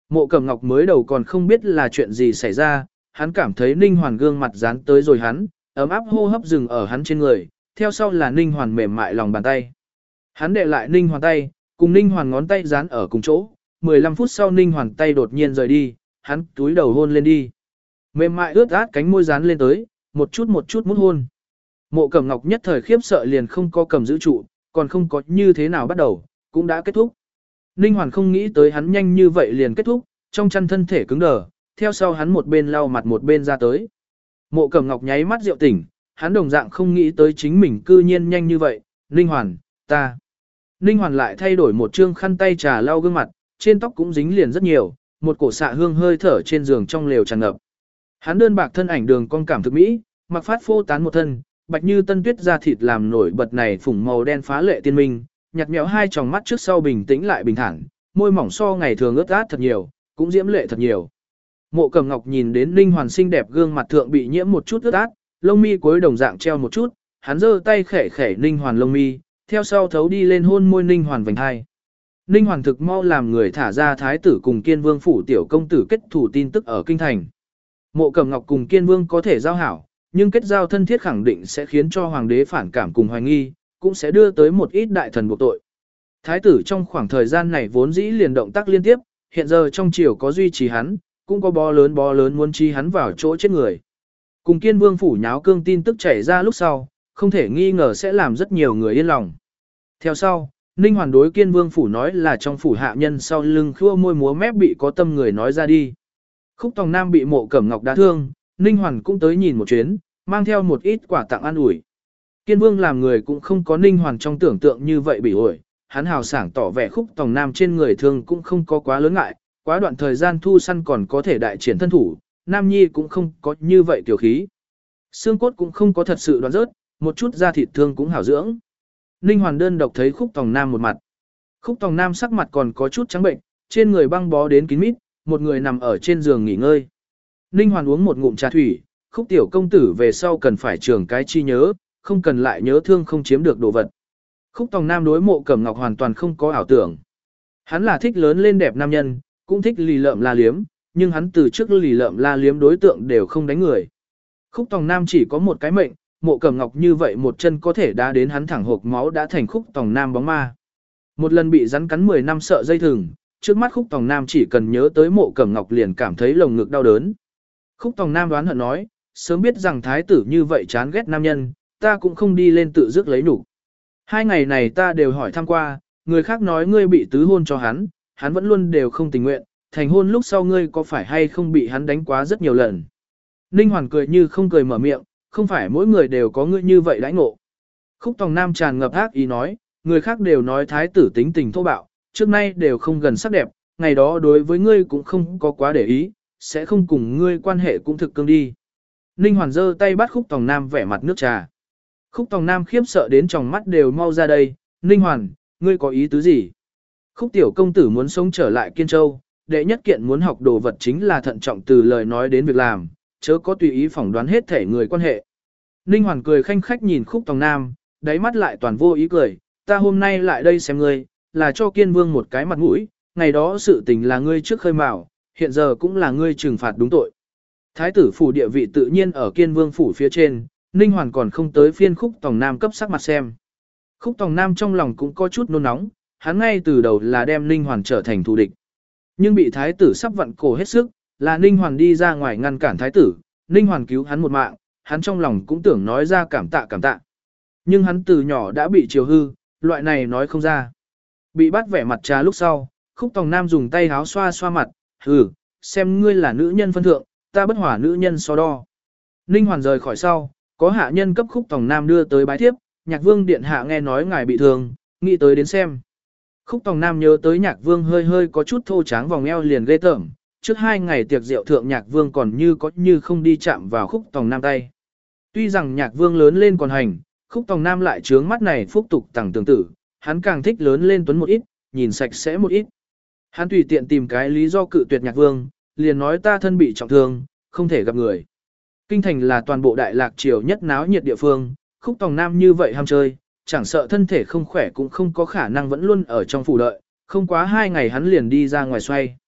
Mộ Cẩm Ngọc mới đầu còn không biết là chuyện gì xảy ra, hắn cảm thấy Ninh Hoàn gương mặt dán tới rồi hắn, ấm áp hô hấp dừng ở hắn trên người, theo sau là Ninh Hoàn mềm mại lòng bàn tay. Hắn đệ lại Ninh Hoàn tay, cùng Ninh Hoàn ngón tay dán ở cùng chỗ, mười lăm phút sau Ninh Hoàn tay đột nhiên rời đi, hắn túi đầu hôn lên đi. Mềm mại ướt át cánh môi dán lên tới, một chút một chút mút hôn. Mộ Cẩm Ngọc nhất thời khiếp sợ liền không có cầm giữ trụ, còn không có như thế nào bắt đầu, cũng đã kết thúc. Ninh Hoàn không nghĩ tới hắn nhanh như vậy liền kết thúc, trong chăn thân thể cứng đờ, theo sau hắn một bên lau mặt một bên ra tới. Mộ Cẩm Ngọc nháy mắt rượu tỉnh, hắn đồng dạng không nghĩ tới chính mình cư nhiên nhanh như vậy, Ninh Hoàn, ta. Ninh Hoàn lại thay đổi một trương khăn tay trà lau gương mặt, trên tóc cũng dính liền rất nhiều, một cổ xạ hương hơi thở trên giường trong lều tràn ngập. Hắn đơn bạc thân ảnh đường cong cảm thực mỹ, mặc phát phô tán một thân, bạch như tân tuyết da thịt làm nổi bật này phủng màu đen phá lệ tiên minh, nhạt nhẽo hai tròng mắt trước sau bình tĩnh lại bình thản, môi mỏng so ngày thường ướt át thật nhiều, cũng diễm lệ thật nhiều. Mộ Cẩm Ngọc nhìn đến Ninh Hoàn xinh đẹp gương mặt thượng bị nhiễm một chút ướt át, lông mi cuối đồng dạng treo một chút, hắn giơ tay khẽ khẽ Ninh Hoàn lông mi, theo sau thấu đi lên hôn môi Ninh Hoàn vành hai. Ninh Hoàn thực mau làm người thả ra thái tử cùng Kiên Vương phủ tiểu công tử kết thủ tin tức ở kinh thành. Mộ Cẩm Ngọc cùng Kiên Vương có thể giao hảo, nhưng kết giao thân thiết khẳng định sẽ khiến cho hoàng đế phản cảm cùng hoài nghi, cũng sẽ đưa tới một ít đại thần buộc tội. Thái tử trong khoảng thời gian này vốn dĩ liền động tác liên tiếp, hiện giờ trong triều có duy trì hắn, cũng có bó lớn bó lớn muốn chi hắn vào chỗ chết người. Cùng Kiên Vương phủ nháo cương tin tức chảy ra lúc sau, không thể nghi ngờ sẽ làm rất nhiều người yên lòng. Theo sau, Ninh Hoàn đối Kiên Vương phủ nói là trong phủ hạ nhân sau lưng khua môi múa mép bị có tâm người nói ra đi. Khúc Tòng Nam bị Mộ Cẩm Ngọc đả thương, Ninh Hoàn cũng tới nhìn một chuyến, mang theo một ít quả tặng an ủi. Kiên Vương làm người cũng không có Ninh Hoàn trong tưởng tượng như vậy bị ổi, hắn hào sảng tỏ vẻ Khúc Tòng Nam trên người thương cũng không có quá lớn ngại, quá đoạn thời gian thu săn còn có thể đại triển thân thủ, Nam Nhi cũng không có như vậy tiểu khí. Xương cốt cũng không có thật sự đoạn rớt, một chút da thịt thương cũng hảo dưỡng. Ninh Hoàn đơn độc thấy Khúc Tòng Nam một mặt. Khúc Tòng Nam sắc mặt còn có chút trắng bệnh, trên người băng bó đến kín mít, một người nằm ở trên giường nghỉ ngơi. Ninh Hoàn uống một ngụm trà thủy, Khúc tiểu công tử về sau cần phải trường cái chi nhớ, không cần lại nhớ thương không chiếm được đồ vật. Khúc Tòng Nam đối Mộ Cẩm Ngọc hoàn toàn không có ảo tưởng. Hắn là thích lớn lên đẹp nam nhân, cũng thích lì lợm la liếm, nhưng hắn từ trước lì lợm la liếm đối tượng đều không đánh người. Khúc Tòng Nam chỉ có một cái mệnh, Mộ Cẩm Ngọc như vậy một chân có thể đá đến hắn thẳng hộc máu đã thành Khúc Tòng Nam bóng ma. Một lần bị rắn cắn mười năm sợ dây thừng, trước mắt Khúc Tòng Nam chỉ cần nhớ tới Mộ Cẩm Ngọc liền cảm thấy lồng ngực đau đớn. Khúc Tòng Nam đoán hận nói, sớm biết rằng thái tử như vậy chán ghét nam nhân, ta cũng không đi lên tự dứt lấy nhục. Hai ngày này ta đều hỏi thăm qua, người khác nói ngươi bị tứ hôn cho hắn, hắn vẫn luôn đều không tình nguyện, thành hôn lúc sau ngươi có phải hay không bị hắn đánh quá rất nhiều lần. Ninh Hoàn cười như không cười mở miệng, không phải mỗi người đều có ngươi như vậy đãi ngộ. Khúc Tòng Nam tràn ngập ác ý nói, người khác đều nói thái tử tính tình thô bạo, trước nay đều không gần sắc đẹp, ngày đó đối với ngươi cũng không có quá để ý, sẽ không cùng ngươi quan hệ cũng thực cương đi. Ninh Hoàn giơ tay bắt Khúc Tòng Nam vẻ mặt nước trà. Khúc Tòng Nam khiếp sợ đến tròng mắt đều mau ra đây, Ninh Hoàn, ngươi có ý tứ gì? Khúc tiểu công tử muốn sống trở lại Kiên Châu, đệ nhất kiện muốn học đồ vật chính là thận trọng từ lời nói đến việc làm, chớ có tùy ý phỏng đoán hết thể người quan hệ. Ninh Hoàn cười khanh khách nhìn Khúc Tòng Nam, đáy mắt lại toàn vô ý cười, ta hôm nay lại đây xem ngươi, là cho Kiên Vương một cái mặt mũi, ngày đó sự tình là ngươi trước khơi mào, hiện giờ cũng là ngươi trừng phạt đúng tội. Thái tử phủ địa vị tự nhiên ở Kiên Vương phủ phía trên, Ninh Hoàn còn không tới phiên Khúc Tòng Nam cấp sắc mặt xem. Khúc Tòng Nam trong lòng cũng có chút nôn nóng, hắn ngay từ đầu là đem Ninh Hoàn trở thành thù địch. Nhưng bị thái tử sắp vặn cổ hết sức, là Ninh Hoàn đi ra ngoài ngăn cản thái tử, Ninh Hoàn cứu hắn một mạng, hắn trong lòng cũng tưởng nói ra cảm tạ cảm tạ. Nhưng hắn từ nhỏ đã bị chiều hư, loại này nói không ra. Bị bắt vẻ mặt trà lúc sau, Khúc Tòng Nam dùng tay háo xoa xoa mặt, hừ, xem ngươi là nữ nhân phân thượng, ta bất hỏa nữ nhân so đo. Ninh Hoàn rời khỏi sau, có hạ nhân cấp Khúc Tòng Nam đưa tới bái thiếp, Nhạc Vương điện hạ nghe nói ngài bị thương, nghĩ tới đến xem. Khúc Tòng Nam nhớ tới Nhạc Vương hơi hơi có chút thô tráng vòng eo liền ghê tởm, trước hai ngày tiệc rượu thượng Nhạc Vương còn như có như không đi chạm vào Khúc Tòng Nam tay. Tuy rằng Nhạc Vương lớn lên còn hành, Khúc Tòng Nam lại trướng mắt này phúc tục tẳng tương tử, hắn càng thích lớn lên tuấn một ít, nhìn sạch sẽ một ít. Hắn tùy tiện tìm cái lý do cự tuyệt Nhạc Vương, liền nói ta thân bị trọng thương, không thể gặp người. Kinh thành là toàn bộ Đại Lạc triều nhất náo nhiệt địa phương, Khúc Tòng Nam như vậy ham chơi, chẳng sợ thân thể không khỏe cũng không có khả năng vẫn luôn ở trong phủ đợi, không quá hai ngày hắn liền đi ra ngoài xoay.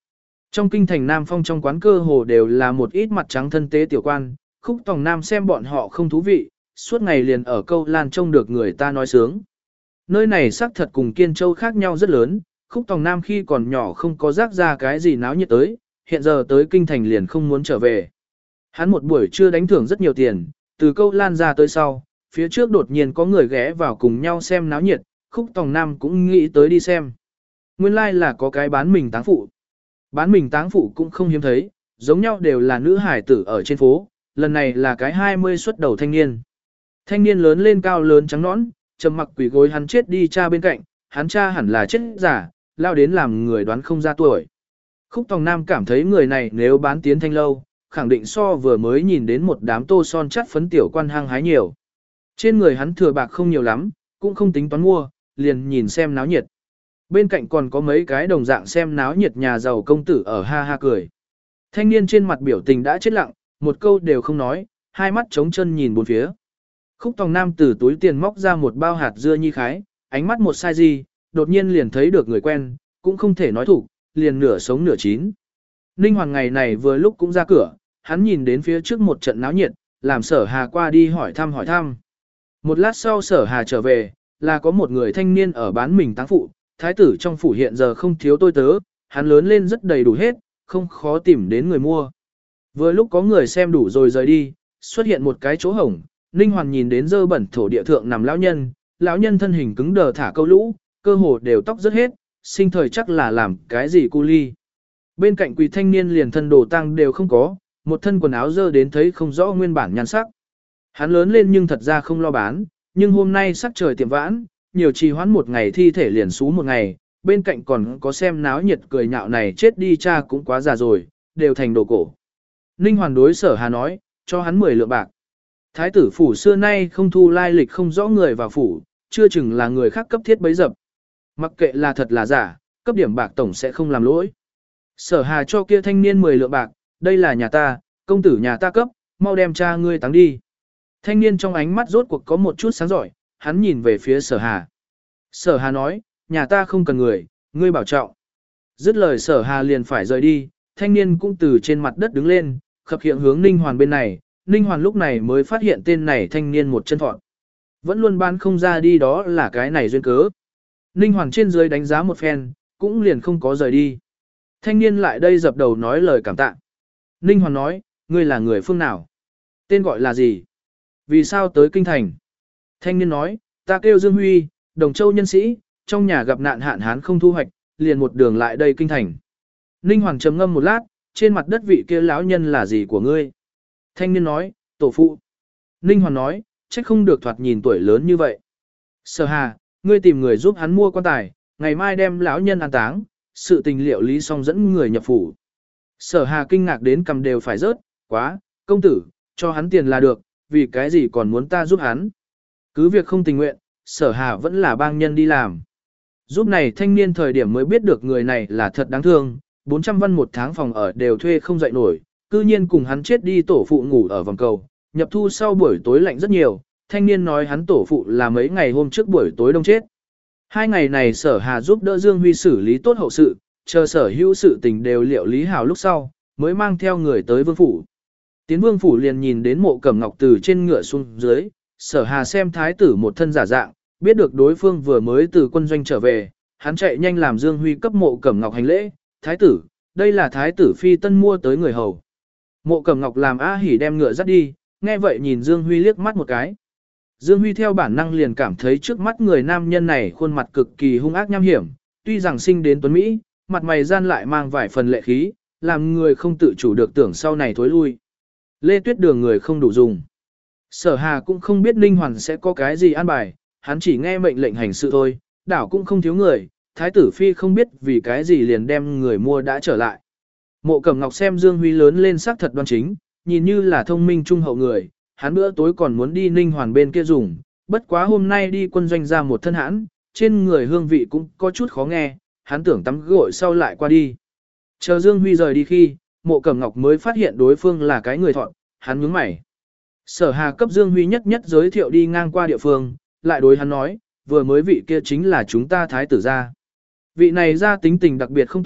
Trong kinh thành Nam Phong trong quán cơ hồ đều là một ít mặt trắng thân tế tiểu quan, Khúc Tòng Nam xem bọn họ không thú vị, suốt ngày liền ở câu lan trông được người ta nói sướng. Nơi này xác thật cùng Kiên Châu khác nhau rất lớn, Khúc Tòng Nam khi còn nhỏ không có rác ra cái gì náo nhiệt tới, hiện giờ tới kinh thành liền không muốn trở về. Hắn một buổi trưa đánh thưởng rất nhiều tiền, từ câu lan ra tới sau, phía trước đột nhiên có người ghé vào cùng nhau xem náo nhiệt, Khúc Tòng Nam cũng nghĩ tới đi xem. Nguyên lai like là có cái bán mình táng phụ. Bán mình táng phụ cũng không hiếm thấy, giống nhau đều là nữ hải tử ở trên phố, lần này là cái hai mươi xuất đầu thanh niên. Thanh niên lớn lên cao lớn trắng nõn, trầm mặc quỷ gối hắn chết đi cha bên cạnh, hắn cha hẳn là chết giả, lao đến làm người đoán không ra tuổi. Khúc Tòng Nam cảm thấy người này nếu bán tiến thanh lâu, khẳng định so vừa mới nhìn đến một đám tô son chắt phấn tiểu quan hăng hái nhiều. Trên người hắn thừa bạc không nhiều lắm, cũng không tính toán mua, liền nhìn xem náo nhiệt. Bên cạnh còn có mấy cái đồng dạng xem náo nhiệt nhà giàu công tử ở ha ha cười. Thanh niên trên mặt biểu tình đã chết lặng, một câu đều không nói, hai mắt trống chân nhìn bốn phía. Khúc Tòng Nam từ túi tiền móc ra một bao hạt dưa nhi khái, ánh mắt một sai gì, đột nhiên liền thấy được người quen, cũng không thể nói thủ, liền nửa sống nửa chín. Ninh Hoàng ngày này vừa lúc cũng ra cửa, hắn nhìn đến phía trước một trận náo nhiệt, làm Sở Hà qua đi hỏi thăm hỏi thăm. Một lát sau Sở Hà trở về, là có một người thanh niên ở bán mình táng phụ, thái tử trong phủ hiện giờ không thiếu tôi tớ, hắn lớn lên rất đầy đủ hết, không khó tìm đến người mua. Vừa lúc có người xem đủ rồi rời đi, xuất hiện một cái chỗ hổng, Ninh Hoàn nhìn đến dơ bẩn thổ địa thượng nằm lão nhân, lão nhân thân hình cứng đờ thả câu lũ, cơ hồ đều tóc rất hết, sinh thời chắc là làm cái gì cu ly. Bên cạnh quỳ thanh niên liền thân đồ tăng đều không có, một thân quần áo dơ đến thấy không rõ nguyên bản nhan sắc. Hắn lớn lên nhưng thật ra không lo bán, nhưng hôm nay sắc trời tiệm vãn, nhiều trì hoãn một ngày thi thể liền xú một ngày, bên cạnh còn có xem náo nhiệt cười nhạo này chết đi cha cũng quá già rồi, đều thành đồ cổ. Ninh Hoàn đối Sở Hà nói, cho hắn mười lượng bạc. Thái tử phủ xưa nay không thu lai lịch không rõ người vào phủ, chưa chừng là người khác cấp thiết bấy dập. Mặc kệ là thật là giả, cấp điểm bạc tổng sẽ không làm lỗi. Sở Hà cho kia thanh niên mười lượng bạc, đây là nhà ta, công tử nhà ta cấp, mau đem cha ngươi táng đi. Thanh niên trong ánh mắt rốt cuộc có một chút sáng giỏi, hắn nhìn về phía Sở Hà. Sở Hà nói, nhà ta không cần người, ngươi bảo trọng. Dứt lời Sở Hà liền phải rời đi, thanh niên cũng từ trên mặt đất đứng lên, khập khiễng hướng Ninh Hoàn bên này, Ninh Hoàn lúc này mới phát hiện tên này thanh niên một chân thọn. Vẫn luôn bán không ra đi đó là cái này duyên cớ. Ninh Hoàn trên dưới đánh giá một phen, cũng liền không có rời đi. Thanh niên lại đây dập đầu nói lời cảm tạ. Ninh Hoàn nói, ngươi là người phương nào? Tên gọi là gì? Vì sao tới kinh thành? Thanh niên nói, ta kêu Dương Huy, Đồng Châu nhân sĩ, trong nhà gặp nạn hạn hán không thu hoạch, liền một đường lại đây kinh thành. Ninh Hoàn trầm ngâm một lát, trên mặt đất vị kia lão nhân là gì của ngươi? Thanh niên nói, tổ phụ. Ninh Hoàn nói, trách không được thoạt nhìn tuổi lớn như vậy. Sở Hà, ngươi tìm người giúp hắn mua quan tài, ngày mai đem lão nhân an táng, sự tình liệu lý xong dẫn người nhập phủ. Sở Hà kinh ngạc đến cầm đều phải rớt, quá, công tử, cho hắn tiền là được, vì cái gì còn muốn ta giúp hắn. Cứ việc không tình nguyện, Sở Hà vẫn là bang nhân đi làm. Giúp này thanh niên thời điểm mới biết được người này là thật đáng thương, bốn trăm văn một tháng phòng ở đều thuê không dậy nổi, cư nhiên cùng hắn chết đi tổ phụ ngủ ở vòng cầu, nhập thu sau buổi tối lạnh rất nhiều, thanh niên nói hắn tổ phụ là mấy ngày hôm trước buổi tối đông chết. Hai ngày này Sở Hà giúp đỡ Dương Huy xử lý tốt hậu sự, chờ sở hữu sự tình đều liệu lý hảo lúc sau, mới mang theo người tới vương phủ. Tiến vương phủ liền nhìn đến Mộ Cẩm Ngọc từ trên ngựa xuống dưới, Sở Hà xem thái tử một thân giả dạng, biết được đối phương vừa mới từ quân doanh trở về, hắn chạy nhanh làm Dương Huy cấp Mộ Cẩm Ngọc hành lễ, thái tử, đây là thái tử phi tân mua tới người hầu. Mộ Cẩm Ngọc làm A Hỉ đem ngựa dắt đi, nghe vậy nhìn Dương Huy liếc mắt một cái. Dương Huy theo bản năng liền cảm thấy trước mắt người nam nhân này khuôn mặt cực kỳ hung ác nham hiểm, tuy rằng sinh đến tuấn Mỹ, mặt mày gian lại mang vài phần lệ khí, làm người không tự chủ được tưởng sau này thối lui. Lê Tuyết Đường người không đủ dùng. Sở Hà cũng không biết Ninh Hoàn sẽ có cái gì an bài, hắn chỉ nghe mệnh lệnh hành sự thôi, đảo cũng không thiếu người, thái tử phi không biết vì cái gì liền đem người mua đã trở lại. Mộ Cẩm Ngọc xem Dương Huy lớn lên sắc thật đoan chính, nhìn như là thông minh trung hậu người, hắn bữa tối còn muốn đi Ninh Hoàn bên kia dùng, bất quá hôm nay đi quân doanh ra một thân hãn, trên người hương vị cũng có chút khó nghe, hắn tưởng tắm gội sau lại qua đi. Chờ Dương Huy rời đi khi, Mộ Cẩm Ngọc mới phát hiện đối phương là cái người thọn, hắn nhướng mày. Sở Hà cấp Dương Huy nhất nhất giới thiệu đi ngang qua địa phương, lại đối hắn nói, vừa mới vị kia chính là chúng ta thái tử gia. Vị này ra tính tình đặc biệt không tốt,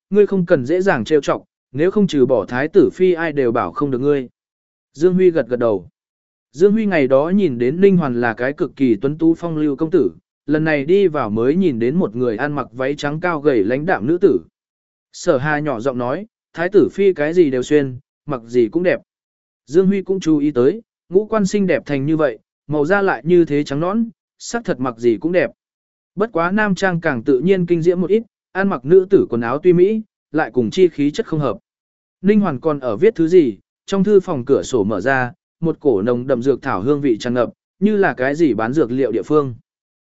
ngươi không cần dễ dàng trêu chọc, nếu không trừ bỏ thái tử phi ai đều bảo không được ngươi. Dương Huy gật gật đầu. Dương Huy ngày đó nhìn đến Ninh Hoàn là cái cực kỳ tuấn tú phong lưu công tử, lần này đi vào mới nhìn đến một người ăn mặc váy trắng cao gầy lãnh đạm nữ tử. Sở Hà nhỏ giọng nói, thái tử phi cái gì đều xuyên, mặc gì cũng đẹp. Dương Huy cũng chú ý tới, ngũ quan xinh đẹp thành như vậy, màu da lại như thế trắng nõn, sắc thật mặc gì cũng đẹp. Bất quá nam trang càng tự nhiên kinh diễm một ít, ăn mặc nữ tử quần áo tuy mỹ, lại cùng chi khí chất không hợp. Ninh Hoàn còn ở viết thứ gì, trong thư phòng cửa sổ mở ra, một cổ nồng đậm dược thảo hương vị tràn ngập, như là cái gì bán dược liệu địa phương.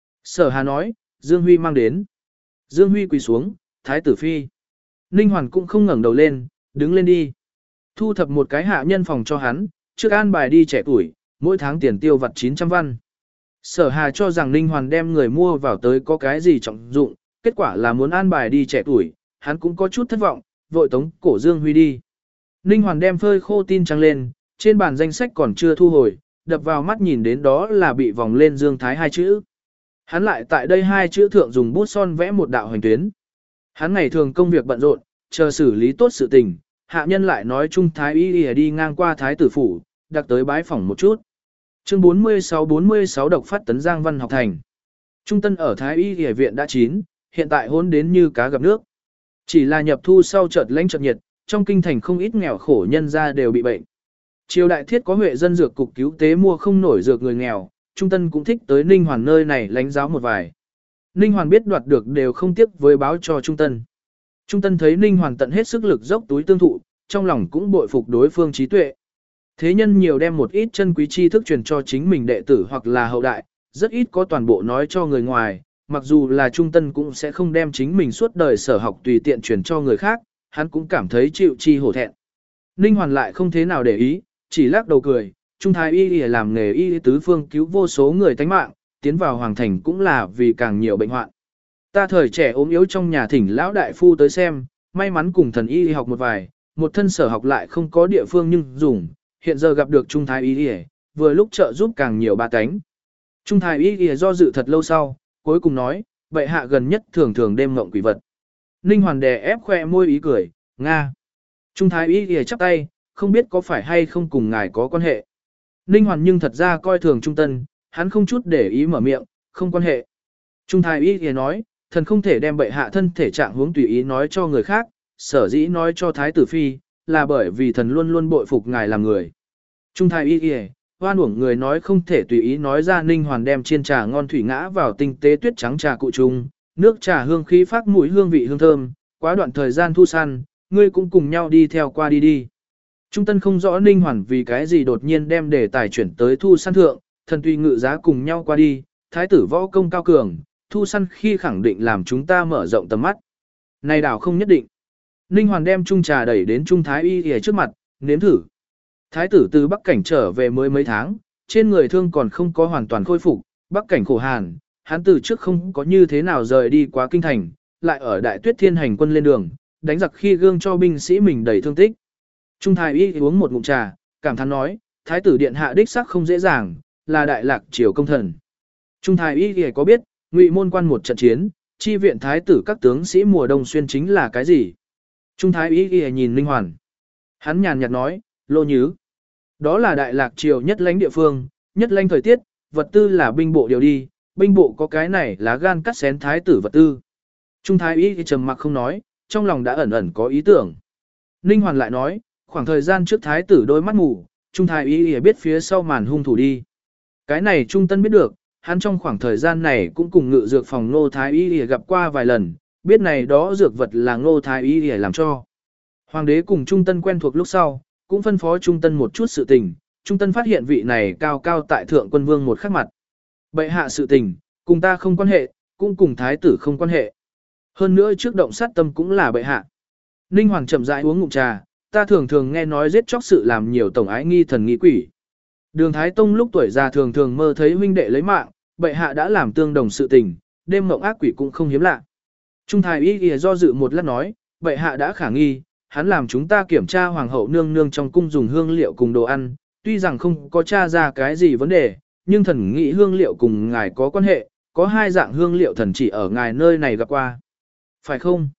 Sở Hà nói, Dương Huy mang đến. Dương Huy quỳ xuống, thái tử phi. Ninh Hoàn cũng không ngẩng đầu lên, đứng lên đi. Thu thập một cái hạ nhân phòng cho hắn, trước an bài đi trẻ tuổi, mỗi tháng tiền tiêu vặt chín trăm văn. Sở Hà cho rằng Ninh Hoàn đem người mua vào tới có cái gì trọng dụng, kết quả là muốn an bài đi trẻ tuổi, hắn cũng có chút thất vọng, vội tống cổ Dương Huy đi. Ninh Hoàn đem phơi khô tin trắng lên, trên bàn danh sách còn chưa thu hồi, đập vào mắt nhìn đến đó là bị vòng lên Dương Thái hai chữ. Hắn lại tại đây hai chữ thượng dùng bút son vẽ một đạo hành tuyến. Hắn ngày thường công việc bận rộn, chờ xử lý tốt sự tình, hạ nhân lại nói Trung Thái Y đi ngang qua Thái tử phủ, đặc tới bái phỏng một chút. Chương bốn mươi sáu bốn mươi sáu độc phát tấn Giang Văn học thành. Trung tân ở Thái Y Y viện đã chín, hiện tại hôn đến như cá gặp nước. Chỉ là nhập thu sau chợt lãnh chợt nhiệt, trong kinh thành không ít nghèo khổ nhân gia đều bị bệnh. Triều đại thiết có huệ dân dược cục cứu tế mua không nổi dược người nghèo, Trung tân cũng thích tới Ninh Hoàn nơi này lãnh giáo một vài. Ninh Hoàn biết đoạt được đều không tiếc với báo cho Trung tân. Trung tân thấy Ninh Hoàn tận hết sức lực dốc túi tương thụ, trong lòng cũng bội phục đối phương trí tuệ. Thế nhân nhiều đem một ít chân quý tri thức truyền cho chính mình đệ tử hoặc là hậu đại, rất ít có toàn bộ nói cho người ngoài, mặc dù là Trung tân cũng sẽ không đem chính mình suốt đời sở học tùy tiện truyền cho người khác, hắn cũng cảm thấy chịu chi hổ thẹn. Ninh Hoàn lại không thế nào để ý, chỉ lắc đầu cười, Trung Thái Y Y làm nghề y tứ phương cứu vô số người tánh mạng, tiến vào hoàng thành cũng là vì càng nhiều bệnh hoạn. Ta thời trẻ ốm yếu trong nhà thỉnh lão đại phu tới xem, may mắn cùng thần y học một vài, một thân sở học lại không có địa phương nhưng dùng, hiện giờ gặp được Trung Thái Y Y, vừa lúc trợ giúp càng nhiều ba cánh. Trung Thái Y Y do dự thật lâu sau, cuối cùng nói, vậy hạ gần nhất thường thường đêm mộng quỷ vật. Ninh Hoàn đè ép khoe môi ý cười, Nga. Trung Thái Y Y chắp tay, không biết có phải hay không cùng ngài có quan hệ. Ninh Hoàn nhưng thật ra coi thường Trung tân, hắn không chút để ý mở miệng, không quan hệ. Trung Thái Y Y nói, thần không thể đem bệ hạ thân thể trạng huống tùy ý nói cho người khác, sở dĩ nói cho Thái tử Phi, là bởi vì thần luôn luôn bội phục ngài làm người. Trung Thái Y Y, hoan uổng người nói không thể tùy ý nói ra. Ninh Hoàn đem chiên trà ngon thủy ngã vào tinh tế tuyết trắng trà cụ chung, nước trà hương khí phát mũi hương vị hương thơm, quá đoạn thời gian thu săn, ngươi cũng cùng nhau đi theo qua đi đi. Trung tân không rõ Ninh Hoàn vì cái gì đột nhiên đem đề tài chuyển tới thu săn thượng, thần tuy ngự giá cùng nhau qua đi, thái tử võ công cao cường, thu săn khi khẳng định làm chúng ta mở rộng tầm mắt. Này đảo không nhất định. Ninh Hoàn đem chung trà đẩy đến Trung Thái Y Y trước mặt, nếm thử. Thái tử từ Bắc Cảnh trở về mới mấy tháng, trên người thương còn không có hoàn toàn khôi phục, Bắc Cảnh khổ hàn, hắn từ trước không có như thế nào rời đi quá kinh thành, lại ở Đại Tuyết Thiên hành quân lên đường, đánh giặc khi gương cho binh sĩ mình đầy thương tích. Trung Thái Y uống một ngụm trà, cảm thán nói, Thái tử điện hạ đích sắc không dễ dàng, là đại lạc triều công thần. Trung Thái Y có biết, Ngụy môn quan một trận chiến, chi viện Thái tử các tướng sĩ mùa đông xuyên chính là cái gì? Trung Thái Y nhìn Ninh Hoàn. Hắn nhàn nhạt nói, Lô Nhứ. Đó là đại lạc triều nhất lãnh địa phương, nhất lãnh thời tiết, vật tư là binh bộ điều đi, binh bộ có cái này lá gan cắt xén Thái tử vật tư. Trung Thái Y trầm mặc không nói, trong lòng đã ẩn ẩn có ý tưởng. Ninh Hoàn lại nói, khoảng thời gian trước Thái tử đôi mắt mù, Trung Thái Y biết phía sau màn hung thủ đi. Cái này Trung Tân biết được, hắn trong khoảng thời gian này cũng cùng ngự dược phòng Ngô Thái Y gặp qua vài lần, biết này đó dược vật là Ngô Thái Y làm cho. Hoàng đế cùng Trung Tân quen thuộc lúc sau, cũng phân phó Trung Tân một chút sự tình, Trung Tân phát hiện vị này cao cao tại thượng quân vương một khắc mặt. Bệ hạ sự tình, cùng ta không quan hệ, cũng cùng Thái tử không quan hệ. Hơn nữa trước động sát tâm cũng là bệ hạ. Ninh Hoàng chậm rãi uống ngụm trà, ta thường thường nghe nói giết chóc sự làm nhiều tổng ái nghi thần nghi quỷ. Đường Thái Tông lúc tuổi già thường thường mơ thấy huynh đệ lấy mạng, bệ hạ đã làm tương đồng sự tình, đêm mộng ác quỷ cũng không hiếm lạ. Trung Thái Y Y do dự một lát nói, bệ hạ đã khả nghi, hắn làm chúng ta kiểm tra hoàng hậu nương nương trong cung dùng hương liệu cùng đồ ăn, tuy rằng không có tra ra cái gì vấn đề, nhưng thần nghĩ hương liệu cùng ngài có quan hệ, có hai dạng hương liệu thần chỉ ở ngài nơi này gặp qua. Phải không?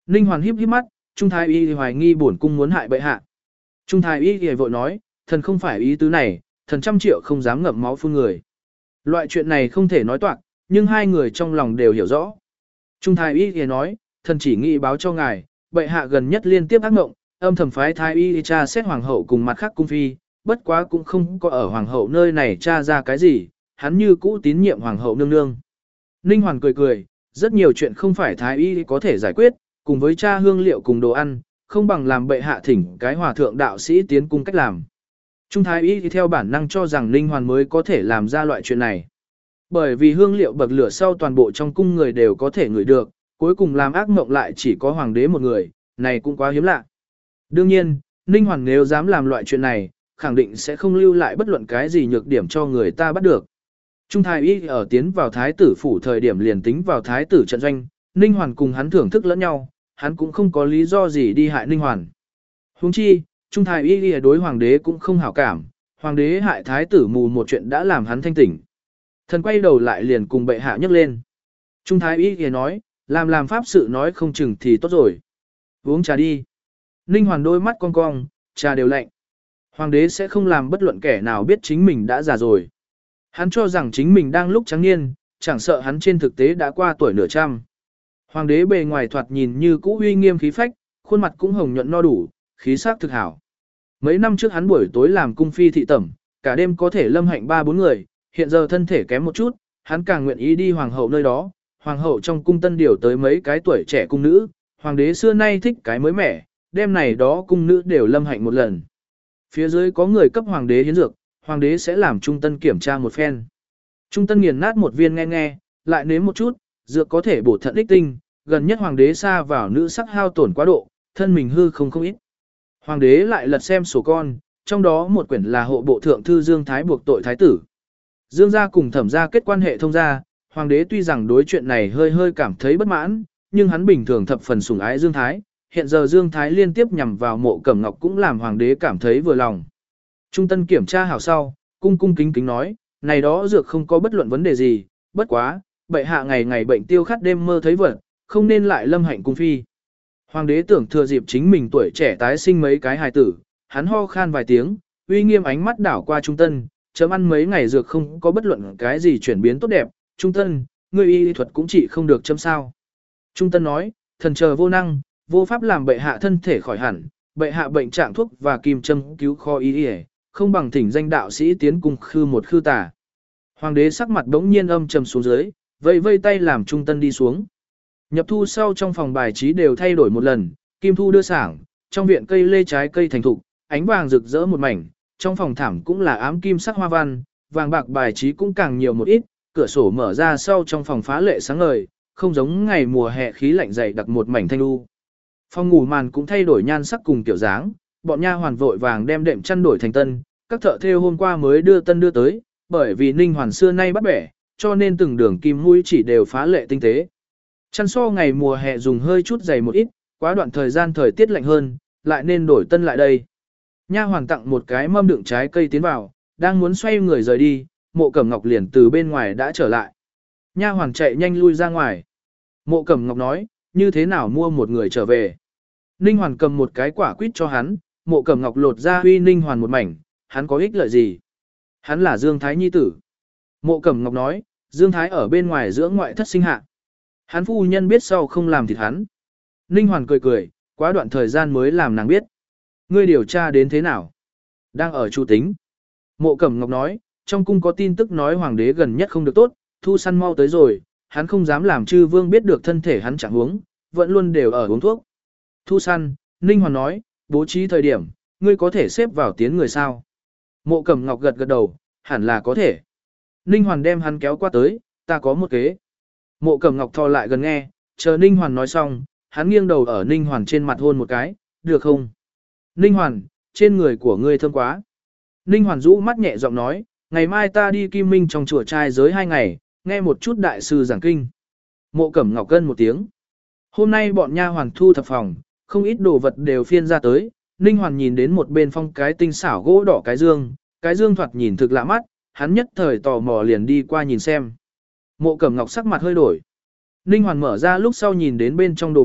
Ninh Hoàn híp híp mắt, Trung Thái Y hoài nghi bổn cung muốn hại bệ hạ. Trung Thái Y vội nói, thần không phải ý tứ này, thần trăm triệu không dám ngậm máu phun người. Loại chuyện này không thể nói toạc, nhưng hai người trong lòng đều hiểu rõ. Trung Thái Y nói, thần chỉ nghĩ báo cho ngài, bệ hạ gần nhất liên tiếp ác mộng, âm thầm phái Thái Y tra xét hoàng hậu cùng mặt khác cung phi, bất quá cũng không có ở hoàng hậu nơi này tra ra cái gì, hắn như cũ tín nhiệm hoàng hậu nương nương. Ninh Hoàn cười cười, rất nhiều chuyện không phải Thái Y có thể giải quyết, cùng với cha hương liệu cùng đồ ăn, không bằng làm bệ hạ thỉnh cái hòa thượng đạo sĩ tiến cung cách làm. Trung Thái Y thì theo bản năng cho rằng Ninh Hoàn mới có thể làm ra loại chuyện này. Bởi vì hương liệu bậc lửa sau toàn bộ trong cung người đều có thể ngửi được, cuối cùng làm ác mộng lại chỉ có hoàng đế một người, này cũng quá hiếm lạ. Đương nhiên, Ninh Hoàn nếu dám làm loại chuyện này, khẳng định sẽ không lưu lại bất luận cái gì nhược điểm cho người ta bắt được. Trung Thái Y ở tiến vào thái tử phủ thời điểm liền tính vào thái tử trận doanh, Ninh Hoàn cùng hắn thưởng thức lẫn nhau, hắn cũng không có lý do gì đi hại Ninh Hoàn. Huống chi, Trung Thái Y đối hoàng đế cũng không hảo cảm, hoàng đế hại thái tử mù một chuyện đã làm hắn thanh tỉnh. Thần quay đầu lại liền cùng bệ hạ nhấc lên. Trung Thái Y nói, làm làm pháp sự nói không chừng thì tốt rồi. Uống trà đi. Ninh Hoàn đôi mắt cong cong, trà đều lạnh. Hoàng đế sẽ không làm bất luận kẻ nào biết chính mình đã già rồi. Hắn cho rằng chính mình đang lúc trắng niên, chẳng sợ hắn trên thực tế đã qua tuổi nửa trăm. Hoàng đế bề ngoài thoạt nhìn như cũ uy nghiêm khí phách, khuôn mặt cũng hồng nhuận no đủ, khí sắc thực hảo. Mấy năm trước hắn buổi tối làm cung phi thị tẩm, cả đêm có thể lâm hạnh ba bốn người, hiện giờ thân thể kém một chút, hắn càng nguyện ý đi hoàng hậu nơi đó. Hoàng hậu trong cung tân điều tới mấy cái tuổi trẻ cung nữ, hoàng đế xưa nay thích cái mới mẻ, đêm này đó cung nữ đều lâm hạnh một lần. Phía dưới có người cấp hoàng đế hiến dược, hoàng đế sẽ làm trung tân kiểm tra một phen. Trung tân nghiền nát một viên nghe nghe, lại nếm một chút, dược có thể bổ thận ích tinh, gần nhất hoàng đế xa vào nữ sắc hao tổn quá độ, thân mình hư không không ít. Hoàng đế lại lật xem sổ con, trong đó một quyển là hộ bộ thượng thư Dương Thái buộc tội thái tử. Dương gia cùng thẩm gia kết quan hệ thông gia, hoàng đế tuy rằng đối chuyện này hơi hơi cảm thấy bất mãn, nhưng hắn bình thường thập phần sủng ái Dương Thái, hiện giờ Dương Thái liên tiếp nhằm vào Mộ Cẩm Ngọc cũng làm hoàng đế cảm thấy vừa lòng. Trung tân kiểm tra hảo sau, cung cung kính kính nói, này đó dược không có bất luận vấn đề gì, bất quá, bệ hạ ngày ngày bệnh tiêu khát đêm mơ thấy vật, không nên lại lâm hạnh cung phi. Hoàng đế tưởng thừa dịp chính mình tuổi trẻ tái sinh mấy cái hài tử, hắn ho khan vài tiếng, uy nghiêm ánh mắt đảo qua Trung tân, chấm ăn mấy ngày dược không có bất luận cái gì chuyển biến tốt đẹp, Trung tân, ngươi y thuật cũng chỉ không được chấm sao. Trung tân nói, thần chờ vô năng, vô pháp làm bệ hạ thân thể khỏi hẳn, bệ hạ bệnh trạng thuốc và kim châm cứu kho y y, không bằng thỉnh danh đạo sĩ tiến cung khư một khư tà. Hoàng đế sắc mặt bỗng nhiên âm trầm xuống dưới, vây vây tay làm Trung tân đi xuống. Nhập thu sau trong phòng bài trí đều thay đổi một lần, kim thu đưa sảng, trong viện cây lê trái cây thành thục, ánh vàng rực rỡ một mảnh, trong phòng thảm cũng là ám kim sắc hoa văn, vàng bạc bài trí cũng càng nhiều một ít, cửa sổ mở ra sau trong phòng phá lệ sáng ngời, không giống ngày mùa hè khí lạnh dày đặc một mảnh thanh u. Phòng ngủ màn cũng thay đổi nhan sắc cùng kiểu dáng, bọn nha hoàn vội vàng đem đệm chăn đổi thành tân, các thợ thêu hôm qua mới đưa tân đưa tới, bởi vì Ninh Hoàn xưa nay bắt bẻ, cho nên từng đường kim mũi chỉ đều phá lệ tinh tế. Chăn so ngày mùa hè dùng hơi chút dày một ít, quá đoạn thời gian thời tiết lạnh hơn, lại nên đổi tân lại đây. Nha hoàn tặng một cái mâm đựng trái cây tiến vào, đang muốn xoay người rời đi, Mộ Cẩm Ngọc liền từ bên ngoài đã trở lại. Nha hoàn chạy nhanh lui ra ngoài. Mộ Cẩm Ngọc nói, như thế nào mua một người trở về. Ninh Hoàn cầm một cái quả quýt cho hắn, Mộ Cẩm Ngọc lột ra huy Ninh Hoàn một mảnh, hắn có ích lợi gì? Hắn là Dương Thái nhi tử. Mộ Cẩm Ngọc nói, Dương Thái ở bên ngoài dưỡng ngoại thất sinh hạ. Hắn phu nhân biết sau không làm thịt hắn. Ninh Hoàn cười cười, quá đoạn thời gian mới làm nàng biết. Ngươi điều tra đến thế nào? Đang ở chu tính. Mộ Cẩm Ngọc nói, trong cung có tin tức nói hoàng đế gần nhất không được tốt, thu săn mau tới rồi, hắn không dám làm chư vương biết được thân thể hắn chẳng uống, vẫn luôn đều ở uống thuốc. Thu săn, Ninh Hoàn nói, bố trí thời điểm, ngươi có thể xếp vào tiến người sao? Mộ Cẩm Ngọc gật gật đầu, hẳn là có thể. Ninh Hoàn đem hắn kéo qua tới, ta có một kế. Mộ Cẩm Ngọc thò lại gần nghe, chờ Ninh Hoàn nói xong, hắn nghiêng đầu ở Ninh Hoàn trên mặt hôn một cái, được không? Ninh Hoàn, trên người của ngươi thơm quá. Ninh Hoàn rũ mắt nhẹ giọng nói, ngày mai ta đi Kim Minh trong chùa trai giới hai ngày, nghe một chút đại sư giảng kinh. Mộ Cẩm Ngọc cân một tiếng. Hôm nay bọn nha hoàn thu thập phòng, không ít đồ vật đều phiên ra tới, Ninh Hoàn nhìn đến một bên phong cái tinh xảo gỗ đỏ cái dương, cái dương thoạt nhìn thực lạ mắt, hắn nhất thời tò mò liền đi qua nhìn xem. Mộ Cẩm Ngọc sắc mặt hơi đổi. Ninh Hoàn mở ra lúc sau nhìn đến bên trong đồ vật,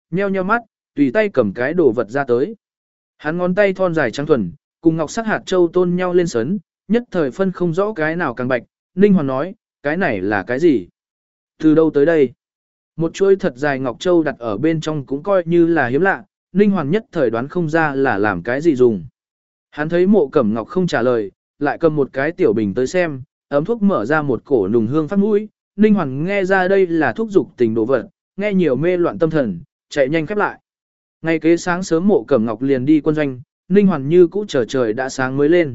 nheo nheo mắt, tùy tay cầm cái đồ vật ra tới. Hắn ngón tay thon dài trắng thuần, cùng ngọc sắc hạt châu tôn nhau lên sấn, nhất thời phân không rõ cái nào càng bạch, Ninh Hoàn nói, cái này là cái gì? Từ đâu tới đây? Một chuỗi thật dài ngọc châu đặt ở bên trong cũng coi như là hiếm lạ, Ninh Hoàn nhất thời đoán không ra là làm cái gì dùng. Hắn thấy Mộ Cẩm Ngọc không trả lời, lại cầm một cái tiểu bình tới xem, ấm thuốc mở ra một cổ nùng hương phát mũi, Ninh Hoàn nghe ra đây là thuốc dục tình đồ vật, nghe nhiều mê loạn tâm thần, chạy nhanh khép lại. Ngày kế sáng sớm Mộ Cẩm Ngọc liền đi quân doanh, Ninh Hoàn như cũ chờ trời đã sáng mới lên.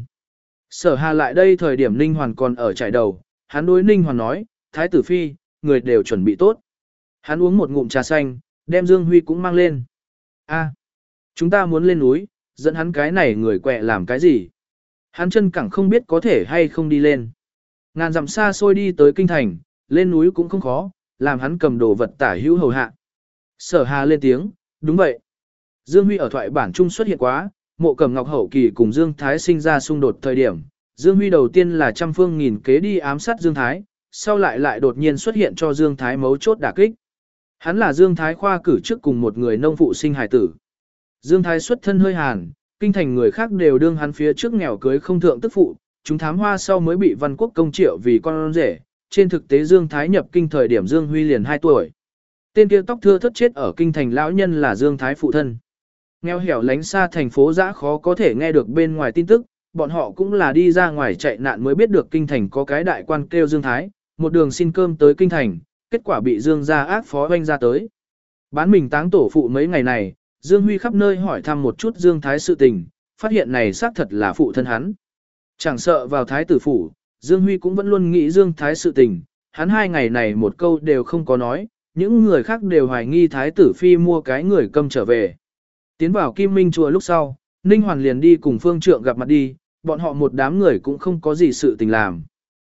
Sở Hà lại đây thời điểm Ninh Hoàn còn ở trại đầu, hắn đối Ninh Hoàn nói, Thái tử phi, người đều chuẩn bị tốt. Hắn uống một ngụm trà xanh, đem Dương Huy cũng mang lên. A, chúng ta muốn lên núi, dẫn hắn cái này người quẹ làm cái gì? Hắn chân cẳng không biết có thể hay không đi lên. Ngàn dặm xa xôi đi tới kinh thành, lên núi cũng không khó, làm hắn cầm đồ vật tả hữu hầu hạ. Sở Hà lên tiếng, đúng vậy. Dương Huy ở thoại bản trung xuất hiện quá, Mộ Cẩm Ngọc hậu kỳ cùng Dương Thái sinh ra xung đột thời điểm. Dương Huy đầu tiên là trăm phương nghìn kế đi ám sát Dương Thái, sau lại lại đột nhiên xuất hiện cho Dương Thái mấu chốt đả kích. Hắn là Dương Thái khoa cử trước cùng một người nông phụ sinh hài tử. Dương Thái xuất thân hơi hàn, kinh thành người khác đều đương hắn phía trước nghèo cưới không thượng tức phụ, chúng thám hoa sau mới bị Văn Quốc công triệu vì con rể. Trên thực tế Dương Thái nhập kinh thời điểm Dương Huy liền hai tuổi. Tên kia tóc thưa thất chết ở kinh thành lão nhân là Dương Thái phụ thân. Nghèo hẻo lánh xa thành phố dã khó có thể nghe được bên ngoài tin tức, bọn họ cũng là đi ra ngoài chạy nạn mới biết được kinh thành có cái đại quan kêu Dương Thái, một đường xin cơm tới kinh thành, kết quả bị Dương gia ác phó oanh ra tới. Bán mình táng tổ phụ mấy ngày này, Dương Huy khắp nơi hỏi thăm một chút Dương Thái sự tình, phát hiện này xác thật là phụ thân hắn. Chẳng sợ vào Thái tử phủ, Dương Huy cũng vẫn luôn nghĩ Dương Thái sự tình, hắn hai ngày này một câu đều không có nói, những người khác đều hoài nghi Thái tử phi mua cái người câm trở về. Tiến vào Kim Minh chùa lúc sau, Ninh Hoàn liền đi cùng Phương Trượng gặp mặt đi, bọn họ một đám người cũng không có gì sự tình làm.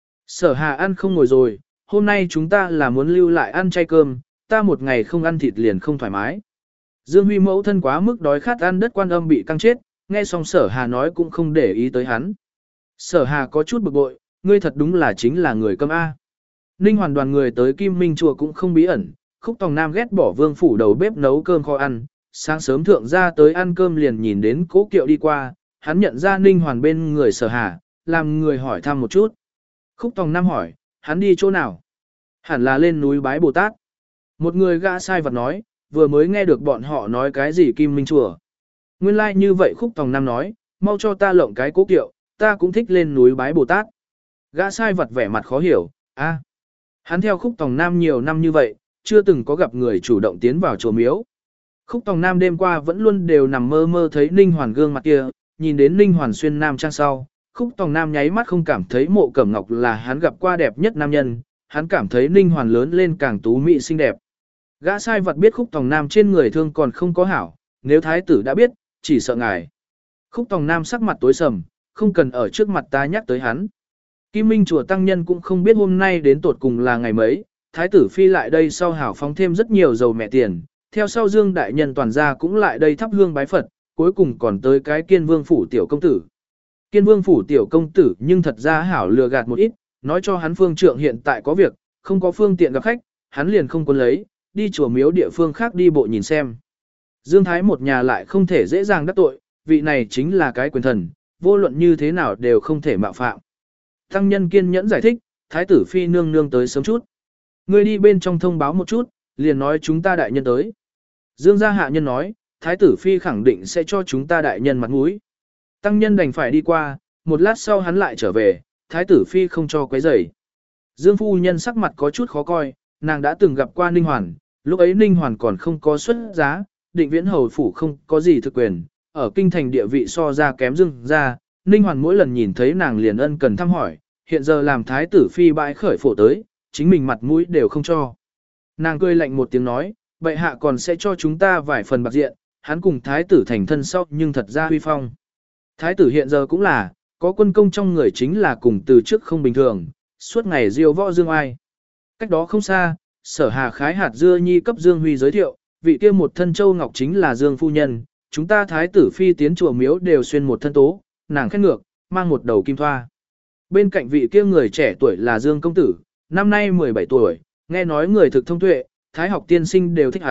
Sở Hà ăn không ngồi rồi, hôm nay chúng ta là muốn lưu lại ăn chay cơm, ta một ngày không ăn thịt liền không thoải mái. Dương Huy mẫu thân quá mức đói khát ăn đất quan âm bị căng chết, nghe xong Sở Hà nói cũng không để ý tới hắn. Sở Hà có chút bực bội, ngươi thật đúng là chính là người câm A. Ninh Hoàn đoàn người tới Kim Minh chùa cũng không bí ẩn, Khúc Tòng Nam ghét bỏ Vương phủ đầu bếp nấu cơm kho ăn, sáng sớm thượng ra tới ăn cơm liền nhìn đến Cố Kiệu đi qua, hắn nhận ra Ninh Hoàn bên người Sở Hà, làm người hỏi thăm một chút. Khúc Tòng Nam hỏi, hắn đi chỗ nào? Hẳn là lên núi bái Bồ Tát. Một người gã sai vật nói, vừa mới nghe được bọn họ nói cái gì Kim Minh chùa. Nguyên lai like như vậy Khúc Tòng Nam nói, mau cho ta lộng cái Cố Kiệu, ta cũng thích lên núi bái Bồ Tát. Gã sai vật vẻ mặt khó hiểu, a, hắn theo Khúc Tòng Nam nhiều năm như vậy, chưa từng có gặp người chủ động tiến vào chùa miếu. Khúc Tòng Nam đêm qua vẫn luôn đều nằm mơ mơ thấy Ninh Hoàn gương mặt kia, nhìn đến Ninh Hoàn xuyên nam trang sau, Khúc Tòng Nam nháy mắt không cảm thấy Mộ Cẩm Ngọc là hắn gặp qua đẹp nhất nam nhân, hắn cảm thấy Ninh Hoàn lớn lên càng tú mỹ xinh đẹp. Gã sai vật biết Khúc Tòng Nam trên người thương còn không có hảo, nếu thái tử đã biết, chỉ sợ ngài. Khúc Tòng Nam sắc mặt tối sầm, không cần ở trước mặt ta nhắc tới hắn. Kim Minh chùa tăng nhân cũng không biết hôm nay đến tột cùng là ngày mấy, thái tử phi lại đây sau hảo phóng thêm rất nhiều dầu mẹ tiền, theo sau Dương đại nhân toàn gia cũng lại đây thắp hương bái Phật, cuối cùng còn tới cái Kiên Vương phủ tiểu công tử. Kiên Vương phủ tiểu công tử nhưng thật ra hảo lừa gạt một ít, nói cho hắn Phương Trượng hiện tại có việc, không có phương tiện gặp khách, hắn liền không quân lấy, đi chùa miếu địa phương khác đi bộ nhìn xem. Dương Thái một nhà lại không thể dễ dàng đắc tội, vị này chính là cái quyền thần, vô luận như thế nào đều không thể mạo phạm. Tăng nhân kiên nhẫn giải thích, thái tử phi nương nương tới sớm chút. Ngươi đi bên trong thông báo một chút, liền nói chúng ta đại nhân tới. Dương gia hạ nhân nói, thái tử phi khẳng định sẽ cho chúng ta đại nhân mặt mũi. Tăng nhân đành phải đi qua, một lát sau hắn lại trở về, thái tử phi không cho quấy rầy. Dương phu nhân sắc mặt có chút khó coi, nàng đã từng gặp qua Ninh Hoàn, lúc ấy Ninh Hoàn còn không có xuất giá, định viễn hầu phủ không có gì thực quyền, ở kinh thành địa vị so ra kém Dương gia, Ninh Hoàn mỗi lần nhìn thấy nàng liền ân cần thăm hỏi, hiện giờ làm thái tử phi bãi khởi phổ tới, chính mình mặt mũi đều không cho. Nàng cười lạnh một tiếng nói, bệ hạ còn sẽ cho chúng ta vài phần bạc diện, hắn cùng thái tử thành thân sau nhưng thật ra huy phong. Thái tử hiện giờ cũng là, có quân công trong người chính là cùng từ trước không bình thường, suốt ngày diêu võ dương ai. Cách đó không xa, Sở Hà khái hạt dưa nhi cấp Dương Huy giới thiệu, vị kia một thân châu ngọc chính là Dương phu nhân, chúng ta thái tử phi tiến chùa miếu đều xuyên một thân tố, nàng khét ngược, mang một đầu kim thoa. Bên cạnh vị kia người trẻ tuổi là Dương công tử, năm nay mười bảy tuổi, nghe nói người thực thông tuệ, thái học tiên sinh đều thích hắn,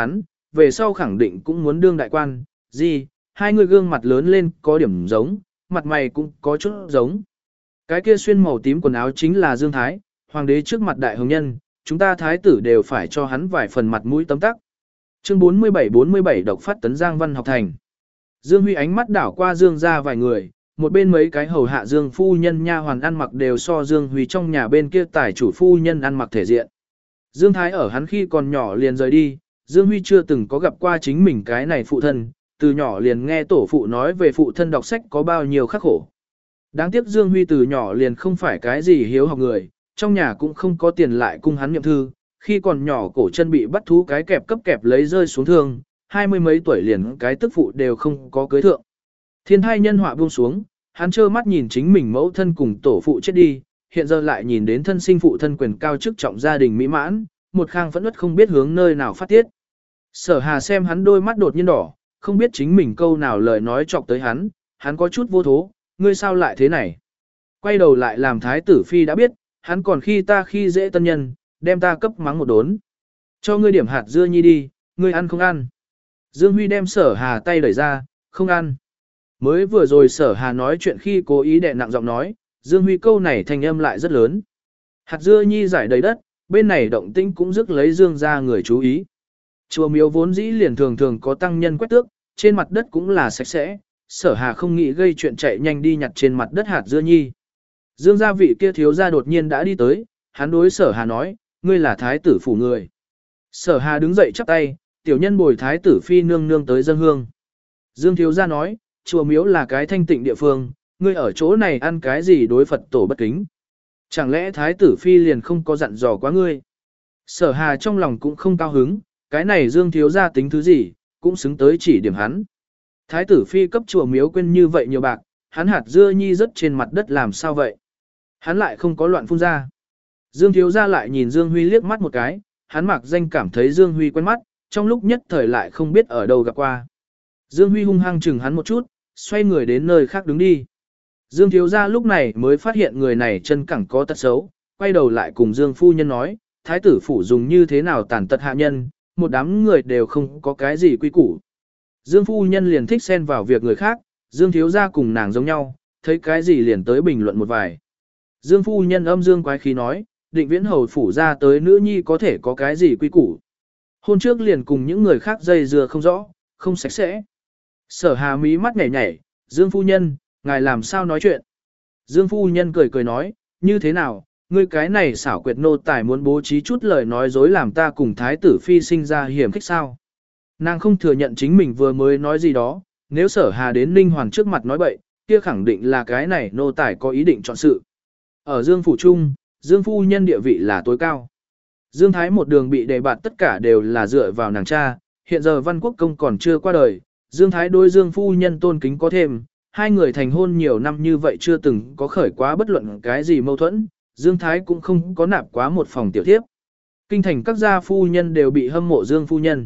về sau khẳng định cũng muốn đương đại quan, gì, hai người gương mặt lớn lên có điểm giống, mặt mày cũng có chút giống. Cái kia xuyên màu tím quần áo chính là Dương Thái, hoàng đế trước mặt đại hồng nhân, chúng ta thái tử đều phải cho hắn vài phần mặt mũi tấm tắc. Chương bốn mươi bảy bốn mươi bảy độc phát tấn Giang Văn học thành. Dương Huy ánh mắt đảo qua Dương ra vài người, một bên mấy cái hầu hạ Dương phu nhân nha hoàn ăn mặc đều so Dương Huy trong nhà bên kia tài chủ phu nhân ăn mặc thể diện. Dương Thái ở hắn khi còn nhỏ liền rời đi, Dương Huy chưa từng có gặp qua chính mình cái này phụ thân, từ nhỏ liền nghe tổ phụ nói về phụ thân đọc sách có bao nhiêu khắc khổ. Đáng tiếc Dương Huy từ nhỏ liền không phải cái gì hiếu học người, trong nhà cũng không có tiền lại cung hắn nhậm thư, khi còn nhỏ cổ chân bị bắt thú cái kẹp cấp kẹp lấy rơi xuống thương, hai mươi mấy tuổi liền cái tức phụ đều không có cưới thượng. Thiên thai nhân họa buông xuống, hắn trơ mắt nhìn chính mình mẫu thân cùng tổ phụ chết đi, hiện giờ lại nhìn đến thân sinh phụ thân quyền cao chức trọng gia đình mỹ mãn, một khang phẫn uất không biết hướng nơi nào phát tiết. Sở Hà xem hắn đôi mắt đột nhiên đỏ, không biết chính mình câu nào lời nói chọc tới hắn, hắn có chút vô thố, ngươi sao lại thế này? Quay đầu lại làm thái tử phi đã biết, hắn còn khi ta khi dễ tân nhân, đem ta cấp mắng một đốn. Cho ngươi điểm hạt dưa nhi đi, ngươi ăn không ăn? Dương Huy đem Sở Hà tay đẩy ra, không ăn. Mới vừa rồi Sở Hà nói chuyện khi cố ý đè nặng giọng nói, Dương Huy câu này thành âm lại rất lớn. Hạt dưa nhi giải đầy đất, bên này động tĩnh cũng rước lấy Dương ra người chú ý. Chùa miếu vốn dĩ liền thường thường có tăng nhân quét tước, trên mặt đất cũng là sạch sẽ, Sở Hà không nghĩ gây chuyện chạy nhanh đi nhặt trên mặt đất hạt dưa nhi. Dương gia vị kia thiếu gia đột nhiên đã đi tới, hắn đối Sở Hà nói, ngươi là thái tử phủ người. Sở Hà đứng dậy chắp tay, tiểu nhân bồi thái tử phi nương nương tới dân hương. Dương thiếu gia nói, chùa miếu là cái thanh tịnh địa phương, ngươi ở chỗ này ăn cái gì đối Phật tổ bất kính. Chẳng lẽ thái tử phi liền không có dặn dò quá ngươi? Sở Hà trong lòng cũng không cao hứng, cái này Dương thiếu gia tính thứ gì, cũng xứng tới chỉ điểm hắn. Thái tử phi cấp chùa miếu quên như vậy nhiều bạc, hắn hạt dưa nhi rớt trên mặt đất làm sao vậy? Hắn lại không có loạn phun ra. Dương thiếu gia lại nhìn Dương Huy liếc mắt một cái, hắn mặc danh cảm thấy Dương Huy quen mắt, trong lúc nhất thời lại không biết ở đâu gặp qua. Dương Huy hung hăng chừng hắn một chút, xoay người đến nơi khác đứng đi. Dương thiếu gia lúc này mới phát hiện người này chân cẳng có tật xấu, quay đầu lại cùng Dương phu nhân nói, thái tử phủ dùng như thế nào tàn tật hạ nhân, một đám người đều không có cái gì quy củ. Dương phu nhân liền thích xen vào việc người khác, Dương thiếu gia cùng nàng giống nhau, thấy cái gì liền tới bình luận một vài. Dương phu nhân âm dương quái khí nói, định viễn hầu phủ ra tới nữ nhi có thể có cái gì quy củ. Hôn trước liền cùng những người khác dây dưa không rõ, không sạch sẽ. Sở Hà mí mắt nhảy nhảy, Dương phu nhân, ngài làm sao nói chuyện. Dương phu nhân cười cười nói, như thế nào, ngươi cái này xảo quyệt nô tài muốn bố trí chút lời nói dối làm ta cùng thái tử phi sinh ra hiểm khích sao. Nàng không thừa nhận chính mình vừa mới nói gì đó, nếu Sở Hà đến Ninh Hoàn trước mặt nói bậy, kia khẳng định là cái này nô tài có ý định chọn sự. Ở Dương phủ trung, Dương phu nhân địa vị là tối cao. Dương Thái một đường bị đề bạt tất cả đều là dựa vào nàng cha, hiện giờ Văn Quốc công còn chưa qua đời, Dương Thái đối Dương phu nhân tôn kính có thêm, hai người thành hôn nhiều năm như vậy chưa từng có khởi quá bất luận cái gì mâu thuẫn, Dương Thái cũng không có nạp quá một phòng tiểu thiếp. Kinh thành các gia phu nhân đều bị hâm mộ Dương phu nhân.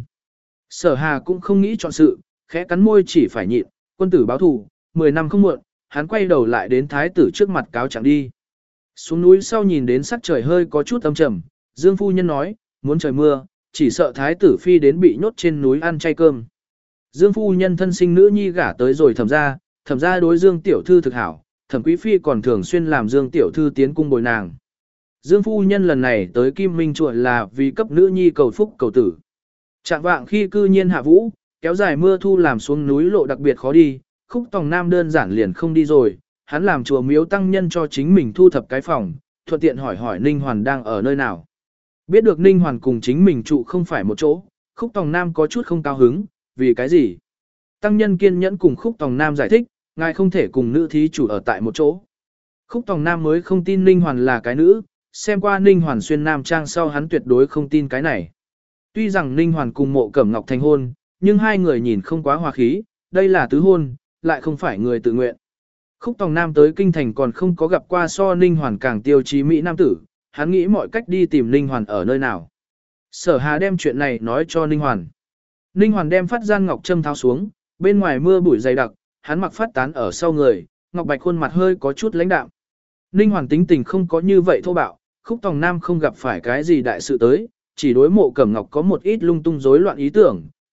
Sở Hà cũng không nghĩ chọn sự, khẽ cắn môi chỉ phải nhịn, quân tử báo thù, mười năm không muộn, hắn quay đầu lại đến thái tử trước mặt cáo trạng đi. Xuống núi sau nhìn đến sắc trời hơi có chút âm trầm, Dương phu nhân nói, muốn trời mưa, chỉ sợ thái tử phi đến bị nhốt trên núi ăn chay cơm. Dương phu nhân thân sinh nữ nhi gả tới rồi thẩm ra, thẩm ra đối Dương tiểu thư thực hảo, thẩm quý phi còn thường xuyên làm Dương tiểu thư tiến cung bồi nàng. Dương phu nhân lần này tới Kim Minh chùa là vì cấp nữ nhi cầu phúc cầu tử. Trạng vạng khi cư nhiên hạ vũ, kéo dài mưa thu làm xuống núi lộ đặc biệt khó đi, Khúc Tòng Nam đơn giản liền không đi rồi, hắn làm chùa miếu tăng nhân cho chính mình thu thập cái phòng, thuận tiện hỏi hỏi Ninh Hoàn đang ở nơi nào. Biết được Ninh Hoàn cùng chính mình trụ không phải một chỗ, Khúc Tòng Nam có chút không cao hứng, vì cái gì? Tăng nhân kiên nhẫn cùng Khúc Tòng Nam giải thích, ngài không thể cùng nữ thí chủ ở tại một chỗ. Khúc Tòng Nam mới không tin Ninh Hoàn là cái nữ, xem qua Ninh Hoàn xuyên nam trang sau hắn tuyệt đối không tin cái này. Tuy rằng Ninh Hoàn cùng Mộ Cẩm Ngọc thành hôn, nhưng hai người nhìn không quá hòa khí, đây là tứ hôn, lại không phải người tự nguyện. Khúc Tòng Nam tới kinh thành còn không có gặp qua so Ninh Hoàn càng tiêu chí Mỹ Nam tử, hắn nghĩ mọi cách đi tìm Ninh Hoàn ở nơi nào. Sở Hà đem chuyện này nói cho Ninh Hoàn. Ninh Hoàn đem phát gian ngọc châm tháo xuống, bên ngoài mưa bụi dày đặc, hắn mặc phát tán ở sau người, ngọc bạch khuôn mặt hơi có chút lãnh đạm. Ninh Hoàn tính tình không có như vậy thô bạo, Khúc Tòng Nam không gặp phải cái gì đại sự tới, chỉ đối Mộ Cẩm Ngọc có một ít lung tung rối loạn ý tưởng,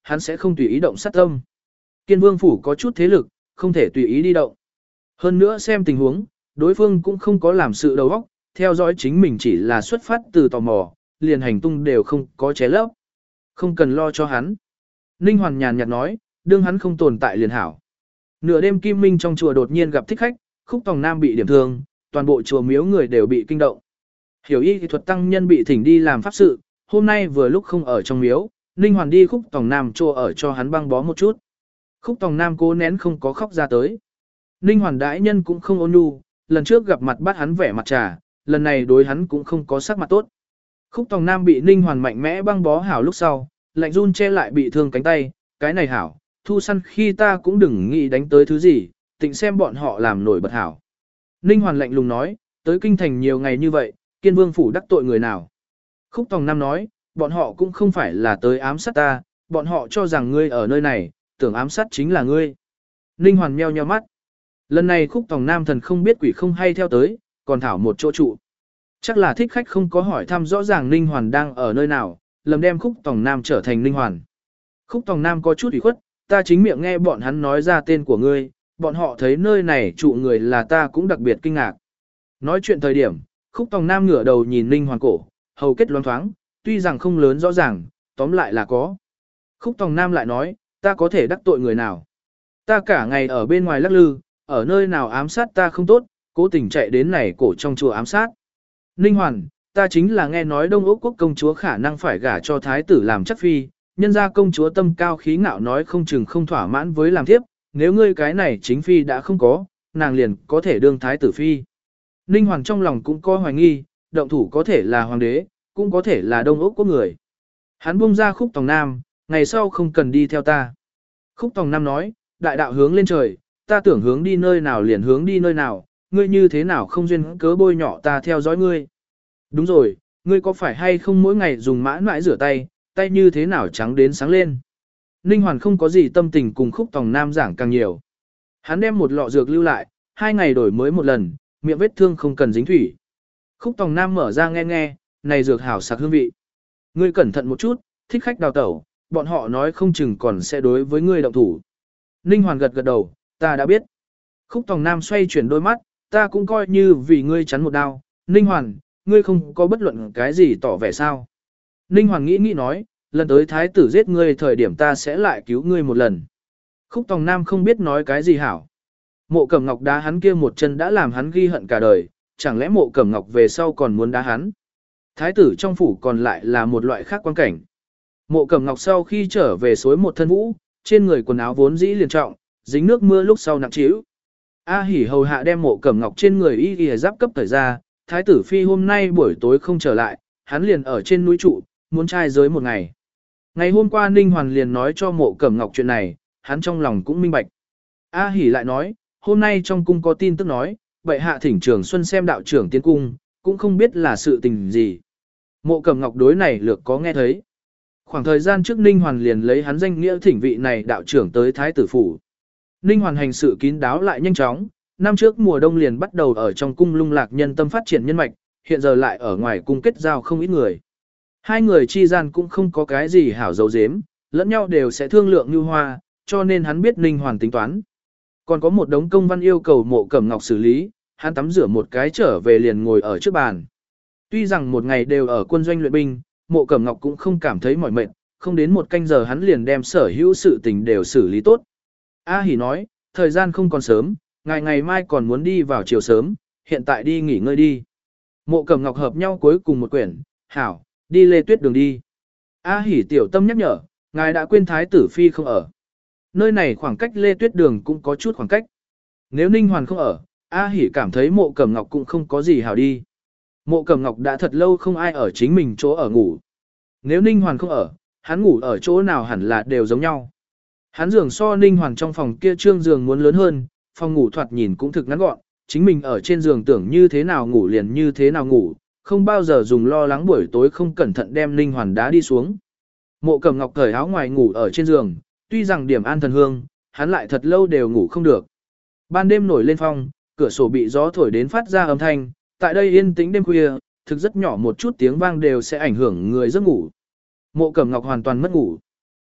hắn sẽ không tùy ý động sát tâm. Kiên Vương phủ có chút thế lực, không thể tùy ý đi động. Hơn nữa xem tình huống, đối phương cũng không có làm sự đầu óc, theo dõi chính mình chỉ là xuất phát từ tò mò, liền hành tung đều không có ché lấp. Không cần lo cho hắn. Ninh Hoàn nhàn nhạt nói, đương hắn không tồn tại liền hảo. Nửa đêm Kim Minh trong chùa đột nhiên gặp thích khách, Khúc Tòng Nam bị điểm thương, toàn bộ chùa miếu người đều bị kinh động. Hiểu y thì thuật tăng nhân bị thỉnh đi làm pháp sự, hôm nay vừa lúc không ở trong miếu, Ninh Hoàn đi Khúc Tòng Nam chùa ở cho hắn băng bó một chút. Khúc Tòng Nam cố nén không có khóc ra tới. Ninh Hoàn đại nhân cũng không ôn nhu, lần trước gặp mặt bắt hắn vẻ mặt trà, lần này đối hắn cũng không có sắc mặt tốt. Khúc Tòng Nam bị Ninh Hoàn mạnh mẽ băng bó hảo lúc sau, lạnh run che lại bị thương cánh tay, cái này hảo, thu săn khi ta cũng đừng nghĩ đánh tới thứ gì, tịnh xem bọn họ làm nổi bật hảo. Ninh Hoàn lạnh lùng nói, tới kinh thành nhiều ngày như vậy, Kiên Vương phủ đắc tội người nào. Khúc Tòng Nam nói, bọn họ cũng không phải là tới ám sát ta, bọn họ cho rằng ngươi ở nơi này, tưởng ám sát chính là ngươi. Ninh Hoàn meo nheo mắt. Lần này Khúc Tòng Nam thần không biết quỷ không hay theo tới, còn thảo một chỗ trụ. Chắc là thích khách không có hỏi thăm rõ ràng Ninh Hoàn đang ở nơi nào, lầm đem Khúc Tòng Nam trở thành Ninh Hoàn. Khúc Tòng Nam có chút ủy khuất, ta chính miệng nghe bọn hắn nói ra tên của ngươi, bọn họ thấy nơi này trụ người là ta cũng đặc biệt kinh ngạc. Nói chuyện thời điểm, Khúc Tòng Nam ngửa đầu nhìn Ninh Hoàn cổ, hầu kết loáng thoáng, tuy rằng không lớn rõ ràng, tóm lại là có. Khúc Tòng Nam lại nói, ta có thể đắc tội người nào. Ta cả ngày ở bên ngoài lắc lư, ở nơi nào ám sát ta không tốt, cố tình chạy đến này cổ trong chùa ám sát. Ninh Hoàn, ta chính là nghe nói Đông Úc quốc công chúa khả năng phải gả cho thái tử làm chắc phi, nhân ra công chúa tâm cao khí ngạo nói không chừng không thỏa mãn với làm thiếp, nếu ngươi cái này chính phi đã không có, nàng liền có thể đương thái tử phi. Ninh Hoàn trong lòng cũng có hoài nghi, động thủ có thể là hoàng đế, cũng có thể là Đông Úc quốc người. Hắn buông ra Khúc Tòng Nam, ngày sau không cần đi theo ta. Khúc Tòng Nam nói, đại đạo hướng lên trời, ta tưởng hướng đi nơi nào liền hướng đi nơi nào, ngươi như thế nào không duyên cớ bôi nhỏ ta theo dõi ngươi. Đúng rồi, ngươi có phải hay không mỗi ngày dùng mã mãi rửa tay, tay như thế nào trắng đến sáng lên. Ninh Hoàn không có gì tâm tình cùng Khúc Tòng Nam giảng càng nhiều. Hắn đem một lọ dược lưu lại, hai ngày đổi mới một lần, miệng vết thương không cần dính thủy. Khúc Tòng Nam mở ra nghe nghe, này dược hảo sặc hương vị. Ngươi cẩn thận một chút, thích khách đào tẩu, bọn họ nói không chừng còn sẽ đối với ngươi động thủ. Ninh Hoàn gật gật đầu, ta đã biết. Khúc Tòng Nam xoay chuyển đôi mắt, ta cũng coi như vì ngươi chắn một đao. Ninh Hoàn, ngươi không có bất luận cái gì tỏ vẻ sao. Ninh Hoàn nghĩ nghĩ nói, lần tới thái tử giết ngươi thời điểm ta sẽ lại cứu ngươi một lần. Khúc Tòng Nam không biết nói cái gì hảo. Mộ Cẩm Ngọc đá hắn kia một chân đã làm hắn ghi hận cả đời, chẳng lẽ Mộ Cẩm Ngọc về sau còn muốn đá hắn. Thái tử trong phủ còn lại là một loại khác quan cảnh. Mộ Cẩm Ngọc sau khi trở về xối một thân vũ, trên người quần áo vốn dĩ liền trọng, dính nước mưa lúc sau nặng trĩu. A Hỉ hầu hạ đem Mộ Cẩm Ngọc trên người y y giáp cấp thời ra, thái tử phi hôm nay buổi tối không trở lại, hắn liền ở trên núi trụ, muốn trai giới một ngày. Ngày hôm qua Ninh Hoàn liền nói cho Mộ Cẩm Ngọc chuyện này, hắn trong lòng cũng minh bạch. A Hỉ lại nói, hôm nay trong cung có tin tức nói, bệ hạ thỉnh Trường Xuân xem đạo trưởng tiến cung, cũng không biết là sự tình gì. Mộ Cẩm Ngọc đối này lược có nghe thấy. Khoảng thời gian trước Ninh Hoàn liền lấy hắn danh nghĩa thỉnh vị này đạo trưởng tới thái tử phủ. Ninh Hoàn hành sự kín đáo lại nhanh chóng, năm trước mùa đông liền bắt đầu ở trong cung lung lạc nhân tâm phát triển nhân mạch, hiện giờ lại ở ngoài cung kết giao không ít người. Hai người chi gian cũng không có cái gì hảo dấu dếm, lẫn nhau đều sẽ thương lượng như hoa, cho nên hắn biết Ninh Hoàn tính toán. Còn có một đống công văn yêu cầu Mộ Cẩm Ngọc xử lý, hắn tắm rửa một cái trở về liền ngồi ở trước bàn. Tuy rằng một ngày đều ở quân doanh luyện binh, Mộ Cẩm Ngọc cũng không cảm thấy mỏi mệt, không đến một canh giờ hắn liền đem sở hữu sự tình đều xử lý tốt. A Hỉ nói, thời gian không còn sớm, ngày ngày mai còn muốn đi vào chiều sớm, hiện tại đi nghỉ ngơi đi. Mộ Cẩm Ngọc hợp nhau cuối cùng một quyển, hảo, đi Lê Tuyết đường đi. A Hỉ tiểu tâm nhắc nhở, ngài đã quên thái tử phi không ở. Nơi này khoảng cách Lê Tuyết đường cũng có chút khoảng cách. Nếu Ninh Hoàn không ở, A Hỉ cảm thấy Mộ Cẩm Ngọc cũng không có gì hảo đi. Mộ Cẩm Ngọc đã thật lâu không ai ở chính mình chỗ ở ngủ. Nếu Ninh Hoàn không ở, hắn ngủ ở chỗ nào hẳn là đều giống nhau. Hắn giường so Ninh Hoàn trong phòng kia trương giường muốn lớn hơn, phòng ngủ thoạt nhìn cũng thực ngắn gọn, chính mình ở trên giường tưởng như thế nào ngủ liền như thế nào ngủ, không bao giờ dùng lo lắng buổi tối không cẩn thận đem Ninh Hoàn đá đi xuống. Mộ Cẩm Ngọc cởi áo ngoài ngủ ở trên giường, tuy rằng điểm an thần hương, hắn lại thật lâu đều ngủ không được. Ban đêm nổi lên phong, cửa sổ bị gió thổi đến phát ra âm thanh, tại đây yên tĩnh đêm khuya, thực rất nhỏ một chút tiếng vang đều sẽ ảnh hưởng người giấc ngủ. Mộ Cẩm Ngọc hoàn toàn mất ngủ.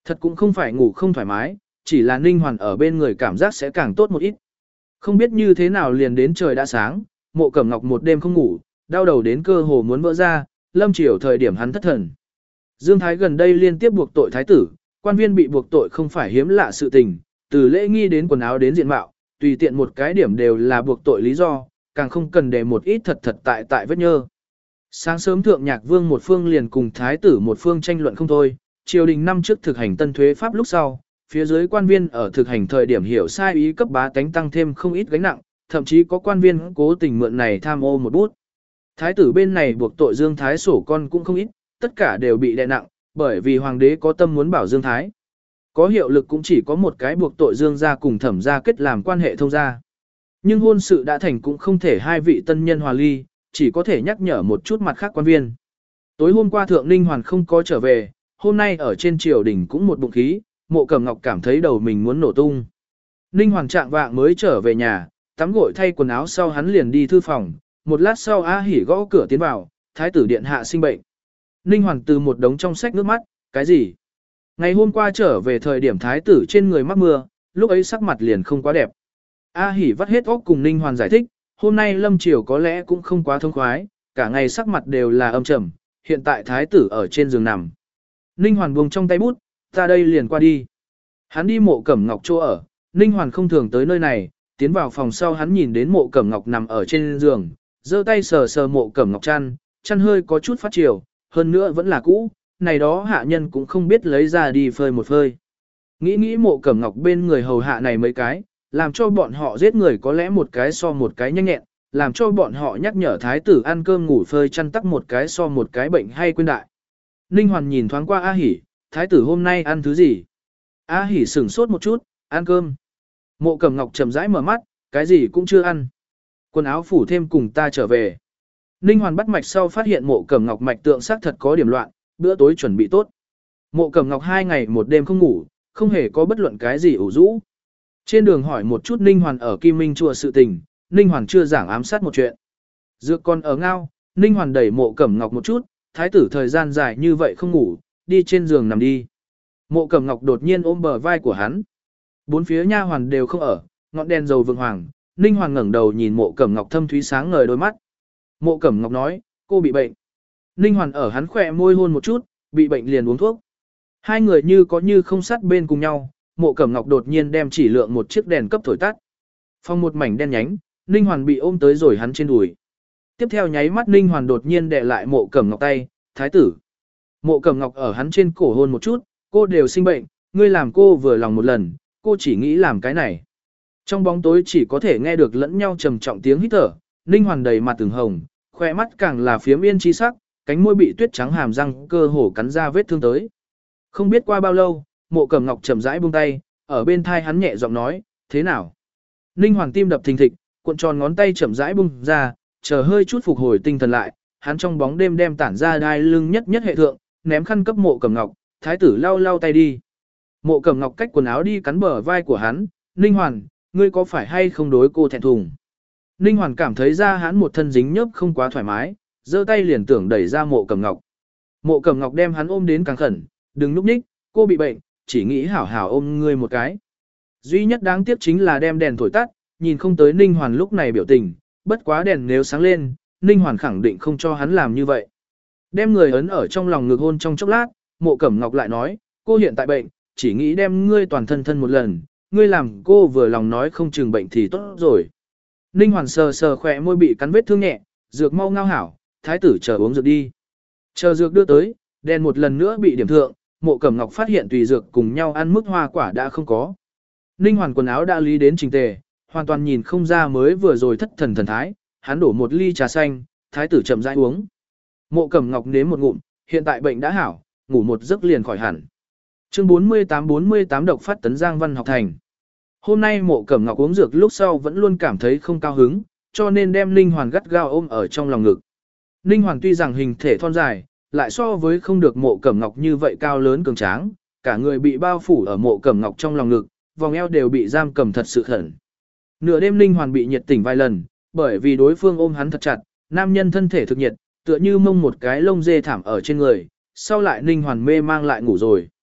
Thật cũng không phải ngủ không thoải mái, chỉ là Ninh Hoàn ở bên người cảm giác sẽ càng tốt một ít. Không biết như thế nào liền đến trời đã sáng, Mộ Cẩm Ngọc một đêm không ngủ, đau đầu đến cơ hồ muốn vỡ ra, lâm chiều thời điểm hắn thất thần. Dương Thái gần đây liên tiếp buộc tội thái tử, quan viên bị buộc tội không phải hiếm lạ sự tình, từ lễ nghi đến quần áo đến diện mạo, tùy tiện một cái điểm đều là buộc tội lý do, càng không cần để một ít thật thật tại tại vết nhơ. Sáng sớm thượng nhạc vương một phương liền cùng thái tử một phương tranh luận không thôi, triều đình năm trước thực hành tân thuế pháp lúc sau, phía dưới quan viên ở thực hành thời điểm hiểu sai ý cấp bá tánh tăng thêm không ít gánh nặng, thậm chí có quan viên cố tình mượn này tham ô một bút. Thái tử bên này buộc tội Dương Thái sổ con cũng không ít, tất cả đều bị đè nặng, bởi vì hoàng đế có tâm muốn bảo Dương Thái. Có hiệu lực cũng chỉ có một cái buộc tội Dương gia cùng thẩm gia kết làm quan hệ thông gia. Nhưng hôn sự đã thành cũng không thể hai vị tân nhân hòa ly, chỉ có thể nhắc nhở một chút mặt khác quan viên. Tối hôm qua Thượng Ninh Hoàn không có trở về, hôm nay ở trên triều đình cũng một bụng khí, Mộ Cẩm Ngọc cảm thấy đầu mình muốn nổ tung. Ninh Hoàn trạng vạng mới trở về nhà, tắm gội thay quần áo sau hắn liền đi thư phòng, một lát sau A Hỉ gõ cửa tiến vào, thái tử điện hạ sinh bệnh. Ninh Hoàn từ một đống trong sách nước mắt, cái gì? Ngày hôm qua trở về thời điểm thái tử trên người mắc mưa, lúc ấy sắc mặt liền không quá đẹp. A Hỉ vắt hết óc cùng Ninh Hoàn giải thích, hôm nay lâm triều có lẽ cũng không quá thông khoái, cả ngày sắc mặt đều là âm trầm, hiện tại thái tử ở trên giường nằm. Ninh Hoàn buông trong tay bút, ta đây liền qua đi. Hắn đi Mộ Cẩm Ngọc chỗ ở, Ninh Hoàn không thường tới nơi này, tiến vào phòng sau hắn nhìn đến Mộ Cẩm Ngọc nằm ở trên giường, giơ tay sờ sờ Mộ Cẩm Ngọc chăn, chăn hơi có chút phát chiều, hơn nữa vẫn là cũ, này đó hạ nhân cũng không biết lấy ra đi phơi một phơi. Nghĩ nghĩ Mộ Cẩm Ngọc bên người hầu hạ này mấy cái, làm cho bọn họ giết người có lẽ một cái so một cái nhanh nhẹn, làm cho bọn họ nhắc nhở thái tử ăn cơm ngủ phơi chăn tắc một cái so một cái bệnh hay quên đại. Ninh Hoàn nhìn thoáng qua A Hỉ, thái tử hôm nay ăn thứ gì? A Hỉ sửng sốt một chút, ăn cơm. Mộ Cẩm Ngọc chậm rãi mở mắt, cái gì cũng chưa ăn. Quần áo phủ thêm cùng ta trở về. Ninh Hoàn bắt mạch sau phát hiện Mộ Cẩm Ngọc mạch tượng xác thật có điểm loạn, bữa tối chuẩn bị tốt. Mộ Cẩm Ngọc hai ngày một đêm không ngủ, không hề có bất luận cái gì ủ rũ. Trên đường hỏi một chút Ninh Hoàn ở Kim Minh chùa sự tình, Ninh Hoàn chưa giảng ám sát một chuyện. Dược còn ở ngao, Ninh Hoàn đẩy Mộ Cẩm Ngọc một chút, thái tử thời gian dài như vậy không ngủ, đi trên giường nằm đi. Mộ Cẩm Ngọc đột nhiên ôm bờ vai của hắn. Bốn phía nha hoàn đều không ở, ngọn đèn dầu vượng hoàng, Ninh Hoàn ngẩng đầu nhìn Mộ Cẩm Ngọc thâm thúy sáng ngời đôi mắt. Mộ Cẩm Ngọc nói, cô bị bệnh. Ninh Hoàn ở hắn khỏe môi hôn một chút, bị bệnh liền uống thuốc. Hai người như có như không sát bên cùng nhau, Mộ Cẩm Ngọc đột nhiên đem chỉ lượng một chiếc đèn cấp thổi tắt. Phòng một mảnh đen nhánh, Ninh Hoàn bị ôm tới rồi hắn trên đùi. Tiếp theo nháy mắt Ninh Hoàn đột nhiên đè lại Mộ Cẩm Ngọc tay, thái tử. Mộ Cẩm Ngọc ở hắn trên cổ hôn một chút, cô đều sinh bệnh, ngươi làm cô vừa lòng một lần, cô chỉ nghĩ làm cái này. Trong bóng tối chỉ có thể nghe được lẫn nhau trầm trọng tiếng hít thở, Ninh Hoàn đầy mặt từng hồng, khoe mắt càng là phiếm yên chi sắc, cánh môi bị tuyết trắng hàm răng cơ hồ cắn ra vết thương tới. Không biết qua bao lâu, Mộ Cẩm Ngọc chậm rãi buông tay, ở bên thai hắn nhẹ giọng nói, thế nào? Ninh Hoàn tim đập thình thịch, cuộn tròn ngón tay chậm rãi buông ra, chờ hơi chút phục hồi tinh thần lại, hắn trong bóng đêm đem tản ra đai lưng nhất nhất hệ thượng, ném khăn cấp Mộ Cẩm Ngọc, thái tử lau lau tay đi. Mộ Cẩm Ngọc cách quần áo đi cắn bờ vai của hắn, Ninh Hoàn, ngươi có phải hay không đối cô thẹn thùng? Ninh Hoàn cảm thấy ra hắn một thân dính nhớp không quá thoải mái, giơ tay liền tưởng đẩy ra Mộ Cẩm Ngọc. Mộ Cẩm Ngọc đem hắn ôm đến càng khẩn, đừng núp ních, cô bị bệnh, chỉ nghĩ hảo hảo ôm ngươi một cái. Duy nhất đáng tiếc chính là đem đèn thổi tắt, nhìn không tới Ninh Hoàn lúc này biểu tình, bất quá đèn nếu sáng lên, Ninh Hoàn khẳng định không cho hắn làm như vậy. Đem người ấn ở trong lòng ngực hôn trong chốc lát, Mộ Cẩm Ngọc lại nói, cô hiện tại bệnh, chỉ nghĩ đem ngươi toàn thân thân một lần, ngươi làm cô vừa lòng nói không chừng bệnh thì tốt rồi. Ninh Hoàn sờ sờ khỏe môi bị cắn vết thương nhẹ, dược mau ngao hảo, thái tử chờ uống dược đi. Chờ dược đưa tới, đèn một lần nữa bị điểm thượng, Mộ Cẩm Ngọc phát hiện tùy dược cùng nhau ăn mức hoa quả đã không có. Ninh Hoàn quần áo đã lý đến trình tề, hoàn toàn nhìn không ra mới vừa rồi thất thần thần thái, hắn đổ một ly trà xanh, thái tử chậm rãi uống. Mộ Cẩm Ngọc nếm một ngụm, hiện tại bệnh đã hảo, ngủ một giấc liền khỏi hẳn. Chương bốn mươi tám bốn mươi tám độc phát tấn Giang Văn học thành. Hôm nay Mộ Cẩm Ngọc uống dược lúc sau vẫn luôn cảm thấy không cao hứng, cho nên đem Ninh Hoàn gắt gao ôm ở trong lòng ngực. Ninh Hoàn tuy rằng hình thể thon dài, lại so với không được Mộ Cẩm Ngọc như vậy cao lớn cường tráng, cả người bị bao phủ ở Mộ Cẩm Ngọc trong lòng ngực, vòng eo đều bị giam cầm thật sự khẩn. Nửa đêm Ninh Hoàn bị nhiệt tỉnh vài lần, bởi vì đối phương ôm hắn thật chặt, nam nhân thân thể thực nhiệt, tựa như mông một cái lông dê thảm ở trên người, sau lại Ninh Hoàn mê mang lại ngủ rồi.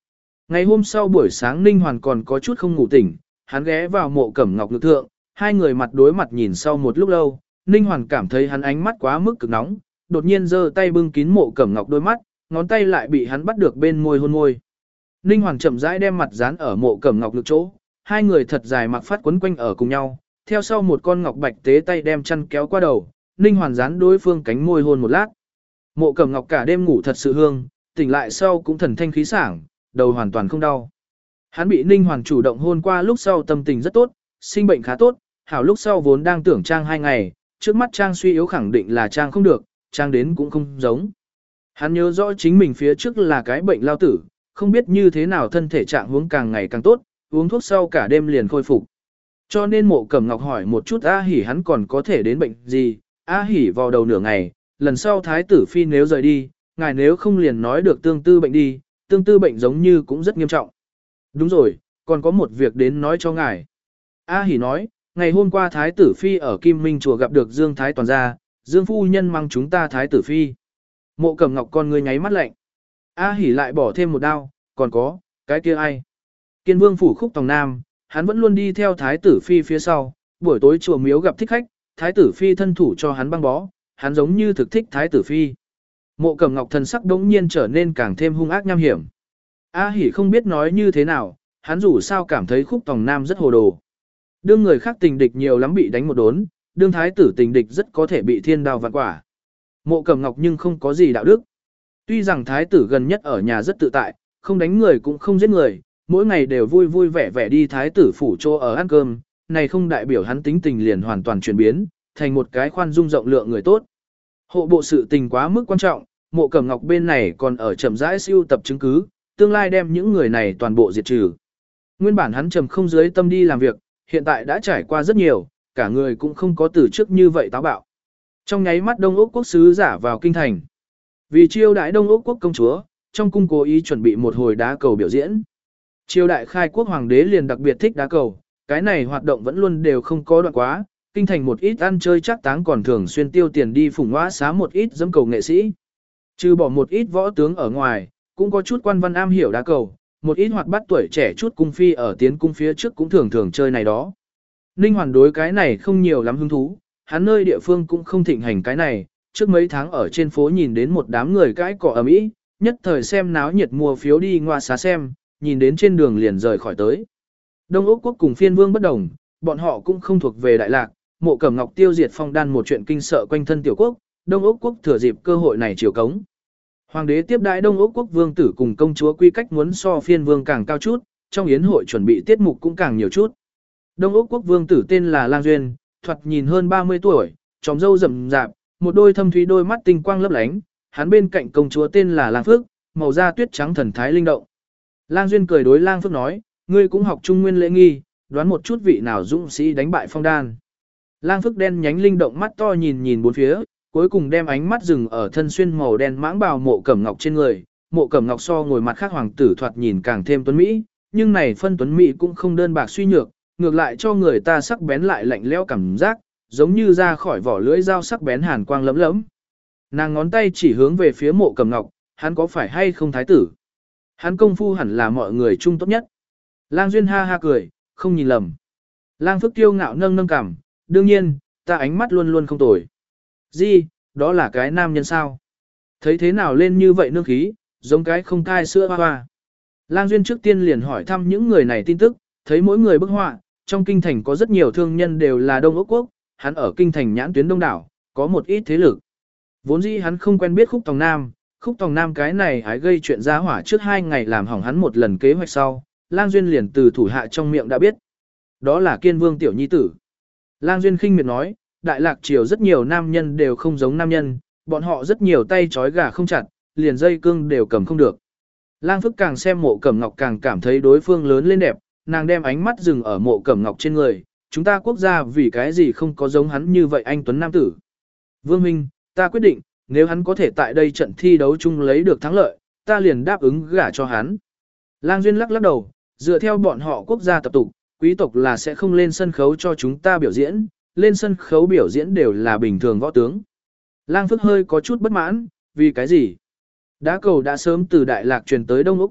Ngày hôm sau buổi sáng Ninh Hoàn còn có chút không ngủ tỉnh, hắn ghé vào Mộ Cẩm Ngọc lực thượng, hai người mặt đối mặt nhìn sau một lúc lâu, Ninh Hoàn cảm thấy hắn ánh mắt quá mức cực nóng, đột nhiên giơ tay bưng kín Mộ Cẩm Ngọc đôi mắt, ngón tay lại bị hắn bắt được bên môi hôn môi. Ninh Hoàng chậm rãi đem mặt dán ở Mộ Cẩm Ngọc lực chỗ, hai người thật dài mặc phát quấn quanh ở cùng nhau, theo sau một con ngọc bạch tế tay đem chăn kéo qua đầu, Ninh Hoàng dán đối phương cánh môi hôn một lát. Mộ Cẩm Ngọc cả đêm ngủ thật sự hương, tỉnh lại sau cũng thần thanh khí sảng, đầu hoàn toàn không đau. Hắn bị Ninh Hoàng chủ động hôn qua lúc sau tâm tình rất tốt, sinh bệnh khá tốt, hảo lúc sau vốn đang tưởng trang hai ngày, trước mắt trang suy yếu khẳng định là trang không được, trang đến cũng không giống. Hắn nhớ rõ chính mình phía trước là cái bệnh lao tử, không biết như thế nào thân thể trạng huống càng ngày càng tốt, uống thuốc sau cả đêm liền khôi phục. Cho nên Mộ Cẩm Ngọc hỏi một chút A Hỉ hắn còn có thể đến bệnh gì, A Hỉ vào đầu nửa ngày, lần sau Thái tử Phi nếu rời đi, ngài nếu không liền nói được tương tư bệnh đi, tương tư bệnh giống như cũng rất nghiêm trọng. Đúng rồi, còn có một việc đến nói cho ngài. A Hỉ nói, ngày hôm qua Thái tử Phi ở Kim Minh Chùa gặp được Dương Thái Toàn gia, Dương Phu Nhân mang chúng ta Thái tử Phi. Mộ Cẩm Ngọc con người nháy mắt lạnh. A Hỉ lại bỏ thêm một đao, còn có, cái kia ai? Kiên Vương phủ Khúc Tòng Nam, hắn vẫn luôn đi theo Thái tử Phi phía sau, buổi tối chùa miếu gặp thích khách, Thái tử Phi thân thủ cho hắn băng bó, hắn giống như thực thích Thái tử Phi. Mộ Cẩm Ngọc thần sắc đống nhiên trở nên càng thêm hung ác nham hiểm. A Hỉ không biết nói như thế nào, hắn dù sao cảm thấy Khúc Tòng Nam rất hồ đồ. Đương người khác tình địch nhiều lắm bị đánh một đốn, đương Thái tử tình địch rất có thể bị thiên đao vạn quả. Mộ Cẩm Ngọc nhưng không có gì đạo đức. Tuy rằng Thái tử gần nhất ở nhà rất tự tại, không đánh người cũng không giết người, mỗi ngày đều vui vui vẻ vẻ đi Thái tử phủ chỗ ở ăn cơm, này không đại biểu hắn tính tình liền hoàn toàn chuyển biến, thành một cái khoan dung rộng lượng người tốt. Hộ bộ sự tình quá mức quan trọng, Mộ Cẩm Ngọc bên này còn ở chậm rãi siêu tập chứng cứ, tương lai đem những người này toàn bộ diệt trừ. Nguyên bản hắn trầm không dưới tâm đi làm việc, hiện tại đã trải qua rất nhiều, cả người cũng không có từ trước như vậy táo bạo. Trong nháy mắt Đông Úc quốc sứ giả vào kinh thành. Vì chiêu đãi Đông Úc quốc công chúa, trong cung cố ý chuẩn bị một hồi đá cầu biểu diễn. Chiêu đại khai quốc hoàng đế liền đặc biệt thích đá cầu, cái này hoạt động vẫn luôn đều không có đoạn quá, kinh thành một ít ăn chơi chắc táng còn thường xuyên tiêu tiền đi phủng hóa xá một ít dẫm cầu nghệ sĩ. Trừ bỏ một ít võ tướng ở ngoài, cũng có chút quan văn am hiểu đá cầu, một ít hoạt bát tuổi trẻ chút cung phi ở tiến cung phía trước cũng thường thường chơi này đó. Ninh Hoàn đối cái này không nhiều lắm hứng thú, hắn nơi địa phương cũng không thịnh hành cái này, trước mấy tháng ở trên phố nhìn đến một đám người cãi cọ ầm ĩ, nhất thời xem náo nhiệt mua phiếu đi ngoa xá xem, nhìn đến trên đường liền rời khỏi tới. Đông Úc quốc cùng phiên vương bất đồng, bọn họ cũng không thuộc về Đại Lạc, Mộ Cẩm Ngọc tiêu diệt Phong Đan một chuyện kinh sợ quanh thân tiểu quốc, Đông Úc quốc thừa dịp cơ hội này chiều cống. Hoàng đế tiếp đãi Đông Úc quốc vương tử cùng công chúa quy cách muốn so phiên vương càng cao chút, trong yến hội chuẩn bị tiết mục cũng càng nhiều chút. Đông Úc quốc vương tử tên là Lang Duyên, thoạt nhìn hơn ba mươi tuổi, tròm râu rậm rạp, một đôi thâm thúy đôi mắt tinh quang lấp lánh, hắn bên cạnh công chúa tên là Lang Phước, màu da tuyết trắng thần thái linh động. Lang Duyên cười đối Lang Phước nói, ngươi cũng học trung nguyên lễ nghi, đoán một chút vị nào dũng sĩ đánh bại Phong Đan. Lang Phước đen nhánh linh động mắt to nhìn nhìn bốn phía, cuối cùng đem ánh mắt dừng ở thân xuyên màu đen mãng bào Mộ Cẩm Ngọc trên người. Mộ Cẩm Ngọc so ngồi mặt khác hoàng tử thoạt nhìn càng thêm tuấn mỹ, nhưng này phân tuấn mỹ cũng không đơn bạc suy nhược, ngược lại cho người ta sắc bén lại lạnh lẽo cảm giác, giống như ra khỏi vỏ lưỡi dao sắc bén hàn quang lấm lấm. Nàng ngón tay chỉ hướng về phía Mộ Cẩm Ngọc, hắn có phải hay không thái tử? Hắn công phu hẳn là mọi người chung tốt nhất. Lang Duyên ha ha cười, không nhìn lầm. Lang Phước kiêu ngạo nâng nâng cằm, đương nhiên, ta ánh mắt luôn luôn không tồi. Gì, đó là cái nam nhân sao? Thấy thế nào lên như vậy nương khí, giống cái không thai sữa hoa hoa. Lang Duyên trước tiên liền hỏi thăm những người này tin tức, thấy mỗi người bức họa, trong kinh thành có rất nhiều thương nhân đều là Đông Úc quốc, hắn ở kinh thành nhãn tuyến đông đảo, có một ít thế lực. Vốn dĩ hắn không quen biết Khúc Tòng Nam, Khúc Tòng Nam cái này hái gây chuyện ra hỏa trước hai ngày làm hỏng hắn một lần kế hoạch sau, Lang Duyên liền từ thủ hạ trong miệng đã biết. Đó là Kiên Vương tiểu nhi tử. Lang Duyên khinh miệt nói, Đại Lạc triều rất nhiều nam nhân đều không giống nam nhân, bọn họ rất nhiều tay trói gà không chặt, liền dây cương đều cầm không được. Lang Phước càng xem Mộ Cẩm Ngọc càng cảm thấy đối phương lớn lên đẹp, nàng đem ánh mắt dừng ở Mộ Cẩm Ngọc trên người, chúng ta quốc gia vì cái gì không có giống hắn như vậy anh tuấn nam tử. Vương Minh, ta quyết định, nếu hắn có thể tại đây trận thi đấu chung lấy được thắng lợi, ta liền đáp ứng gả cho hắn. Lang Duyên lắc lắc đầu, dựa theo bọn họ quốc gia tập tục, quý tộc là sẽ không lên sân khấu cho chúng ta biểu diễn, lên sân khấu biểu diễn đều là bình thường võ tướng. Lang Phước hơi có chút bất mãn, vì cái gì? Đá cầu đã sớm từ Đại Lạc truyền tới Đông Úc quốc,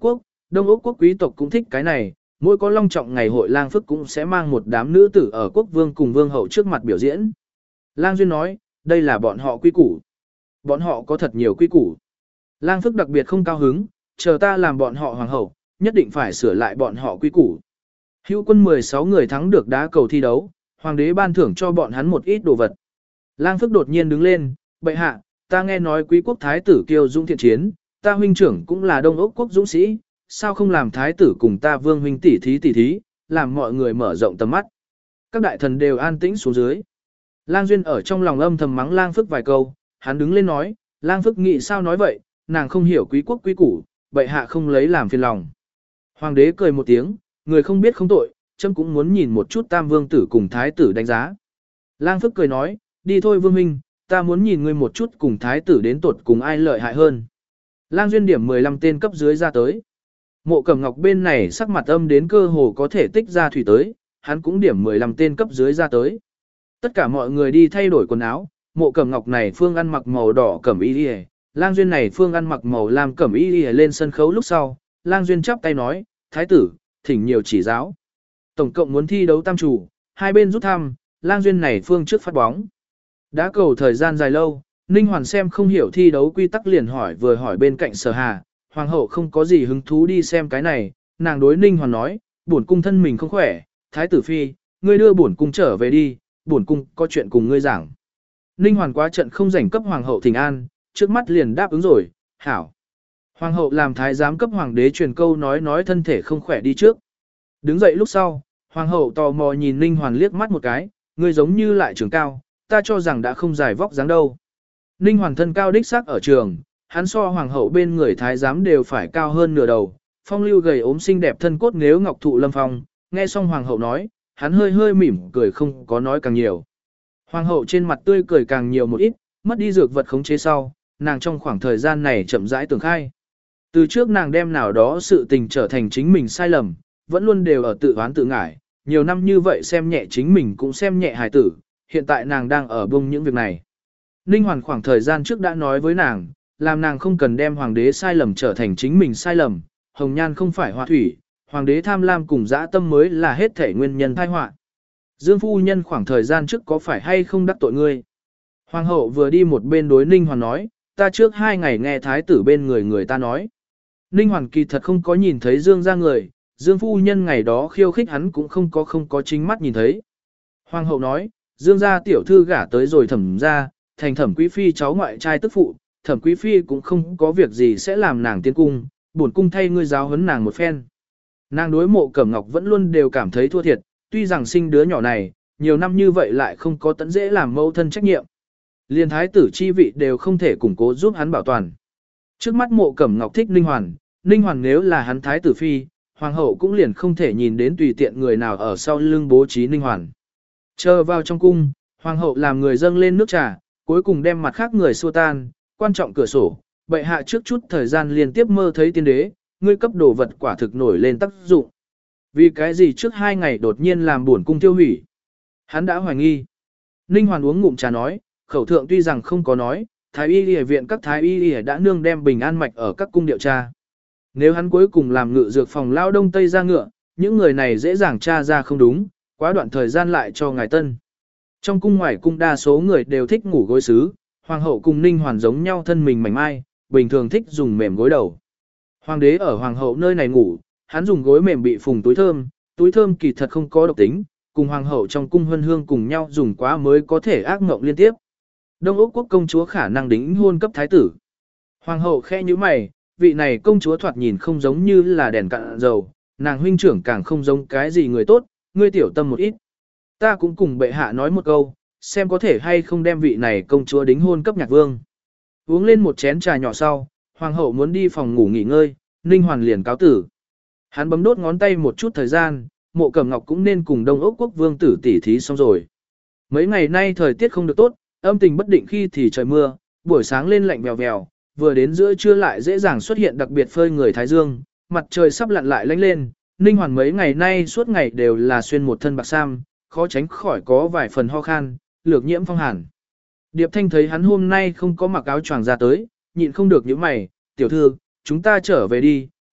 Đông Úc quốc quý tộc cũng thích cái này, mỗi có long trọng ngày hội lang phức cũng sẽ mang một đám nữ tử ở quốc vương cùng vương hậu trước mặt biểu diễn. Lang Duyên nói, đây là bọn họ quy củ. Bọn họ có thật nhiều quy củ. Lang phức đặc biệt không cao hứng, chờ ta làm bọn họ hoàng hậu, nhất định phải sửa lại bọn họ quy củ. Hữu quân mười sáu người thắng được đá cầu thi đấu, hoàng đế ban thưởng cho bọn hắn một ít đồ vật. Lang phức đột nhiên đứng lên, bệ hạ, ta nghe nói quý quốc thái tử kiêu dũng thiện chiến, ta huynh trưởng cũng là Đông Úc quốc dũng sĩ, sao không làm thái tử cùng ta vương huynh tỷ thí tỷ thí, làm mọi người mở rộng tầm mắt. Các đại thần đều an tĩnh xuống dưới. Lang Duyên ở trong lòng âm thầm mắng Lang Phức vài câu, hắn đứng lên nói, Lang Phức nghĩ sao nói vậy, nàng không hiểu quý quốc quý củ, bệ hạ không lấy làm phiền lòng. Hoàng đế cười một tiếng, người không biết không tội, trẫm cũng muốn nhìn một chút tam vương tử cùng thái tử đánh giá. Lang Phức cười nói, đi thôi vương huynh, ta muốn nhìn ngươi một chút cùng thái tử đến tột cùng ai lợi hại hơn. Lang Duyên điểm mười lăm tên cấp dưới ra tới. Mộ Cẩm Ngọc bên này sắc mặt âm đến cơ hồ có thể tích ra thủy tới, hắn cũng điểm mười lăm tên cấp dưới ra tới. Tất cả mọi người đi thay đổi quần áo, Mộ Cẩm Ngọc này phương ăn mặc màu đỏ cẩm y y, Lang Duyên này phương ăn mặc màu lam cẩm y y lên sân khấu lúc sau, Lang Duyên chắp tay nói, thái tử, thỉnh nhiều chỉ giáo. Tổng cộng muốn thi đấu tam chủ, hai bên rút thăm, Lang Duyên này phương trước phát bóng. Đã cầu thời gian dài lâu, Ninh Hoàn xem không hiểu thi đấu quy tắc liền hỏi vừa hỏi bên cạnh Sở Hà, hoàng hậu không có gì hứng thú đi xem cái này, nàng đối Ninh Hoàn nói, bổn cung thân mình không khỏe, thái tử phi, ngươi đưa bổn cung trở về đi, bổn cung có chuyện cùng ngươi giảng. Ninh Hoàn quá trận không rảnh cấp hoàng hậu thỉnh an, trước mắt liền đáp ứng rồi, hảo. Hoàng hậu làm thái giám cấp hoàng đế truyền câu nói nói thân thể không khỏe đi trước. Đứng dậy lúc sau, hoàng hậu tò mò nhìn Ninh Hoàn liếc mắt một cái, ngươi giống như lại trường cao, ta cho rằng đã không dài vóc dáng đâu. Ninh Hoàn thân cao đích xác ở trường, hắn so hoàng hậu bên người thái giám đều phải cao hơn nửa đầu, phong lưu gầy ốm xinh đẹp thân cốt nếu ngọc thụ lâm phong, nghe xong hoàng hậu nói, hắn hơi hơi mỉm cười không có nói càng nhiều. Hoàng hậu trên mặt tươi cười càng nhiều một ít, mất đi dược vật khống chế sau, nàng trong khoảng thời gian này chậm rãi tưởng khai. Từ trước nàng đem nào đó sự tình trở thành chính mình sai lầm, vẫn luôn đều ở tự oán tự ngải, nhiều năm như vậy xem nhẹ chính mình cũng xem nhẹ hài tử, hiện tại nàng đang ở bông những việc này. Ninh Hoàn khoảng thời gian trước đã nói với nàng, làm nàng không cần đem hoàng đế sai lầm trở thành chính mình sai lầm, hồng nhan không phải họa thủy, hoàng đế tham lam cùng dã tâm mới là hết thể nguyên nhân tai họa. Dương phu nhân khoảng thời gian trước có phải hay không đắc tội ngươi? Hoàng hậu vừa đi một bên đối Ninh Hoàn nói, ta trước hai ngày nghe thái tử bên người người ta nói. Ninh Hoàn kỳ thật không có nhìn thấy Dương ra người, Dương phu nhân ngày đó khiêu khích hắn cũng không có không có chính mắt nhìn thấy. Hoàng hậu nói, Dương gia tiểu thư gả tới rồi thẩm ra, thành thẩm quý phi cháu ngoại trai tức phụ, thẩm quý phi cũng không có việc gì sẽ làm nàng tiến cung, bổn cung thay ngươi giáo huấn nàng một phen. Nàng đối Mộ Cẩm Ngọc vẫn luôn đều cảm thấy thua thiệt, tuy rằng sinh đứa nhỏ này, nhiều năm như vậy lại không có tận dễ làm mẫu thân trách nhiệm. Liên thái tử chi vị đều không thể củng cố giúp hắn bảo toàn. Trước mắt Mộ Cẩm Ngọc thích Ninh Hoàn, Ninh Hoàn nếu là hắn thái tử phi, hoàng hậu cũng liền không thể nhìn đến tùy tiện người nào ở sau lưng bố trí Ninh Hoàn. Chờ vào trong cung, hoàng hậu làm người dâng lên nước trà, cuối cùng đem mặt khác người xua tan, quan trọng cửa sổ, bệ hạ trước chút thời gian liên tiếp mơ thấy tiên đế, ngươi cấp đồ vật quả thực nổi lên tác dụng. Vì cái gì trước hai ngày đột nhiên làm buồn cung tiêu hủy? Hắn đã hoài nghi. Ninh Hoàn uống ngụm trà nói, khẩu thượng tuy rằng không có nói, thái y y viện các thái y y đã nương đem bình an mạch ở các cung điều tra. Nếu hắn cuối cùng làm ngự dược phòng lao đông tây ra ngựa, những người này dễ dàng tra ra không đúng, quá đoạn thời gian lại cho ngài tân. Trong cung ngoài cung đa số người đều thích ngủ gối sứ, hoàng hậu cùng Ninh Hoàn giống nhau thân mình mảnh mai, bình thường thích dùng mềm gối đầu. Hoàng đế ở hoàng hậu nơi này ngủ, hắn dùng gối mềm bị phùng túi thơm, túi thơm kỳ thật không có độc tính, cùng hoàng hậu trong cung huân hương cùng nhau dùng quá mới có thể ác mộng liên tiếp. Đông Úc quốc công chúa khả năng đính hôn cấp thái tử. Hoàng hậu khe như mày, vị này công chúa thoạt nhìn không giống như là đèn cạn dầu, nàng huynh trưởng càng không giống cái gì người tốt, ngươi tiểu tâm một ít. Ta cũng cùng bệ hạ nói một câu, xem có thể hay không đem vị này công chúa đính hôn cấp nhạc vương. Uống lên một chén trà nhỏ sau, hoàng hậu muốn đi phòng ngủ nghỉ ngơi, Ninh Hoàn liền cáo tử. Hắn bấm đốt ngón tay một chút thời gian, Mộ Cẩm Ngọc cũng nên cùng Đông Úc quốc vương tử tỉ thí xong rồi. Mấy ngày nay thời tiết không được tốt, âm tình bất định khi thì trời mưa, buổi sáng lên lạnh vèo vèo, vừa đến giữa trưa lại dễ dàng xuất hiện đặc biệt phơi người thái dương, mặt trời sắp lặn lại lánh lên. Ninh Hoàn mấy ngày nay suốt ngày đều là xuyên một thân bạc sam, khó tránh khỏi có vài phần ho khan, lược nhiễm phong hàn. Điệp Thanh thấy hắn hôm nay không có mặc áo choàng ra tới, nhịn không được những mày, tiểu thư, chúng ta trở về đi,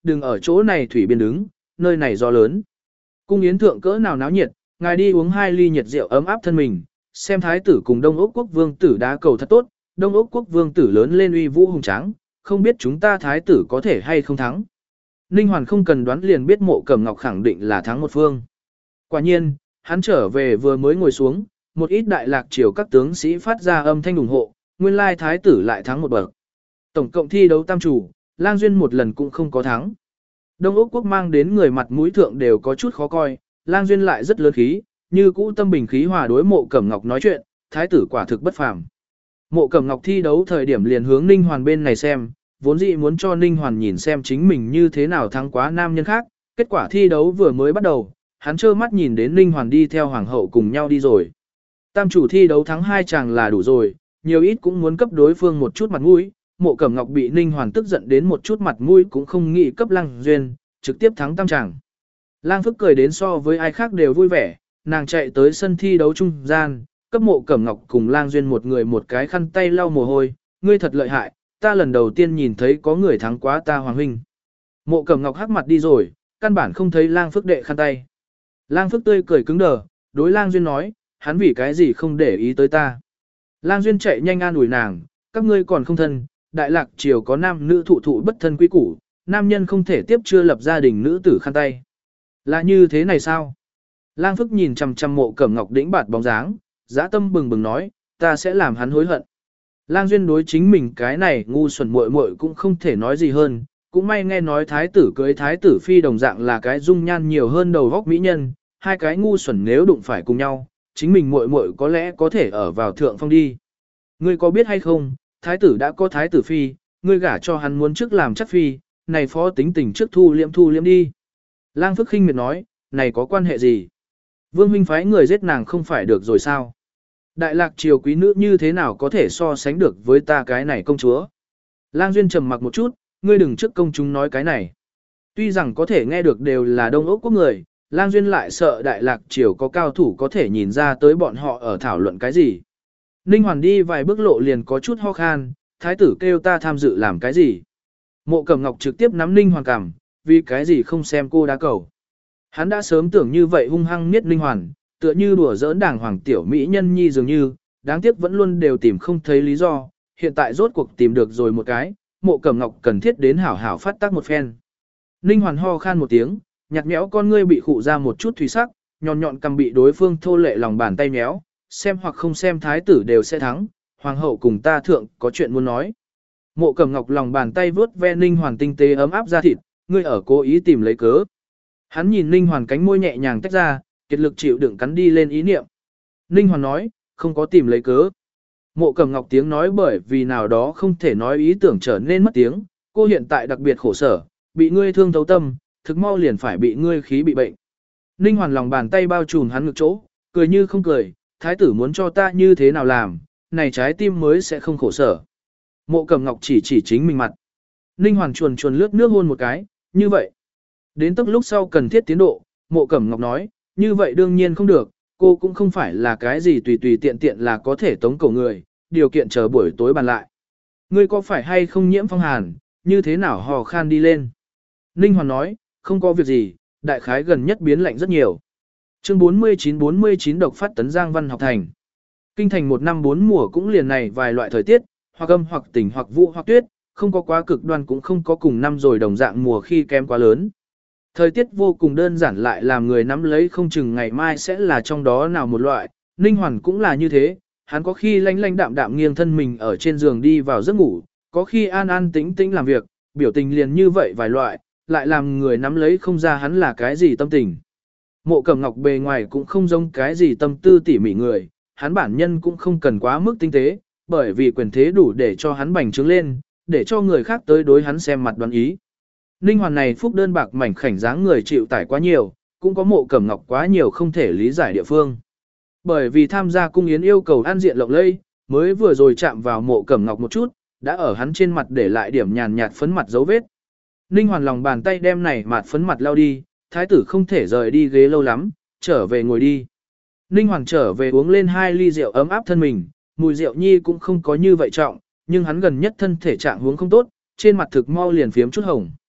đừng ở chỗ này thủy biên đứng, nơi này gió lớn. Cung yến thượng cỡ nào náo nhiệt, ngài đi uống hai ly nhiệt rượu ấm áp thân mình, xem thái tử cùng Đông Ốc quốc vương tử đá cầu thật tốt, Đông Ốc quốc vương tử lớn lên uy vũ hùng tráng, không biết chúng ta thái tử có thể hay không thắng. Ninh Hoàn không cần đoán liền biết Mộ Cẩm Ngọc khẳng định là thắng một phương. Quả nhiên, hắn trở về vừa mới ngồi xuống, một ít đại lạc triều các tướng sĩ phát ra âm thanh ủng hộ, nguyên lai thái tử lại thắng một bậc. Tổng cộng thi đấu tam chủ, Lang Duyên một lần cũng không có thắng. Đông Úc quốc mang đến người mặt mũi thượng đều có chút khó coi, Lang Duyên lại rất lớn khí, như cũ tâm bình khí hòa đối Mộ Cẩm Ngọc nói chuyện, thái tử quả thực bất phàm. Mộ Cẩm Ngọc thi đấu thời điểm liền hướng Ninh Hoàn bên này xem, vốn dĩ muốn cho Ninh Hoàn nhìn xem chính mình như thế nào thắng quá nam nhân khác, kết quả thi đấu vừa mới bắt đầu, hắn trơ mắt nhìn đến Ninh Hoàn đi theo hoàng hậu cùng nhau đi rồi. Tam chủ thi đấu thắng hai chàng là đủ rồi, nhiều ít cũng muốn cấp đối phương một chút mặt mũi, Mộ Cẩm Ngọc bị Ninh Hoàn tức giận đến một chút mặt mũi cũng không nghĩ cấp Lang Duyên, trực tiếp thắng tam chàng. Lang Phức cười đến so với ai khác đều vui vẻ, nàng chạy tới sân thi đấu trung gian, cấp Mộ Cẩm Ngọc cùng Lang Duyên một người một cái khăn tay lau mồ hôi, ngươi thật lợi hại, ta lần đầu tiên nhìn thấy có người thắng quá ta hoàng huynh. Mộ Cẩm Ngọc hắc mặt đi rồi, căn bản không thấy Lang Phức đệ khăn tay. Lang Phức tươi cười cứng đờ, đối Lang Duyên nói, hắn vì cái gì không để ý tới ta. Lang Duyên chạy nhanh an ủi nàng, các ngươi còn không thân, đại lạc triều có nam nữ thụ thụ bất thân quý củ, nam nhân không thể tiếp chưa lập gia đình nữ tử khăn tay. Là như thế này sao? Lang Phức nhìn chằm chằm Mộ Cẩm Ngọc đĩnh bạt bóng dáng, dã tâm bừng bừng nói, ta sẽ làm hắn hối hận. Lang Duyên đối chính mình cái này ngu xuẩn muội muội cũng không thể nói gì hơn, cũng may nghe nói thái tử cưới thái tử phi đồng dạng là cái dung nhan nhiều hơn đầu góc mỹ nhân, hai cái ngu xuẩn nếu đụng phải cùng nhau, chính mình muội muội có lẽ có thể ở vào thượng phong đi. Ngươi có biết hay không, thái tử đã có thái tử phi, ngươi gả cho hắn muốn trước làm chắc phi, này phó tính tình trước thu liễm thu liễm đi. Lang Phức khinh miệt nói, này có quan hệ gì? Vương huynh phái người giết nàng không phải được rồi sao? Đại lạc triều quý nữ như thế nào có thể so sánh được với ta cái này công chúa? Lang Duyên trầm mặc một chút, ngươi đừng trước công chúng nói cái này. Tuy rằng có thể nghe được đều là Đông Ốc quốc người, Lang Duyên lại sợ đại lạc triều có cao thủ có thể nhìn ra tới bọn họ ở thảo luận cái gì. Ninh Hoàn đi vài bước lộ liền có chút ho khan, thái tử kêu ta tham dự làm cái gì. Mộ Cẩm Ngọc trực tiếp nắm Ninh Hoàn cằm, vì cái gì không xem cô đá cầu. Hắn đã sớm tưởng như vậy hung hăng niết Ninh Hoàn, tựa như đùa giỡn đàng hoàng tiểu mỹ nhân nhi dường như, đáng tiếc vẫn luôn đều tìm không thấy lý do, hiện tại rốt cuộc tìm được rồi một cái, Mộ Cẩm Ngọc cần thiết đến hảo hảo phát tác một phen. Ninh Hoàn ho khan một tiếng, nhạt méo con ngươi bị khụ ra một chút thủy sắc, nhọn nhọn cầm bị đối phương thô lệ lòng bàn tay méo, xem hoặc không xem thái tử đều sẽ thắng, hoàng hậu cùng ta thượng có chuyện muốn nói. Mộ Cẩm Ngọc lòng bàn tay vướt ve Ninh Hoàn tinh tế ấm áp ra thịt, ngươi ở cố ý tìm lấy cớ. Hắn nhìn Ninh Hoàn cánh môi nhẹ nhàng tách ra, kiệt lực chịu đựng cắn đi lên ý niệm. Ninh Hoàn nói, không có tìm lấy cớ. Mộ Cẩm Ngọc tiếng nói bởi vì nào đó không thể nói ý tưởng trở nên mất tiếng, cô hiện tại đặc biệt khổ sở, bị ngươi thương thấu tâm, thực mau liền phải bị ngươi khí bị bệnh. Ninh Hoàn lòng bàn tay bao trùm hắn ngực chỗ, cười như không cười, thái tử muốn cho ta như thế nào làm, này trái tim mới sẽ không khổ sở. Mộ Cẩm Ngọc chỉ chỉ chính mình mặt. Ninh Hoàn chuồn chuồn lướt nước hôn một cái, như vậy. Đến tức lúc sau cần thiết tiến độ, Mộ Cẩm Ngọc nói, như vậy đương nhiên không được, cô cũng không phải là cái gì tùy tùy tiện tiện là có thể tống cổ người, điều kiện chờ buổi tối bàn lại. Ngươi có phải hay không nhiễm phong hàn, như thế nào hò khan đi lên? Ninh Hoàn nói, không có việc gì, đại khái gần nhất biến lạnh rất nhiều. Chương bốn mươi chín bốn mươi chín độc phát tấn Giang Văn học thành. Kinh thành một năm bốn mùa cũng liền này vài loại thời tiết, hoặc âm hoặc tỉnh hoặc vũ hoặc tuyết, không có quá cực đoan cũng không có cùng năm rồi đồng dạng mùa khi kém quá lớn. Thời tiết vô cùng đơn giản lại làm người nắm lấy không chừng ngày mai sẽ là trong đó nào một loại, Ninh Hoàn cũng là như thế, hắn có khi lanh lanh đạm đạm nghiêng thân mình ở trên giường đi vào giấc ngủ, có khi an an tĩnh tĩnh làm việc, biểu tình liền như vậy vài loại, lại làm người nắm lấy không ra hắn là cái gì tâm tình. Mộ Cẩm Ngọc bề ngoài cũng không giống cái gì tâm tư tỉ mỉ người, hắn bản nhân cũng không cần quá mức tinh tế, bởi vì quyền thế đủ để cho hắn bành trướng lên, để cho người khác tới đối hắn xem mặt đoán ý. Ninh Hoàn này phúc đơn bạc mảnh khảnh dáng người chịu tải quá nhiều, cũng có Mộ Cẩm Ngọc quá nhiều không thể lý giải địa phương. Bởi vì tham gia cung yến yêu cầu an diện lộng lẫy, mới vừa rồi chạm vào Mộ Cẩm Ngọc một chút, đã ở hắn trên mặt để lại điểm nhàn nhạt phấn mặt dấu vết. Ninh Hoàn lòng bàn tay đem này mặt phấn mặt lao đi, thái tử không thể rời đi ghế lâu lắm, trở về ngồi đi. Ninh Hoàn trở về uống lên hai ly rượu ấm áp thân mình, mùi rượu nhi cũng không có như vậy trọng, nhưng hắn gần nhất thân thể trạng huống không tốt, trên mặt thực mau liền phiếm chút hồng.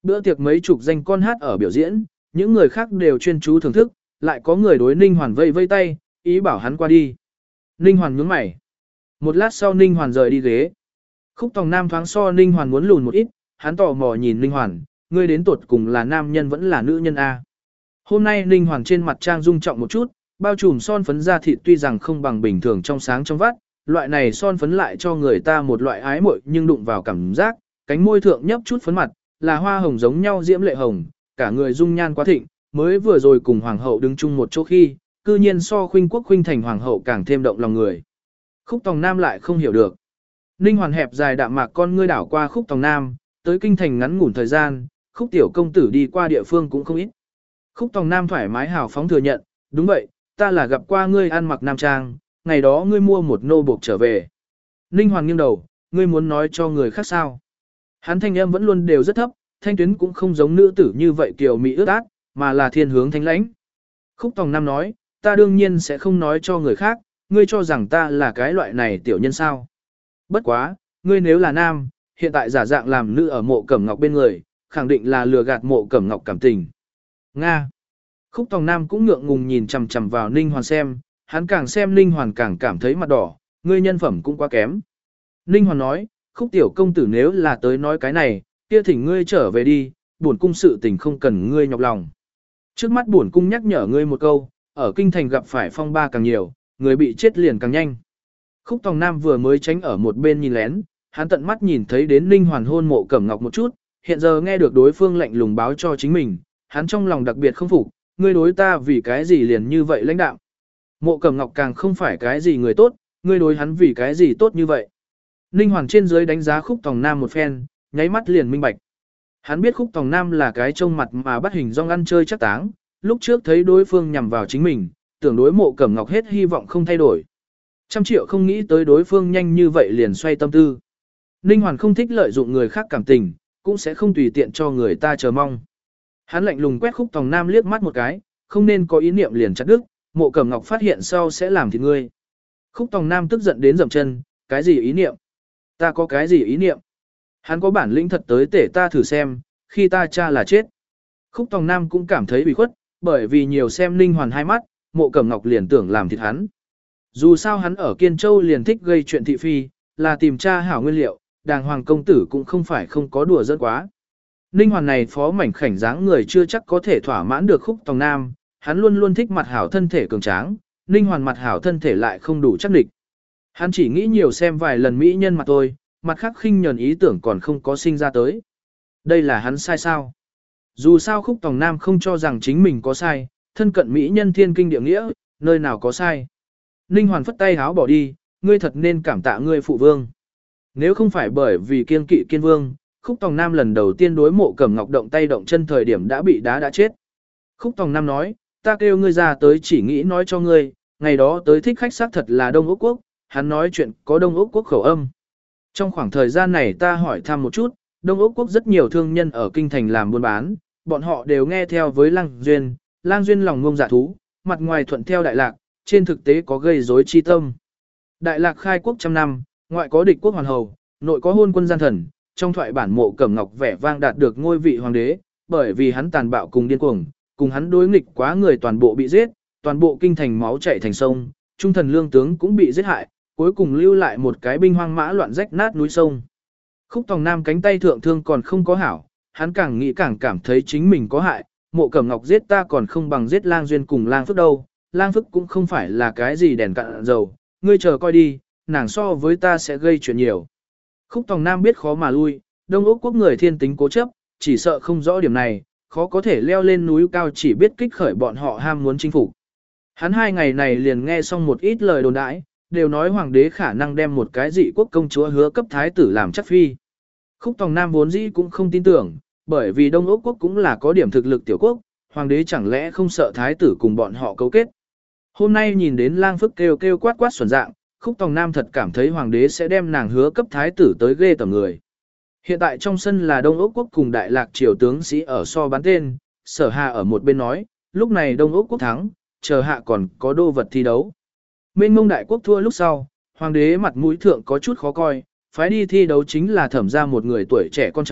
Bữa tiệc mấy chục danh con hát ở biểu diễn, những người khác đều chuyên chú thưởng thức, lại có người đối Ninh Hoàn vây vây tay, ý bảo hắn qua đi. Ninh Hoàn nhướng mày. Một lát sau Ninh Hoàn rời đi ghế. Khúc Tòng Nam thoáng so Ninh Hoàn muốn lùn một ít, hắn tò mò nhìn Ninh Hoàn, ngươi đến tuột cùng là nam nhân vẫn là nữ nhân a? Hôm nay Ninh Hoàn trên mặt trang dung trọng một chút, bao trùm son phấn da thịt tuy rằng không bằng bình thường trong sáng trong vắt, loại này son phấn lại cho người ta một loại ái muội nhưng đụng vào cảm giác, cánh môi thượng nhấp chút phấn mặt, là hoa hồng giống nhau diễm lệ hồng, cả người dung nhan quá thịnh, mới vừa rồi cùng hoàng hậu đứng chung một chỗ khi, cư nhiên so khuynh quốc khuynh thành hoàng hậu càng thêm động lòng người. Khúc Tòng Nam lại không hiểu được. Ninh Hoàn hẹp dài đạm mạc con ngươi đảo qua Khúc Tòng Nam, tới kinh thành ngắn ngủn thời gian, Khúc tiểu công tử đi qua địa phương cũng không ít. Khúc Tòng Nam thoải mái hào phóng thừa nhận, đúng vậy, ta là gặp qua ngươi ăn mặc nam trang, ngày đó ngươi mua một nô buộc trở về. Ninh Hoàn nghiêng đầu, ngươi muốn nói cho người khác sao? Hắn thanh âm vẫn luôn đều rất thấp, thanh tuyến cũng không giống nữ tử như vậy kiều mỹ ướt át, mà là thiên hướng thanh lãnh. Khúc Tòng Nam nói, ta đương nhiên sẽ không nói cho người khác, ngươi cho rằng ta là cái loại này tiểu nhân sao. Bất quá, ngươi nếu là nam, hiện tại giả dạng làm nữ ở Mộ Cẩm Ngọc bên người, khẳng định là lừa gạt Mộ Cẩm Ngọc cảm tình. Nga. Khúc Tòng Nam cũng ngượng ngùng nhìn chằm chằm vào Ninh Hoàn xem, hắn càng xem Ninh Hoàn càng cảm thấy mặt đỏ, ngươi nhân phẩm cũng quá kém. Ninh Hoàn nói, Khúc tiểu công tử nếu là tới nói cái này, kia thỉnh ngươi trở về đi, bổn cung sự tình không cần ngươi nhọc lòng. Trước mắt bổn cung nhắc nhở ngươi một câu, ở kinh thành gặp phải phong ba càng nhiều, người bị chết liền càng nhanh. Khúc Tòng Nam vừa mới tránh ở một bên nhìn lén, hắn tận mắt nhìn thấy đến Ninh Hoàn hôn Mộ Cẩm Ngọc một chút, hiện giờ nghe được đối phương lạnh lùng báo cho chính mình, hắn trong lòng đặc biệt không phục, ngươi đối ta vì cái gì liền như vậy lãnh đạo. Mộ Cẩm Ngọc càng không phải cái gì người tốt, ngươi đối hắn vì cái gì tốt như vậy. Ninh Hoàn trên dưới đánh giá Khúc Tòng Nam một phen, nháy mắt liền minh bạch. Hắn biết Khúc Tòng Nam là cái trông mặt mà bắt hình dong ăn chơi chắc táng, lúc trước thấy đối phương nhằm vào chính mình, tưởng đối Mộ Cẩm Ngọc hết hy vọng không thay đổi. Trăm triệu không nghĩ tới đối phương nhanh như vậy liền xoay tâm tư. Ninh Hoàn không thích lợi dụng người khác cảm tình, cũng sẽ không tùy tiện cho người ta chờ mong. Hắn lạnh lùng quét Khúc Tòng Nam liếc mắt một cái, không nên có ý niệm liền chặt đứt, Mộ Cẩm Ngọc phát hiện sau sẽ làm thịt ngươi. Khúc Tòng Nam tức giận đến dậm chân, cái gì ý niệm? Ta có cái gì ý niệm? Hắn có bản lĩnh thật tới để ta thử xem, khi ta cha là chết. Khúc Tòng Nam cũng cảm thấy bị khuất, bởi vì nhiều xem Ninh Hoàn hai mắt, Mộ Cẩm Ngọc liền tưởng làm thịt hắn. Dù sao hắn ở Kiên Châu liền thích gây chuyện thị phi, là tìm tra hảo nguyên liệu, đàng hoàng công tử cũng không phải không có đùa giỡn quá. Ninh Hoàn này phó mảnh khảnh dáng người chưa chắc có thể thỏa mãn được Khúc Tòng Nam, hắn luôn luôn thích mặt hảo thân thể cường tráng, Ninh Hoàn mặt hảo thân thể lại không đủ chắc địch. Hắn chỉ nghĩ nhiều xem vài lần mỹ nhân mặt thôi, mặt khác khinh nhờn ý tưởng còn không có sinh ra tới. Đây là hắn sai sao? Dù sao Khúc Tòng Nam không cho rằng chính mình có sai, thân cận mỹ nhân thiên kinh địa nghĩa, nơi nào có sai. Ninh Hoàn phất tay háo bỏ đi, ngươi thật nên cảm tạ ngươi phụ vương. Nếu không phải bởi vì kiên kỵ kiên vương, Khúc Tòng Nam lần đầu tiên đối Mộ Cẩm Ngọc động tay động chân thời điểm đã bị đá đã chết. Khúc Tòng Nam nói, ta kêu ngươi ra tới chỉ nghĩ nói cho ngươi, ngày đó tới thích khách xác thật là Đông Úc Quốc, hắn nói chuyện có Đông Úc Quốc khẩu âm. Trong khoảng thời gian này ta hỏi thăm một chút, Đông Úc Quốc rất nhiều thương nhân ở kinh thành làm buôn bán, bọn họ đều nghe theo với Lang Duyên, Lang Duyên lòng ngông dạ thú, mặt ngoài thuận theo Đại Lạc, trên thực tế có gây rối chi tâm. Đại Lạc khai quốc trăm năm, ngoại có địch quốc hoàn hầu, nội có hôn quân gian thần, trong thoại bản Mộ Cẩm Ngọc vẻ vang đạt được ngôi vị hoàng đế, bởi vì hắn tàn bạo cùng điên cuồng, cùng hắn đối nghịch quá người toàn bộ bị giết, toàn bộ kinh thành máu chảy thành sông, trung thần lương tướng cũng bị giết hại, cuối cùng lưu lại một cái binh hoang mã loạn rách nát núi sông. Khúc Tòng Nam cánh tay thượng thương còn không có hảo, hắn càng nghĩ càng cảm thấy chính mình có hại, Mộ Cẩm Ngọc giết ta còn không bằng giết Lang Duyên cùng Lang Phước đâu, Lang Phước cũng không phải là cái gì đèn cạn dầu, ngươi chờ coi đi, nàng so với ta sẽ gây chuyện nhiều. Khúc Tòng Nam biết khó mà lui, Đông Úc Quốc người thiên tính cố chấp, chỉ sợ không rõ điểm này, khó có thể leo lên núi cao chỉ biết kích khởi bọn họ ham muốn chinh phục. Hắn hai ngày này liền nghe xong một ít lời đồn đãi, đều nói hoàng đế khả năng đem một cái dị quốc công chúa hứa cấp thái tử làm chắc phi. Khúc Tòng Nam vốn dĩ cũng không tin tưởng, bởi vì Đông Úc Quốc cũng là có điểm thực lực tiểu quốc, hoàng đế chẳng lẽ không sợ thái tử cùng bọn họ cấu kết. Hôm nay nhìn đến Lang Phước kêu kêu quát quát xuẩn dạng, Khúc Tòng Nam thật cảm thấy hoàng đế sẽ đem nàng hứa cấp thái tử tới ghê tởm người. Hiện tại trong sân là Đông Úc Quốc cùng Đại Lạc triều tướng sĩ ở so bán tên, Sở Hà ở một bên nói, lúc này Đông Úc Quốc thắng, chờ hạ còn có đô vật thi đấu. Mênh Mông Đại Quốc thua lúc sau, hoàng đế mặt mũi thượng có chút khó coi, phái đi thi đấu chính là thẩm ra một người tuổi trẻ con cháu,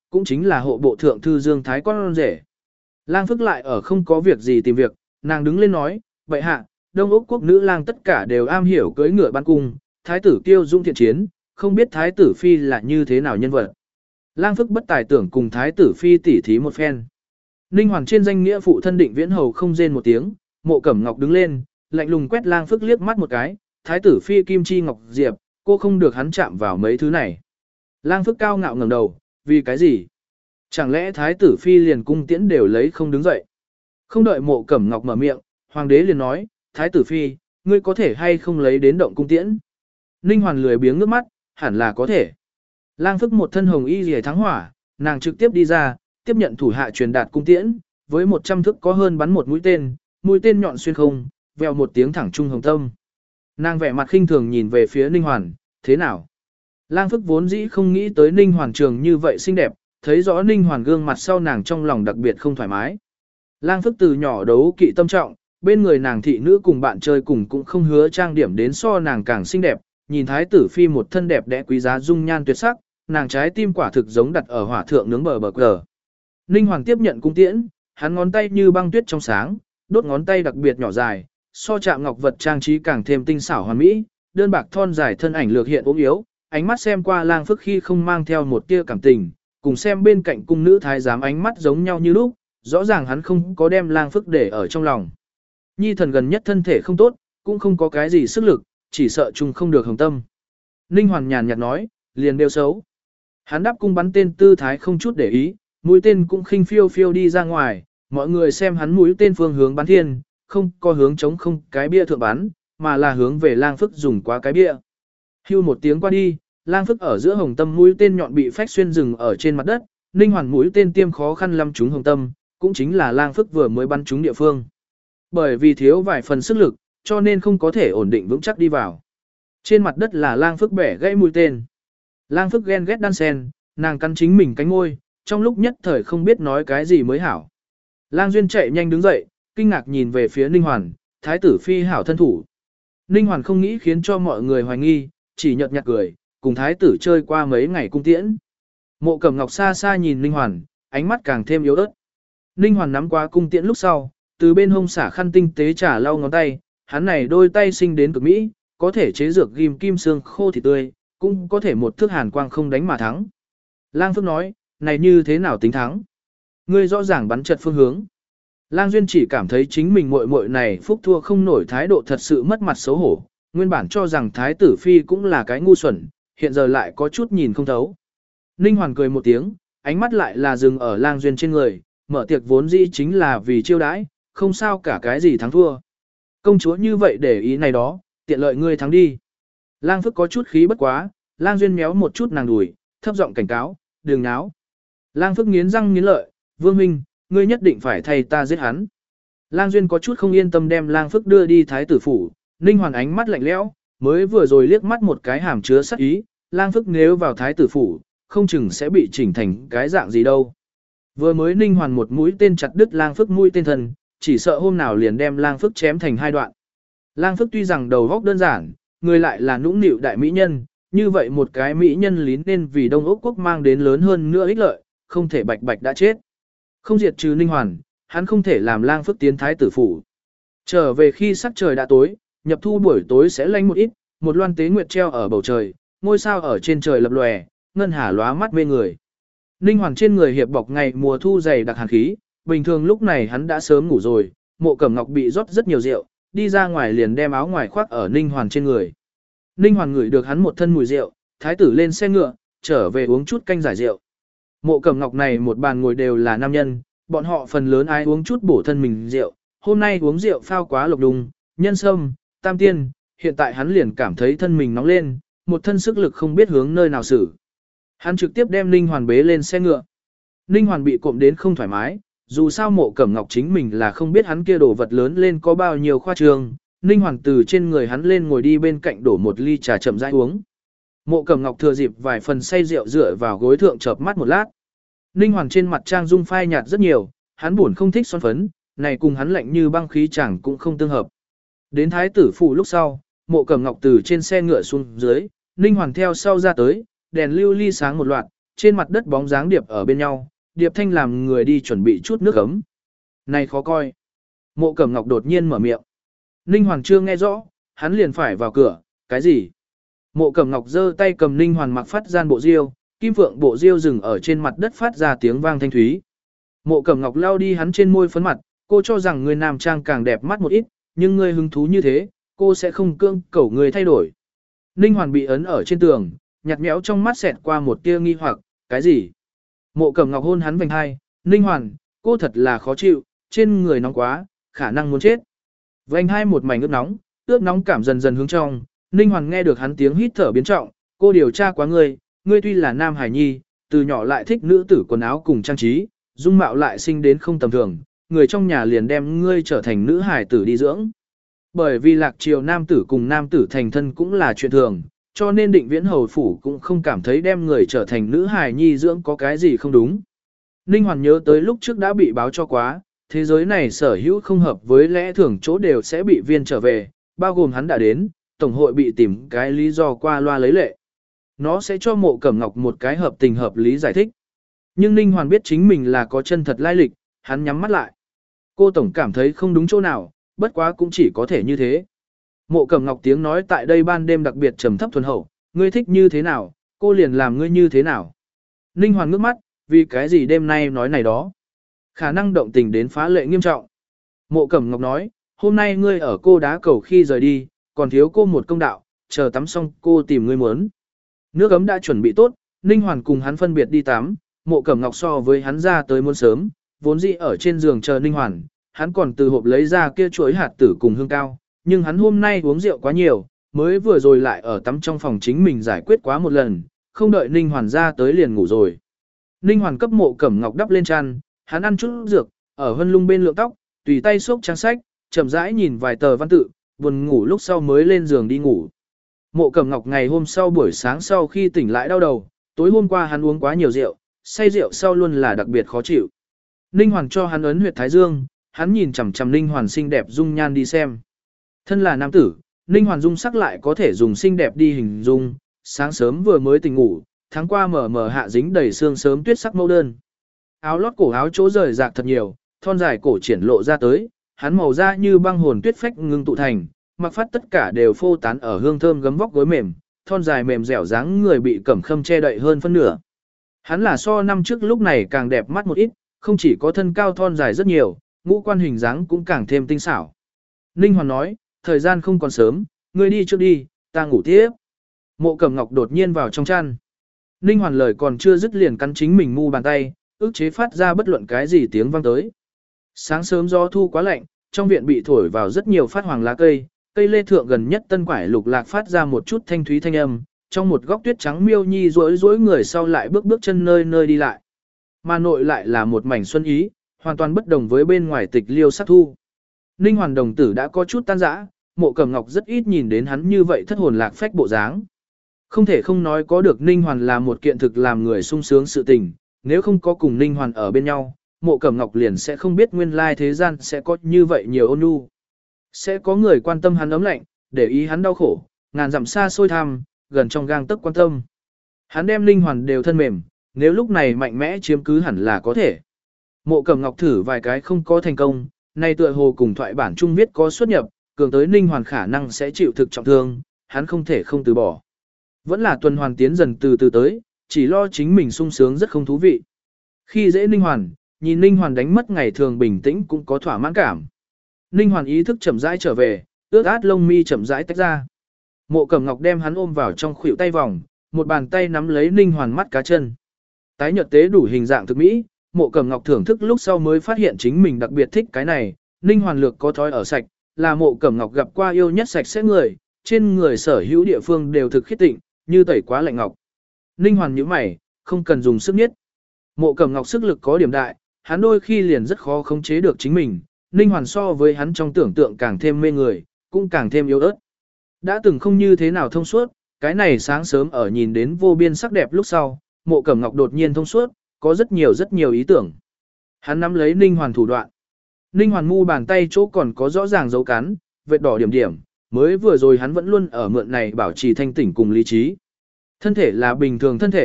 cũng chính là hộ bộ thượng thư Dương Thái con rể. Lang Phức lại ở không có việc gì tìm việc, nàng đứng lên nói, vậy hạ, Đông Úc quốc nữ lang tất cả đều am hiểu cưỡi ngựa bắn cung, thái tử kiêu dung thiện chiến, không biết thái tử phi là như thế nào nhân vật. Lang Phức bất tài tưởng cùng thái tử phi tỉ thí một phen. Ninh Hoàng trên danh nghĩa phụ thân Định Viễn hầu không rên một tiếng, Mộ Cẩm Ngọc đứng lên, lạnh lùng quét Lang Phức liếc mắt một cái, thái tử phi kim chi ngọc diệp, cô không được hắn chạm vào mấy thứ này. Lang Phức cao ngạo ngẩng đầu, vì cái gì? Chẳng lẽ thái tử phi liền cung tiễn đều lấy không đứng dậy? Không đợi Mộ Cẩm Ngọc mở miệng, hoàng đế liền nói, thái tử phi, ngươi có thể hay không lấy đến động cung tiễn? Ninh Hoàn lười biếng nước mắt, hẳn là có thể. Lang Phức một thân hồng y rìa thắng hỏa, nàng trực tiếp đi ra, tiếp nhận thủ hạ truyền đạt cung tiễn, với một trăm thước có hơn bắn một mũi tên, mũi tên nhọn xuyên không, vèo một tiếng thẳng trung hồng tâm. Nàng vẻ mặt khinh thường nhìn về phía Ninh Hoàn, thế nào? Lang Phức vốn dĩ không nghĩ tới Ninh Hoàn trường như vậy xinh đẹp, thấy rõ Ninh Hoàn gương mặt sau nàng trong lòng đặc biệt không thoải mái. Lang Phức từ nhỏ đấu kỵ tâm trọng, bên người nàng thị nữ cùng bạn chơi cùng cũng không hứa trang điểm đến so nàng càng xinh đẹp, nhìn thái tử phi một thân đẹp đẽ quý giá dung nhan tuyệt sắc, nàng trái tim quả thực giống đặt ở hỏa thượng nướng bờ bờ cờ. Ninh Hoàng tiếp nhận cung tiễn, hắn ngón tay như băng tuyết trong sáng, đốt ngón tay đặc biệt nhỏ dài, so chạm ngọc vật trang trí càng thêm tinh xảo hoàn mỹ, đơn bạc thon dài thân ảnh lược hiện ốm yếu, ánh mắt xem qua Lang Phức khi không mang theo một tia cảm tình, cùng xem bên cạnh cung nữ thái giám ánh mắt giống nhau như lúc, rõ ràng hắn không có đem Lang Phức để ở trong lòng. Nhi thần gần nhất thân thể không tốt, cũng không có cái gì sức lực, chỉ sợ chung không được hồng tâm. Ninh Hoàn nhàn nhạt nói, liền đều xấu. Hắn đáp cung bắn tên tư thái không chút để ý, mũi tên cũng khinh phiêu phiêu đi ra ngoài, mọi người xem hắn mũi tên phương hướng bắn thiên, không có hướng chống không cái bia thượng bắn, mà là hướng về Lang Phức dùng qua cái bia. Hưu một tiếng qua đi, Lang Phức ở giữa hồng tâm mũi tên nhọn bị phách xuyên rừng ở trên mặt đất, Ninh Hoàn mũi tên tiêm khó khăn lắm trúng hồng tâm, cũng chính là Lang Phức vừa mới bắn trúng địa phương. Bởi vì thiếu vài phần sức lực, cho nên không có thể ổn định vững chắc đi vào. Trên mặt đất là Lang Phức bẻ gãy mũi tên. Lang Phức ghen ghét đan sen, nàng cắn chính mình cánh môi, trong lúc nhất thời không biết nói cái gì mới hảo. Lang Duyên chạy nhanh đứng dậy, kinh ngạc nhìn về phía Ninh Hoàn, thái tử phi hảo thân thủ. Ninh Hoàn không nghĩ khiến cho mọi người hoài nghi, chỉ nhợt nhạt cười, cùng thái tử chơi qua mấy ngày cung tiễn. Mộ Cẩm Ngọc xa xa nhìn Ninh Hoàn, ánh mắt càng thêm yếu ớt. Ninh Hoàn nắm qua cung tiễn lúc sau, từ bên hông xả khăn tinh tế trả lau ngón tay, hắn này đôi tay sinh đến cực mỹ, có thể chế dược ghim kim xương khô thịt tươi, cũng có thể một thước hàn quang không đánh mà thắng. Lang Phức nói, này như thế nào tính thắng? Ngươi rõ ràng bắn chật phương hướng. Lang Duyên chỉ cảm thấy chính mình muội muội này phúc thua không nổi thái độ thật sự mất mặt xấu hổ, nguyên bản cho rằng thái tử phi cũng là cái ngu xuẩn, hiện giờ lại có chút nhìn không thấu. Ninh Hoàn cười một tiếng, ánh mắt lại là dừng ở Lang Duyên trên người, mở tiệc vốn dĩ chính là vì chiêu đãi, không sao cả cái gì thắng thua. Công chúa như vậy để ý này đó, tiện lợi ngươi thắng đi. Lang Phức có chút khí bất quá, Lang Duyên méo một chút nàng đùi, thấp giọng cảnh cáo, đừng náo. Lang Phức nghiến răng nghiến lợi, Vương huynh, ngươi nhất định phải thay ta giết hắn. Lang Duyên có chút không yên tâm đem Lang Phức đưa đi thái tử phủ, Ninh Hoàn ánh mắt lạnh lẽo, mới vừa rồi liếc mắt một cái hàm chứa sát ý, Lang Phức nếu vào thái tử phủ, không chừng sẽ bị chỉnh thành cái dạng gì đâu. Vừa mới Ninh Hoàn một mũi tên chặt đứt Lang Phức mũi tên thần, chỉ sợ hôm nào liền đem Lang Phức chém thành hai đoạn. Lang Phức tuy rằng đầu góc đơn giản, người lại là nũng nịu đại mỹ nhân, như vậy một cái mỹ nhân lín nên vì Đông Úc quốc mang đến lớn hơn nữa ích lợi, không thể bạch bạch đã chết. Không diệt trừ Ninh Hoàn, hắn không thể làm Lang Phức tiến thái tử phủ. Trở về khi sắc trời đã tối, nhập thu buổi tối sẽ lạnh một ít, một loan tế nguyệt treo ở bầu trời, ngôi sao ở trên trời lập lòe, ngân hà lóa mắt mê người. Ninh Hoàn trên người hiệp bọc ngày mùa thu dày đặc hàn khí, bình thường lúc này hắn đã sớm ngủ rồi, Mộ Cẩm Ngọc bị rót rất nhiều rượu, đi ra ngoài liền đem áo ngoài khoác ở Ninh Hoàn trên người. Ninh Hoàn ngửi được hắn một thân mùi rượu, thái tử lên xe ngựa, trở về uống chút canh giải rượu. Mộ Cẩm Ngọc này một bàn ngồi đều là nam nhân, bọn họ phần lớn ai uống chút bổ thân mình rượu, hôm nay uống rượu phao quá lộc đùng, nhân sâm, tam tiên, hiện tại hắn liền cảm thấy thân mình nóng lên, một thân sức lực không biết hướng nơi nào xử. Hắn trực tiếp đem Ninh Hoàn bế lên xe ngựa. Ninh Hoàn bị cộm đến không thoải mái, dù sao Mộ Cẩm Ngọc chính mình là không biết hắn kia đổ vật lớn lên có bao nhiêu khoa trương. Ninh Hoàn từ trên người hắn lên ngồi đi bên cạnh đổ một ly trà chậm rãi uống. Mộ Cẩm Ngọc thừa dịp vài phần say rượu dựa vào gối thượng chợp mắt một lát. Ninh Hoàn trên mặt trang dung phai nhạt rất nhiều, hắn buồn không thích son phấn, này cùng hắn lạnh như băng khí chẳng cũng không tương hợp. Đến thái tử phủ lúc sau, Mộ Cẩm Ngọc từ trên xe ngựa xuống dưới, Ninh Hoàn theo sau ra tới, đèn lưu ly sáng một loạt, trên mặt đất bóng dáng điệp ở bên nhau, điệp thanh làm người đi chuẩn bị chút nước ấm. Này khó coi. Mộ Cẩm Ngọc đột nhiên mở miệng. Ninh Hoàn chưa nghe rõ, hắn liền phải vào cửa, cái gì? Mộ Cẩm Ngọc giơ tay cầm Ninh Hoàn mặc phát gian bộ diêu, kim phượng bộ diêu dừng ở trên mặt đất phát ra tiếng vang thanh thúy. Mộ Cẩm Ngọc lao đi hắn trên môi phấn mặt, cô cho rằng người nam trang càng đẹp mắt một ít, nhưng ngươi hứng thú như thế, cô sẽ không cưỡng cầu người thay đổi. Ninh Hoàn bị ấn ở trên tường, nhạt nhẽo trong mắt xẹt qua một tia nghi hoặc, cái gì? Mộ Cẩm Ngọc hôn hắn vành hai, Ninh Hoàn, cô thật là khó chịu, trên người nóng quá, khả năng muốn chết. Vành hai một mảnh ướt nóng, ướt nóng cảm dần dần hướng trong, Ninh Hoàn nghe được hắn tiếng hít thở biến trọng, cô điều tra quá ngươi, ngươi tuy là nam hải nhi, từ nhỏ lại thích nữ tử quần áo cùng trang trí, dung mạo lại sinh đến không tầm thường, người trong nhà liền đem ngươi trở thành nữ hải tử đi dưỡng. Bởi vì lạc triều nam tử cùng nam tử thành thân cũng là chuyện thường, cho nên định viễn hầu phủ cũng không cảm thấy đem người trở thành nữ hài nhi dưỡng có cái gì không đúng. Ninh Hoàn nhớ tới lúc trước đã bị báo cho quá, thế giới này sở hữu không hợp với lẽ thường chỗ đều sẽ bị viên trở về, bao gồm hắn đã đến, tổng hội bị tìm cái lý do qua loa lấy lệ. Nó sẽ cho Mộ Cẩm Ngọc một cái hợp tình hợp lý giải thích. Nhưng Ninh Hoàn biết chính mình là có chân thật lai lịch, hắn nhắm mắt lại. Cô tổng cảm thấy không đúng chỗ nào, bất quá cũng chỉ có thể như thế. Mộ Cẩm Ngọc tiếng nói tại đây ban đêm đặc biệt trầm thấp thuần hậu, ngươi thích như thế nào, cô liền làm ngươi như thế nào. Ninh Hoàn ngước mắt, vì cái gì đêm nay nói này đó. Khả năng động tình đến phá lệ nghiêm trọng. Mộ Cẩm Ngọc nói, hôm nay ngươi ở cô đá cầu khi rời đi, còn thiếu cô một công đạo, chờ tắm xong cô tìm ngươi muốn. Nước ấm đã chuẩn bị tốt, Ninh Hoàn cùng hắn phân biệt đi tắm, Mộ Cẩm Ngọc so với hắn ra tới muôn sớm, vốn dĩ ở trên giường chờ Ninh Hoàn, hắn còn từ hộp lấy ra kia chuỗi hạt tử cùng hương cao, nhưng hắn hôm nay uống rượu quá nhiều, mới vừa rồi lại ở tắm trong phòng chính mình giải quyết quá một lần, không đợi Ninh Hoàn ra tới liền ngủ rồi. Ninh Hoàn cấp Mộ Cẩm Ngọc đắp lên chăn, hắn ăn chút dược, ở hân lung bên lượng tóc, tùy tay xốc trang sách, chậm rãi nhìn vài tờ văn tự, buồn ngủ lúc sau mới lên giường đi ngủ. Mộ Cẩm Ngọc ngày hôm sau buổi sáng sau khi tỉnh lại đau đầu, tối hôm qua hắn uống quá nhiều rượu, say rượu sau luôn là đặc biệt khó chịu. Ninh Hoàn cho hắn ấn huyệt thái dương, hắn nhìn chằm chằm Ninh Hoàn xinh đẹp dung nhan đi xem. Thân là nam tử, Ninh Hoàn dung sắc lại có thể dùng xinh đẹp đi hình dung, sáng sớm vừa mới tỉnh ngủ, tháng qua mở mở hạ dính đầy sương sớm tuyết sắc mẫu đơn. Áo lót cổ áo chỗ rời rạc thật nhiều, thon dài cổ triển lộ ra tới, hắn màu da như băng hồn tuyết phách ngưng tụ thành, mặc phát tất cả đều phô tán ở hương thơm gấm vóc gối mềm, thon dài mềm dẻo dáng người bị cẩm khâm che đậy hơn phân nửa. Hắn là so năm trước lúc này càng đẹp mắt một ít, không chỉ có thân cao thon dài rất nhiều, ngũ quan hình dáng cũng càng thêm tinh xảo. Ninh Hoàn nói, thời gian không còn sớm, ngươi đi trước đi, ta ngủ tiếp. Mộ Cẩm Ngọc đột nhiên vào trong chăn. Ninh Hoàn lời còn chưa dứt liền cắn chính mình mu bàn tay, ức chế phát ra bất luận cái gì tiếng vang tới. Sáng sớm gió thu quá lạnh, trong viện bị thổi vào rất nhiều phát hoàng lá cây, cây lê thượng gần nhất tân quải lục lạc phát ra một chút thanh thúy thanh âm, trong một góc tuyết trắng miêu nhi rối rối người sau lại bước bước chân nơi nơi đi lại. Mà nội lại là một mảnh xuân ý, hoàn toàn bất đồng với bên ngoài tịch liêu sắc thu. Ninh Hoàn đồng tử đã có chút tan rã, Mộ Cẩm Ngọc rất ít nhìn đến hắn như vậy thất hồn lạc phách bộ dáng. Không thể không nói có được Ninh Hoàn là một kiện thực làm người sung sướng sự tình, nếu không có cùng Ninh Hoàn ở bên nhau, Mộ Cẩm Ngọc liền sẽ không biết nguyên lai thế gian sẽ có như vậy nhiều ôn nhu. Sẽ có người quan tâm hắn ấm lạnh, để ý hắn đau khổ, ngàn dặm xa xôi thăm, gần trong gang tấc quan tâm. Hắn đem Ninh Hoàn đều thân mềm, nếu lúc này mạnh mẽ chiếm cứ hẳn là có thể. Mộ Cẩm Ngọc thử vài cái không có thành công, nay tựa hồ cùng thoại bản trung viết có xuất nhập, cường tới Ninh Hoàn khả năng sẽ chịu thực trọng thương, hắn không thể không từ bỏ. Vẫn là tuần hoàn tiến dần từ từ tới, chỉ lo chính mình sung sướng rất không thú vị. Khi dễ Ninh Hoàn, nhìn Ninh Hoàn đánh mất ngày thường bình tĩnh cũng có thỏa mãn cảm. Ninh Hoàn ý thức chậm rãi trở về, ướt át lông mi chậm rãi tách ra. Mộ Cẩm Ngọc đem hắn ôm vào trong khuỷu tay vòng, một bàn tay nắm lấy Ninh Hoàn mắt cá chân. Tái nhợt tế đủ hình dạng thực mỹ, Mộ Cẩm Ngọc thưởng thức lúc sau mới phát hiện chính mình đặc biệt thích cái này, Ninh Hoàn lược có thói ở sạch, là Mộ Cẩm Ngọc gặp qua yêu nhất sạch sẽ người, trên người sở hữu địa phương đều thực khiết tịnh, như tẩy quá lạnh ngọc. Ninh Hoàn nhíu mày, không cần dùng sức nhất. Mộ Cẩm Ngọc sức lực có điểm đại, hắn đôi khi liền rất khó khống chế được chính mình, Ninh Hoàn so với hắn trong tưởng tượng càng thêm mê người, cũng càng thêm yếu ớt. Đã từng không như thế nào thông suốt, cái này sáng sớm ở nhìn đến vô biên sắc đẹp lúc sau, Mộ Cẩm Ngọc đột nhiên thông suốt, có rất nhiều rất nhiều ý tưởng. Hắn nắm lấy Ninh Hoàn thủ đoạn. Ninh Hoàn mu bàn tay chỗ còn có rõ ràng dấu cắn, vết đỏ điểm điểm, mới vừa rồi hắn vẫn luôn ở mượn này bảo trì thanh tỉnh cùng lý trí. Thân thể là bình thường thân thể,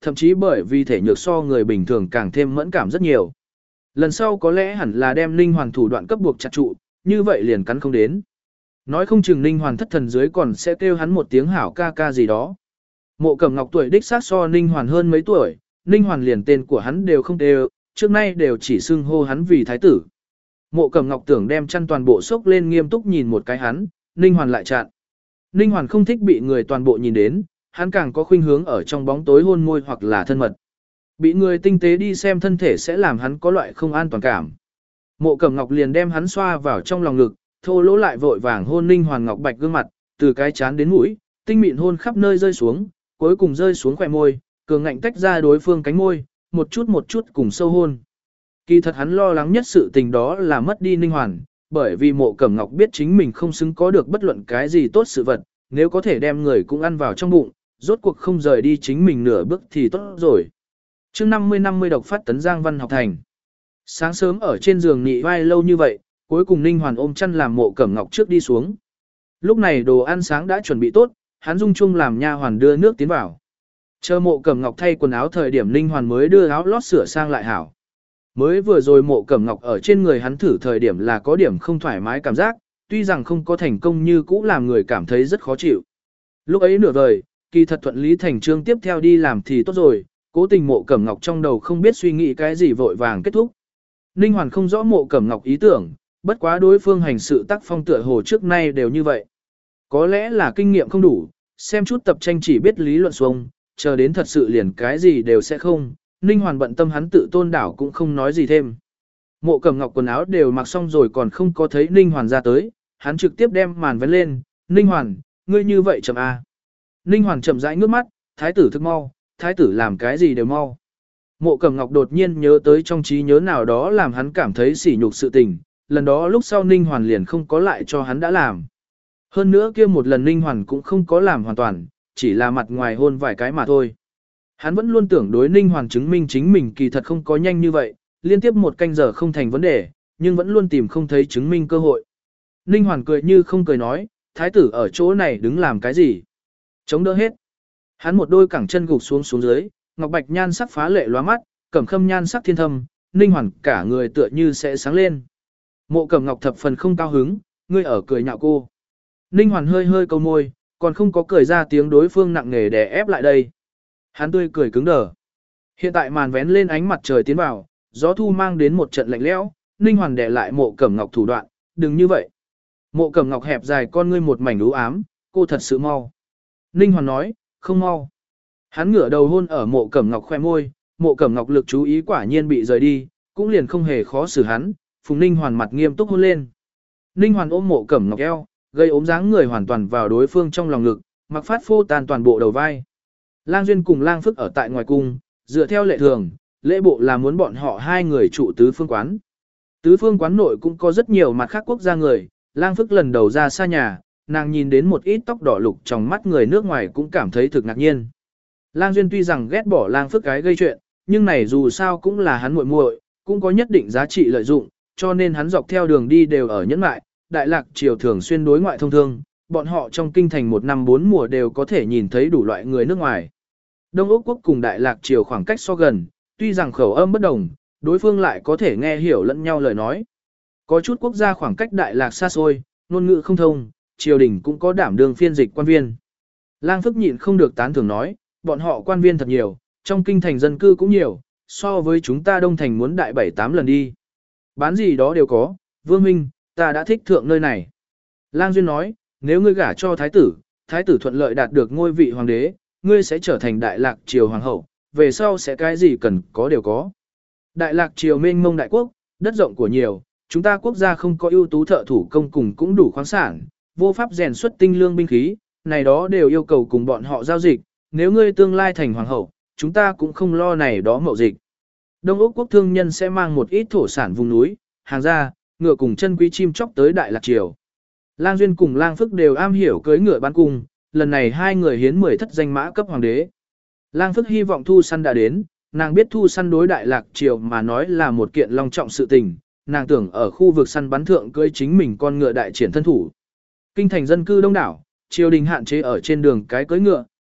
thậm chí bởi vì thể nhược so người bình thường càng thêm mẫn cảm rất nhiều. Lần sau có lẽ hẳn là đem Ninh Hoàn thủ đoạn cấp buộc chặt trụ, như vậy liền cắn không đến. Nói không chừng Ninh Hoàn thất thần dưới còn sẽ kêu hắn một tiếng hảo ca ca gì đó. Mộ Cẩm Ngọc tuổi đích xác so Ninh Hoàn hơn mấy tuổi, Ninh Hoàn liền tên của hắn đều không đều, trước nay đều chỉ xưng hô hắn vì thái tử. Mộ Cẩm Ngọc tưởng đem chăn toàn bộ sốc lên nghiêm túc nhìn một cái hắn, Ninh Hoàn lại chặn. Ninh Hoàn không thích bị người toàn bộ nhìn đến, hắn càng có khuynh hướng ở trong bóng tối hôn môi hoặc là thân mật. Bị người tinh tế đi xem thân thể sẽ làm hắn có loại không an toàn cảm. Mộ Cẩm Ngọc liền đem hắn xoa vào trong lòng ngực, thô lỗ lại vội vàng hôn Ninh Hoàn ngọc bạch gương mặt, từ cái chán đến mũi, tinh mịn hôn khắp nơi rơi xuống, cuối cùng rơi xuống khóe môi, cường ngạnh tách ra đối phương cánh môi, một chút một chút cùng sâu hôn. Kỳ thật hắn lo lắng nhất sự tình đó là mất đi Ninh Hoàn, bởi vì Mộ Cẩm Ngọc biết chính mình không xứng có được bất luận cái gì tốt sự vật, nếu có thể đem người cũng ăn vào trong bụng, rốt cuộc không rời đi chính mình nửa bước thì tốt rồi. Chương năm mươi năm mươi độc phát tấn Giang Văn học thành. Sáng sớm ở trên giường nị vai lâu như vậy, cuối cùng Ninh Hoàn ôm chăn làm Mộ Cẩm Ngọc trước đi xuống. Lúc này đồ ăn sáng đã chuẩn bị tốt, hắn dung chung làm nha hoàn đưa nước tiến vào. Chờ Mộ Cẩm Ngọc thay quần áo thời điểm Ninh Hoàn mới đưa áo lót sửa sang lại hảo. Mới vừa rồi Mộ Cẩm Ngọc ở trên người hắn thử thời điểm là có điểm không thoải mái cảm giác, tuy rằng không có thành công như cũ làm người cảm thấy rất khó chịu. Lúc ấy nửa vời, kỳ thật thuận lý thành trương tiếp theo đi làm thì tốt rồi, cố tình Mộ Cẩm Ngọc trong đầu không biết suy nghĩ cái gì vội vàng kết thúc. Ninh Hoàn không rõ Mộ Cẩm Ngọc ý tưởng, bất quá đối phương hành sự tác phong tựa hồ trước nay đều như vậy. Có lẽ là kinh nghiệm không đủ, xem chút tập tranh chỉ biết lý luận xuông, chờ đến thật sự liền cái gì đều sẽ không, Ninh Hoàn bận tâm hắn tự tôn đảo cũng không nói gì thêm. Mộ Cẩm Ngọc quần áo đều mặc xong rồi còn không có thấy Ninh Hoàn ra tới, hắn trực tiếp đem màn vén lên, Ninh Hoàn, ngươi như vậy chậm a. Ninh Hoàn chậm rãi ngước mắt, thái tử thức mau, thái tử làm cái gì đều mau. Mộ Cẩm Ngọc đột nhiên nhớ tới trong trí nhớ nào đó làm hắn cảm thấy sỉ nhục sự tình, lần đó lúc sau Ninh Hoàn liền không có lại cho hắn đã làm. Hơn nữa kia một lần Ninh Hoàn cũng không có làm hoàn toàn, chỉ là mặt ngoài hôn vài cái mà thôi. Hắn vẫn luôn tưởng đối Ninh Hoàn chứng minh chính mình kỳ thật không có nhanh như vậy, liên tiếp một canh giờ không thành vấn đề, nhưng vẫn luôn tìm không thấy chứng minh cơ hội. Ninh Hoàn cười như không cười nói, thái tử ở chỗ này đứng làm cái gì? Chống đỡ hết. Hắn một đôi cẳng chân gục xuống xuống dưới, ngọc bạch nhan sắc phá lệ lóa mắt, cẩm khâm nhan sắc thiên thâm, Ninh Hoàn cả người tựa như sẽ sáng lên. Mộ Cẩm Ngọc thập phần không cao hứng, ngươi ở cười nhạo cô. Ninh Hoàn hơi hơi câu môi, còn không có cười ra tiếng đối phương nặng nề đè ép lại đây. Hắn tươi cười cứng đờ. Hiện tại màn vén lên ánh mặt trời tiến vào, gió thu mang đến một trận lạnh lẽo, Ninh Hoàn đè lại Mộ Cẩm Ngọc thủ đoạn, đừng như vậy. Mộ Cẩm Ngọc hẹp dài con ngươi một mảnh u ám, cô thật sự mau. Ninh Hoàn nói, không mau. Hắn ngửa đầu hôn ở Mộ Cẩm Ngọc khoe môi, Mộ Cẩm Ngọc lực chú ý quả nhiên bị rời đi, cũng liền không hề khó xử hắn, Phùng Ninh Hoàn mặt nghiêm túc hôn lên. Ninh Hoàn ôm Mộ Cẩm Ngọc eo, gây ốm dáng người hoàn toàn vào đối phương trong lòng ngực, mặc phát phô tan toàn bộ đầu vai. Lang Duyên cùng Lang Phức ở tại ngoài cung, dựa theo lệ thường, lễ bộ là muốn bọn họ hai người trụ tứ phương quán. Tứ phương quán nội cũng có rất nhiều mặt khác quốc gia người, Lang Phức lần đầu ra xa nhà, nàng nhìn đến một ít tóc đỏ lục trong mắt người nước ngoài cũng cảm thấy thực ngạc nhiên. Lang Duyên tuy rằng ghét bỏ Lang Phức cái gây chuyện, nhưng này dù sao cũng là hắn muội muội, cũng có nhất định giá trị lợi dụng, cho nên hắn dọc theo đường đi đều ở nhẫn mại. Đại Lạc triều thường xuyên đối ngoại thông thương, bọn họ trong kinh thành một năm bốn mùa đều có thể nhìn thấy đủ loại người nước ngoài. Đông Úc quốc cùng Đại Lạc triều khoảng cách so gần, tuy rằng khẩu âm bất đồng, đối phương lại có thể nghe hiểu lẫn nhau lời nói. Có chút quốc gia khoảng cách Đại Lạc xa xôi, ngôn ngữ không thông, triều đình cũng có đảm đương phiên dịch quan viên. Lang Phức nhịn không được tán thưởng nói, bọn họ quan viên thật nhiều, trong kinh thành dân cư cũng nhiều, so với chúng ta Đông Thành muốn đại bảy tám lần đi. Bán gì đó đều có, Vương Minh, ta đã thích thượng nơi này. Lang Duyên nói, nếu ngươi gả cho thái tử, thái tử thuận lợi đạt được ngôi vị hoàng đế, ngươi sẽ trở thành Đại Lạc triều hoàng hậu, về sau sẽ cái gì cần có đều có. Đại Lạc triều mênh mông đại quốc, đất rộng của nhiều, chúng ta quốc gia không có ưu tú thợ thủ công cùng cũng đủ khoáng sản, vô pháp rèn xuất tinh lương binh khí, này đó đều yêu cầu cùng bọn họ giao dịch, nếu ngươi tương lai thành hoàng hậu, chúng ta cũng không lo này đó mậu dịch. Đông Úc quốc thương nhân sẽ mang một ít thổ sản vùng núi, hàng ra, ngựa cùng chân quý chim chóc tới Đại Lạc triều. Lang Duyên cùng Lang Phức đều am hiểu cưới ngựa bán cung, lần này hai người hiến mười thất danh mã cấp hoàng đế. Lang Phức hy vọng Thu Săn đã đến, nàng biết Thu Săn đối Đại Lạc triều mà nói là một kiện long trọng sự tình, nàng tưởng ở khu vực săn bắn thượng cưới chính mình con ngựa đại triển thân thủ. Kinh thành dân cư đông đảo, triều đình hạn chế ở trên đường cái cưới ngựa,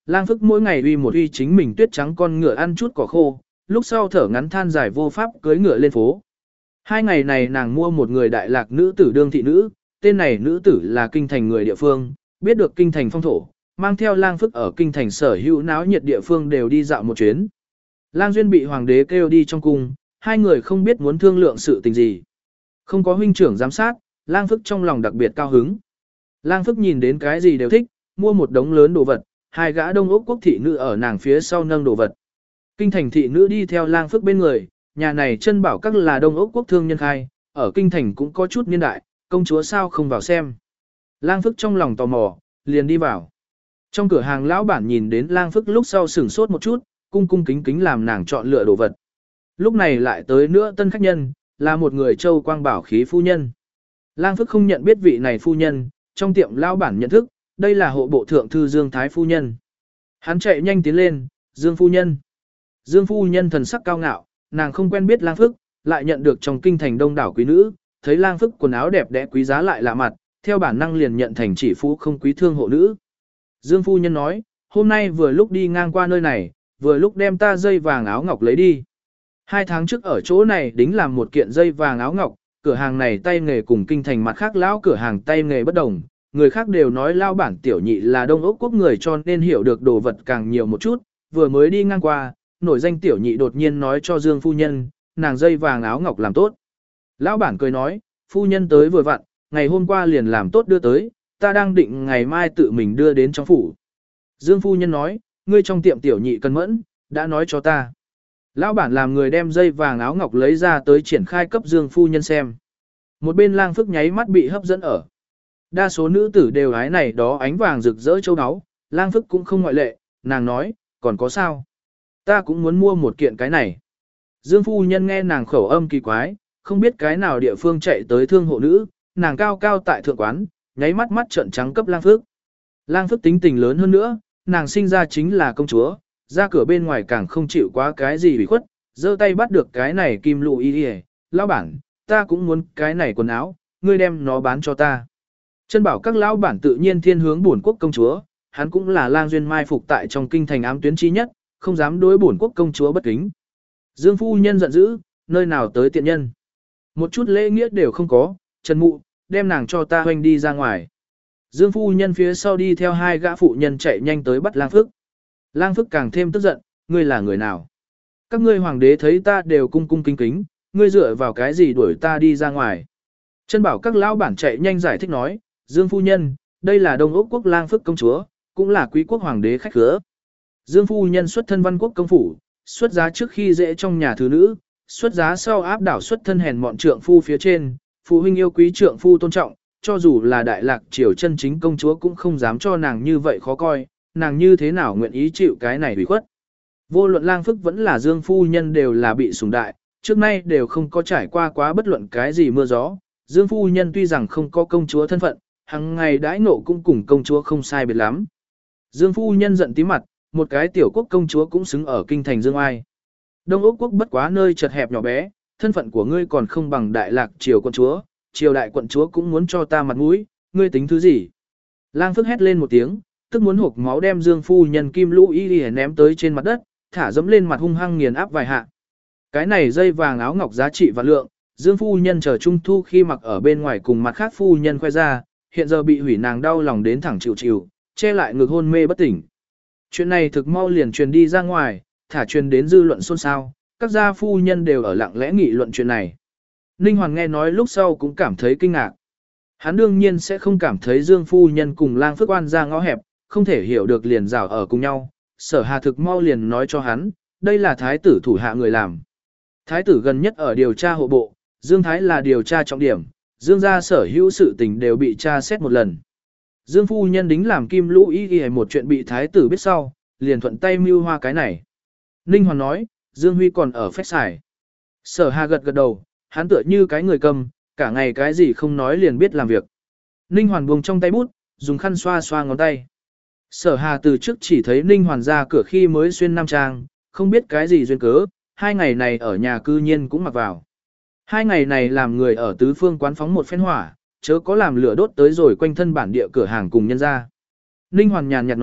lang phức mỗi ngày uy một uy chính mình tuyết trắng con ngựa ăn chút cỏ khô, lúc sau thở ngắn than dài vô pháp cưới ngựa lên phố. Hai ngày này nàng mua một người đại lạc nữ tử đương thị nữ, tên này nữ tử là kinh thành người địa phương, biết được kinh thành phong thổ, mang theo lang phức ở kinh thành sở hữu náo nhiệt địa phương đều đi dạo một chuyến. Lang Duyên bị hoàng đế kêu đi trong cung, hai người không biết muốn thương lượng sự tình gì. Không có huynh trưởng giám sát, lang phức trong lòng đặc biệt cao hứng. Lang phức nhìn đến cái gì đều thích, mua một đống lớn đồ vật, hai gã Đông Úc quốc thị nữ ở nàng phía sau nâng đồ vật. Kinh thành thị nữ đi theo lang phức bên người, nhà này chân bảo các là Đông Úc quốc thương nhân khai, ở kinh thành cũng có chút niên đại, công chúa sao không vào xem. Lang phức trong lòng tò mò, liền đi vào. Trong cửa hàng lão bản nhìn đến lang phức lúc sau sửng sốt một chút, cung cung kính kính làm nàng chọn lựa đồ vật. Lúc này lại tới nữa tân khách nhân, là một người châu quang bảo khí phu nhân. Lang phức không nhận biết vị này phu nhân, trong tiệm lão bản nhận thức, đây là hộ bộ thượng thư Dương Thái phu nhân. Hắn chạy nhanh tiến lên, Dương phu nhân. Dương phu nhân thần sắc cao ngạo, nàng không quen biết lang phức, lại nhận được trong kinh thành đông đảo quý nữ, thấy lang phức quần áo đẹp đẽ quý giá lại lạ mặt, theo bản năng liền nhận thành chỉ phú không quý thương hộ nữ. Dương phu nhân nói, hôm nay vừa lúc đi ngang qua nơi này, vừa lúc đem ta dây vàng áo ngọc lấy đi. Hai tháng trước ở chỗ này đính làm một kiện dây vàng áo ngọc, cửa hàng này tay nghề cùng kinh thành mặt khác lão cửa hàng tay nghề bất đồng, người khác đều nói lao bản tiểu nhị là Đông Úc quốc người cho nên hiểu được đồ vật càng nhiều một chút, vừa mới đi ngang qua, nổi danh tiểu nhị đột nhiên nói cho Dương phu nhân, nàng dây vàng áo ngọc làm tốt. Lão bản cười nói, phu nhân tới vừa vặn, ngày hôm qua liền làm tốt đưa tới, ta đang định ngày mai tự mình đưa đến trong phủ. Dương phu nhân nói, ngươi trong tiệm tiểu nhị cân mẫn, đã nói cho ta. Lão bản làm người đem dây vàng áo ngọc lấy ra tới triển khai cấp Dương phu nhân xem. Một bên lang phức nháy mắt bị hấp dẫn ở. Đa số nữ tử đều hái này đó ánh vàng rực rỡ châu áo, lang phức cũng không ngoại lệ, nàng nói, còn có sao? Ta cũng muốn mua một kiện cái này. Dương phu nhân nghe nàng khẩu âm kỳ quái, không biết cái nào địa phương chạy tới thương hộ nữ, nàng cao cao tại thượng quán, nháy mắt mắt trợn trắng cấp lang phức. Lang phức tính tình lớn hơn nữa, nàng sinh ra chính là công chúa, ra cửa bên ngoài càng không chịu quá cái gì bị khuất, giơ tay bắt được cái này kim lụ y y, lão bản, ta cũng muốn cái này quần áo, ngươi đem nó bán cho ta. Chân bảo các lão bản tự nhiên thiên hướng bổn quốc công chúa, hắn cũng là lang duyên mai phục tại trong kinh thành ám tuyến chi nhất, không dám đối bổn quốc công chúa bất kính. Dương phu nhân giận dữ, nơi nào tới tiện nhân. Một chút lễ nghĩa đều không có, Trần Mụ, đem nàng cho ta hoành đi ra ngoài. Dương phu nhân phía sau đi theo hai gã phụ nhân chạy nhanh tới bắt lang phức. Lang phức càng thêm tức giận, ngươi là người nào? Các ngươi hoàng đế thấy ta đều cung cung kính kính, ngươi dựa vào cái gì đuổi ta đi ra ngoài? Chân bảo các lão bản chạy nhanh giải thích nói, Dương phu nhân, đây là Đông Úc quốc lang phức công chúa, cũng là quý quốc hoàng đế khách khứa. Dương phu nhân xuất thân văn quốc công phủ, xuất giá trước khi dễ trong nhà thứ nữ, xuất giá sau áp đảo xuất thân hèn mọn trượng phu phía trên, phụ huynh yêu quý trượng phu tôn trọng, cho dù là đại lạc triều chân chính công chúa cũng không dám cho nàng như vậy khó coi, nàng như thế nào nguyện ý chịu cái này bị khuất. Vô luận lang phức vẫn là Dương phu nhân đều là bị sủng đại, trước nay đều không có trải qua quá bất luận cái gì mưa gió. Dương phu nhân tuy rằng không có công chúa thân phận, hàng ngày đãi nộ cũng cùng công chúa không sai biệt lắm. Dương phu nhân giận tí mặt, một cái tiểu quốc công chúa cũng xứng ở kinh thành Dương Ai. Đông Úc quốc bất quá nơi chật hẹp nhỏ bé, thân phận của ngươi còn không bằng đại lạc triều quận chúa, triều đại quận chúa cũng muốn cho ta mặt mũi, ngươi tính thứ gì? Lang phức hét lên một tiếng, tức muốn hộc máu đem Dương phu nhân kim lũ y y ném tới trên mặt đất, thả dẫm lên mặt hung hăng nghiền áp vài hạ. Cái này dây vàng áo ngọc giá trị và lượng, Dương phu nhân chờ trung thu khi mặc ở bên ngoài cùng mặt khác phu nhân khoe ra, hiện giờ bị hủy nàng đau lòng đến thẳng chịu chịu, che lại ngực hôn mê bất tỉnh. Chuyện này thực mau liền truyền đi ra ngoài, thả truyền đến dư luận xôn xao, các gia phu nhân đều ở lặng lẽ nghị luận chuyện này. Ninh Hoàng nghe nói lúc sau cũng cảm thấy kinh ngạc. Hắn đương nhiên sẽ không cảm thấy Dương phu nhân cùng lang phức oan ra ngõ hẹp, không thể hiểu được liền rào ở cùng nhau. Sở Hà thực mau liền nói cho hắn, đây là thái tử thủ hạ người làm. Thái tử gần nhất ở điều tra hộ bộ, Dương Thái là điều tra trọng điểm, Dương gia sở hữu sự tình đều bị tra xét một lần. Dương phu nhân đính làm kim lũ y y một chuyện bị thái tử biết sau, liền thuận tay mưu hoa cái này. Ninh Hoàng nói, Dương Huy còn ở phách xài. Sở Hà gật gật đầu, hắn tựa như cái người cầm, cả ngày cái gì không nói liền biết làm việc. Ninh Hoàn buông trong tay bút, dùng khăn xoa xoa ngón tay. Sở Hà từ trước chỉ thấy Ninh Hoàn ra cửa khi mới xuyên nam trang, không biết cái gì duyên cớ, hai ngày này ở nhà cư nhiên cũng mặc vào. Hai ngày này làm người ở tứ phương quán phóng một phen hỏa, chớ có làm lửa đốt tới rồi quanh thân bản địa cửa hàng cùng nhân ra. Ninh Hoàn nhàn nhạt nói,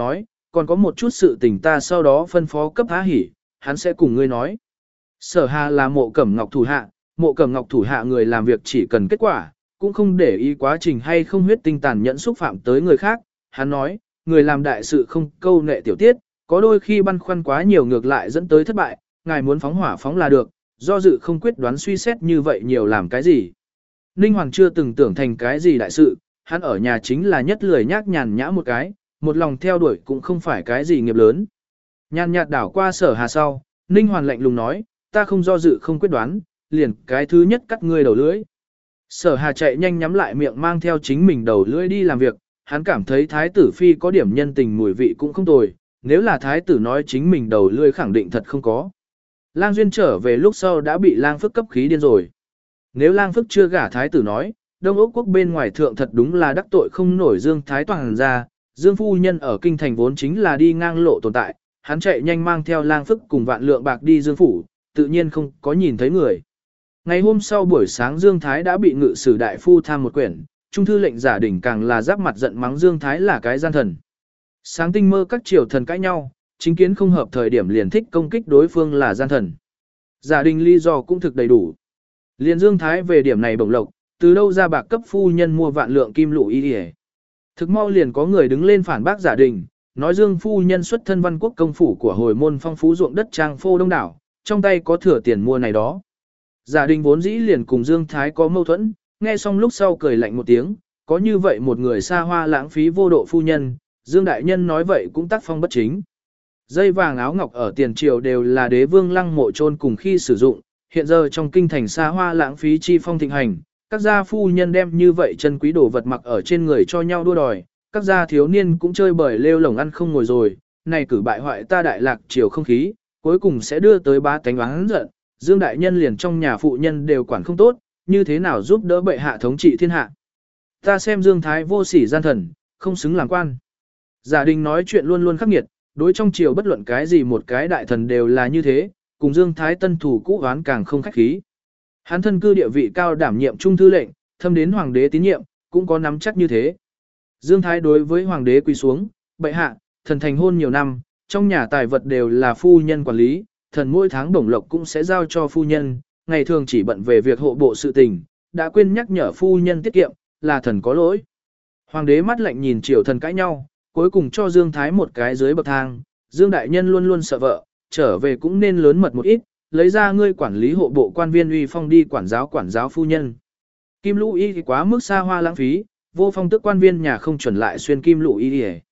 còn có một chút sự tình ta sau đó phân phó cấp Á Hỉ, hắn sẽ cùng ngươi nói. Sở Hà là Mộ Cẩm Ngọc thủ hạ, Mộ Cẩm Ngọc thủ hạ người làm việc chỉ cần kết quả, cũng không để ý quá trình hay không huyết tinh tàn nhẫn xúc phạm tới người khác. Hắn nói, người làm đại sự không câu nệ tiểu tiết, có đôi khi băn khoăn quá nhiều ngược lại dẫn tới thất bại, ngài muốn phóng hỏa phóng là được, do dự không quyết đoán suy xét như vậy nhiều làm cái gì. Ninh Hoàng chưa từng tưởng thành cái gì đại sự, hắn ở nhà chính là nhất lười nhác nhàn nhã một cái, một lòng theo đuổi cũng không phải cái gì nghiệp lớn. Nhàn nhạt đảo qua Sở Hà sau, Ninh Hoàng lạnh lùng nói, ta không do dự không quyết đoán, liền cái thứ nhất cắt ngươi đầu lưỡi. Sở Hà chạy nhanh nhắm lại miệng mang theo chính mình đầu lưỡi đi làm việc, hắn cảm thấy thái tử phi có điểm nhân tình mùi vị cũng không tồi, nếu là thái tử nói chính mình đầu lưỡi khẳng định thật không có. Lang Duyên trở về lúc sau đã bị Lang Phức cấp khí điên rồi. Nếu Lang Phức chưa gả thái tử nói, Đông Úc quốc bên ngoài thượng thật đúng là đắc tội không nổi Dương Thái Toàn ra, Dương phu nhân ở kinh thành vốn chính là đi ngang lộ tồn tại, hắn chạy nhanh mang theo Lang Phức cùng vạn lượng bạc đi Dương phủ, tự nhiên không có nhìn thấy người. Ngày hôm sau buổi sáng Dương Thái đã bị ngự sử đại phu tham một quyển, trung thư lệnh giả đỉnh càng là giáp mặt giận mắng Dương Thái là cái gian thần. Sáng tinh mơ các triều thần cãi nhau, chính kiến không hợp thời điểm liền thích công kích đối phương là gian thần. Giả đình lý do cũng thực đầy đủ. Liền Dương Thái về điểm này bổng lộc, từ đâu ra bạc cấp phu nhân mua vạn lượng kim lũ y y. Thực mau liền có người đứng lên phản bác giả đình, nói Dương phu nhân xuất thân văn quốc công phủ của hồi môn phong phú ruộng đất trang phô đông đảo, trong tay có thừa tiền mua này đó. Giả đình vốn dĩ liền cùng Dương Thái có mâu thuẫn, nghe xong lúc sau cười lạnh một tiếng, có như vậy một người xa hoa lãng phí vô độ phu nhân, Dương đại nhân nói vậy cũng tác phong bất chính. Dây vàng áo ngọc ở tiền triều đều là đế vương lăng mộ chôn cùng khi sử dụng, hiện giờ trong kinh thành xa hoa lãng phí chi phong thịnh hành, các gia phu nhân đem như vậy chân quý đồ vật mặc ở trên người cho nhau đua đòi, các gia thiếu niên cũng chơi bời lêu lồng ăn không ngồi rồi, này cử bại hoại ta đại lạc triều không khí, cuối cùng sẽ đưa tới bá tánh oán giận, Dương đại nhân liền trong nhà phụ nhân đều quản không tốt, như thế nào giúp đỡ bệ hạ thống trị thiên hạ. Ta xem Dương Thái vô sỉ gian thần, không xứng làm quan. Giả đình nói chuyện luôn luôn khắc nghiệt, đối trong triều bất luận cái gì một cái đại thần đều là như thế, cùng Dương Thái tân thủ cũ oán càng không khách khí. Hắn thân cư địa vị cao đảm nhiệm trung thư lệnh, thâm đến hoàng đế tín nhiệm, cũng có nắm chắc như thế. Dương Thái đối với hoàng đế quỳ xuống, bệ hạ, thần thành hôn nhiều năm, trong nhà tài vật đều là phu nhân quản lý, thần mỗi tháng bổng lộc cũng sẽ giao cho phu nhân, ngày thường chỉ bận về việc hộ bộ sự tình, đã quên nhắc nhở phu nhân tiết kiệm, là thần có lỗi. Hoàng đế mắt lạnh nhìn triều thần cãi nhau, cuối cùng cho Dương Thái một cái dưới bậc thang, Dương đại nhân luôn luôn sợ vợ, trở về cũng nên lớn mật một ít, lấy ra ngươi quản lý hộ bộ quan viên uy phong đi quản giáo quản giáo phu nhân. Kim lũ y quá mức xa hoa lãng phí, vô phong tức quan viên nhà không chuẩn lại xuyên kim lũ y.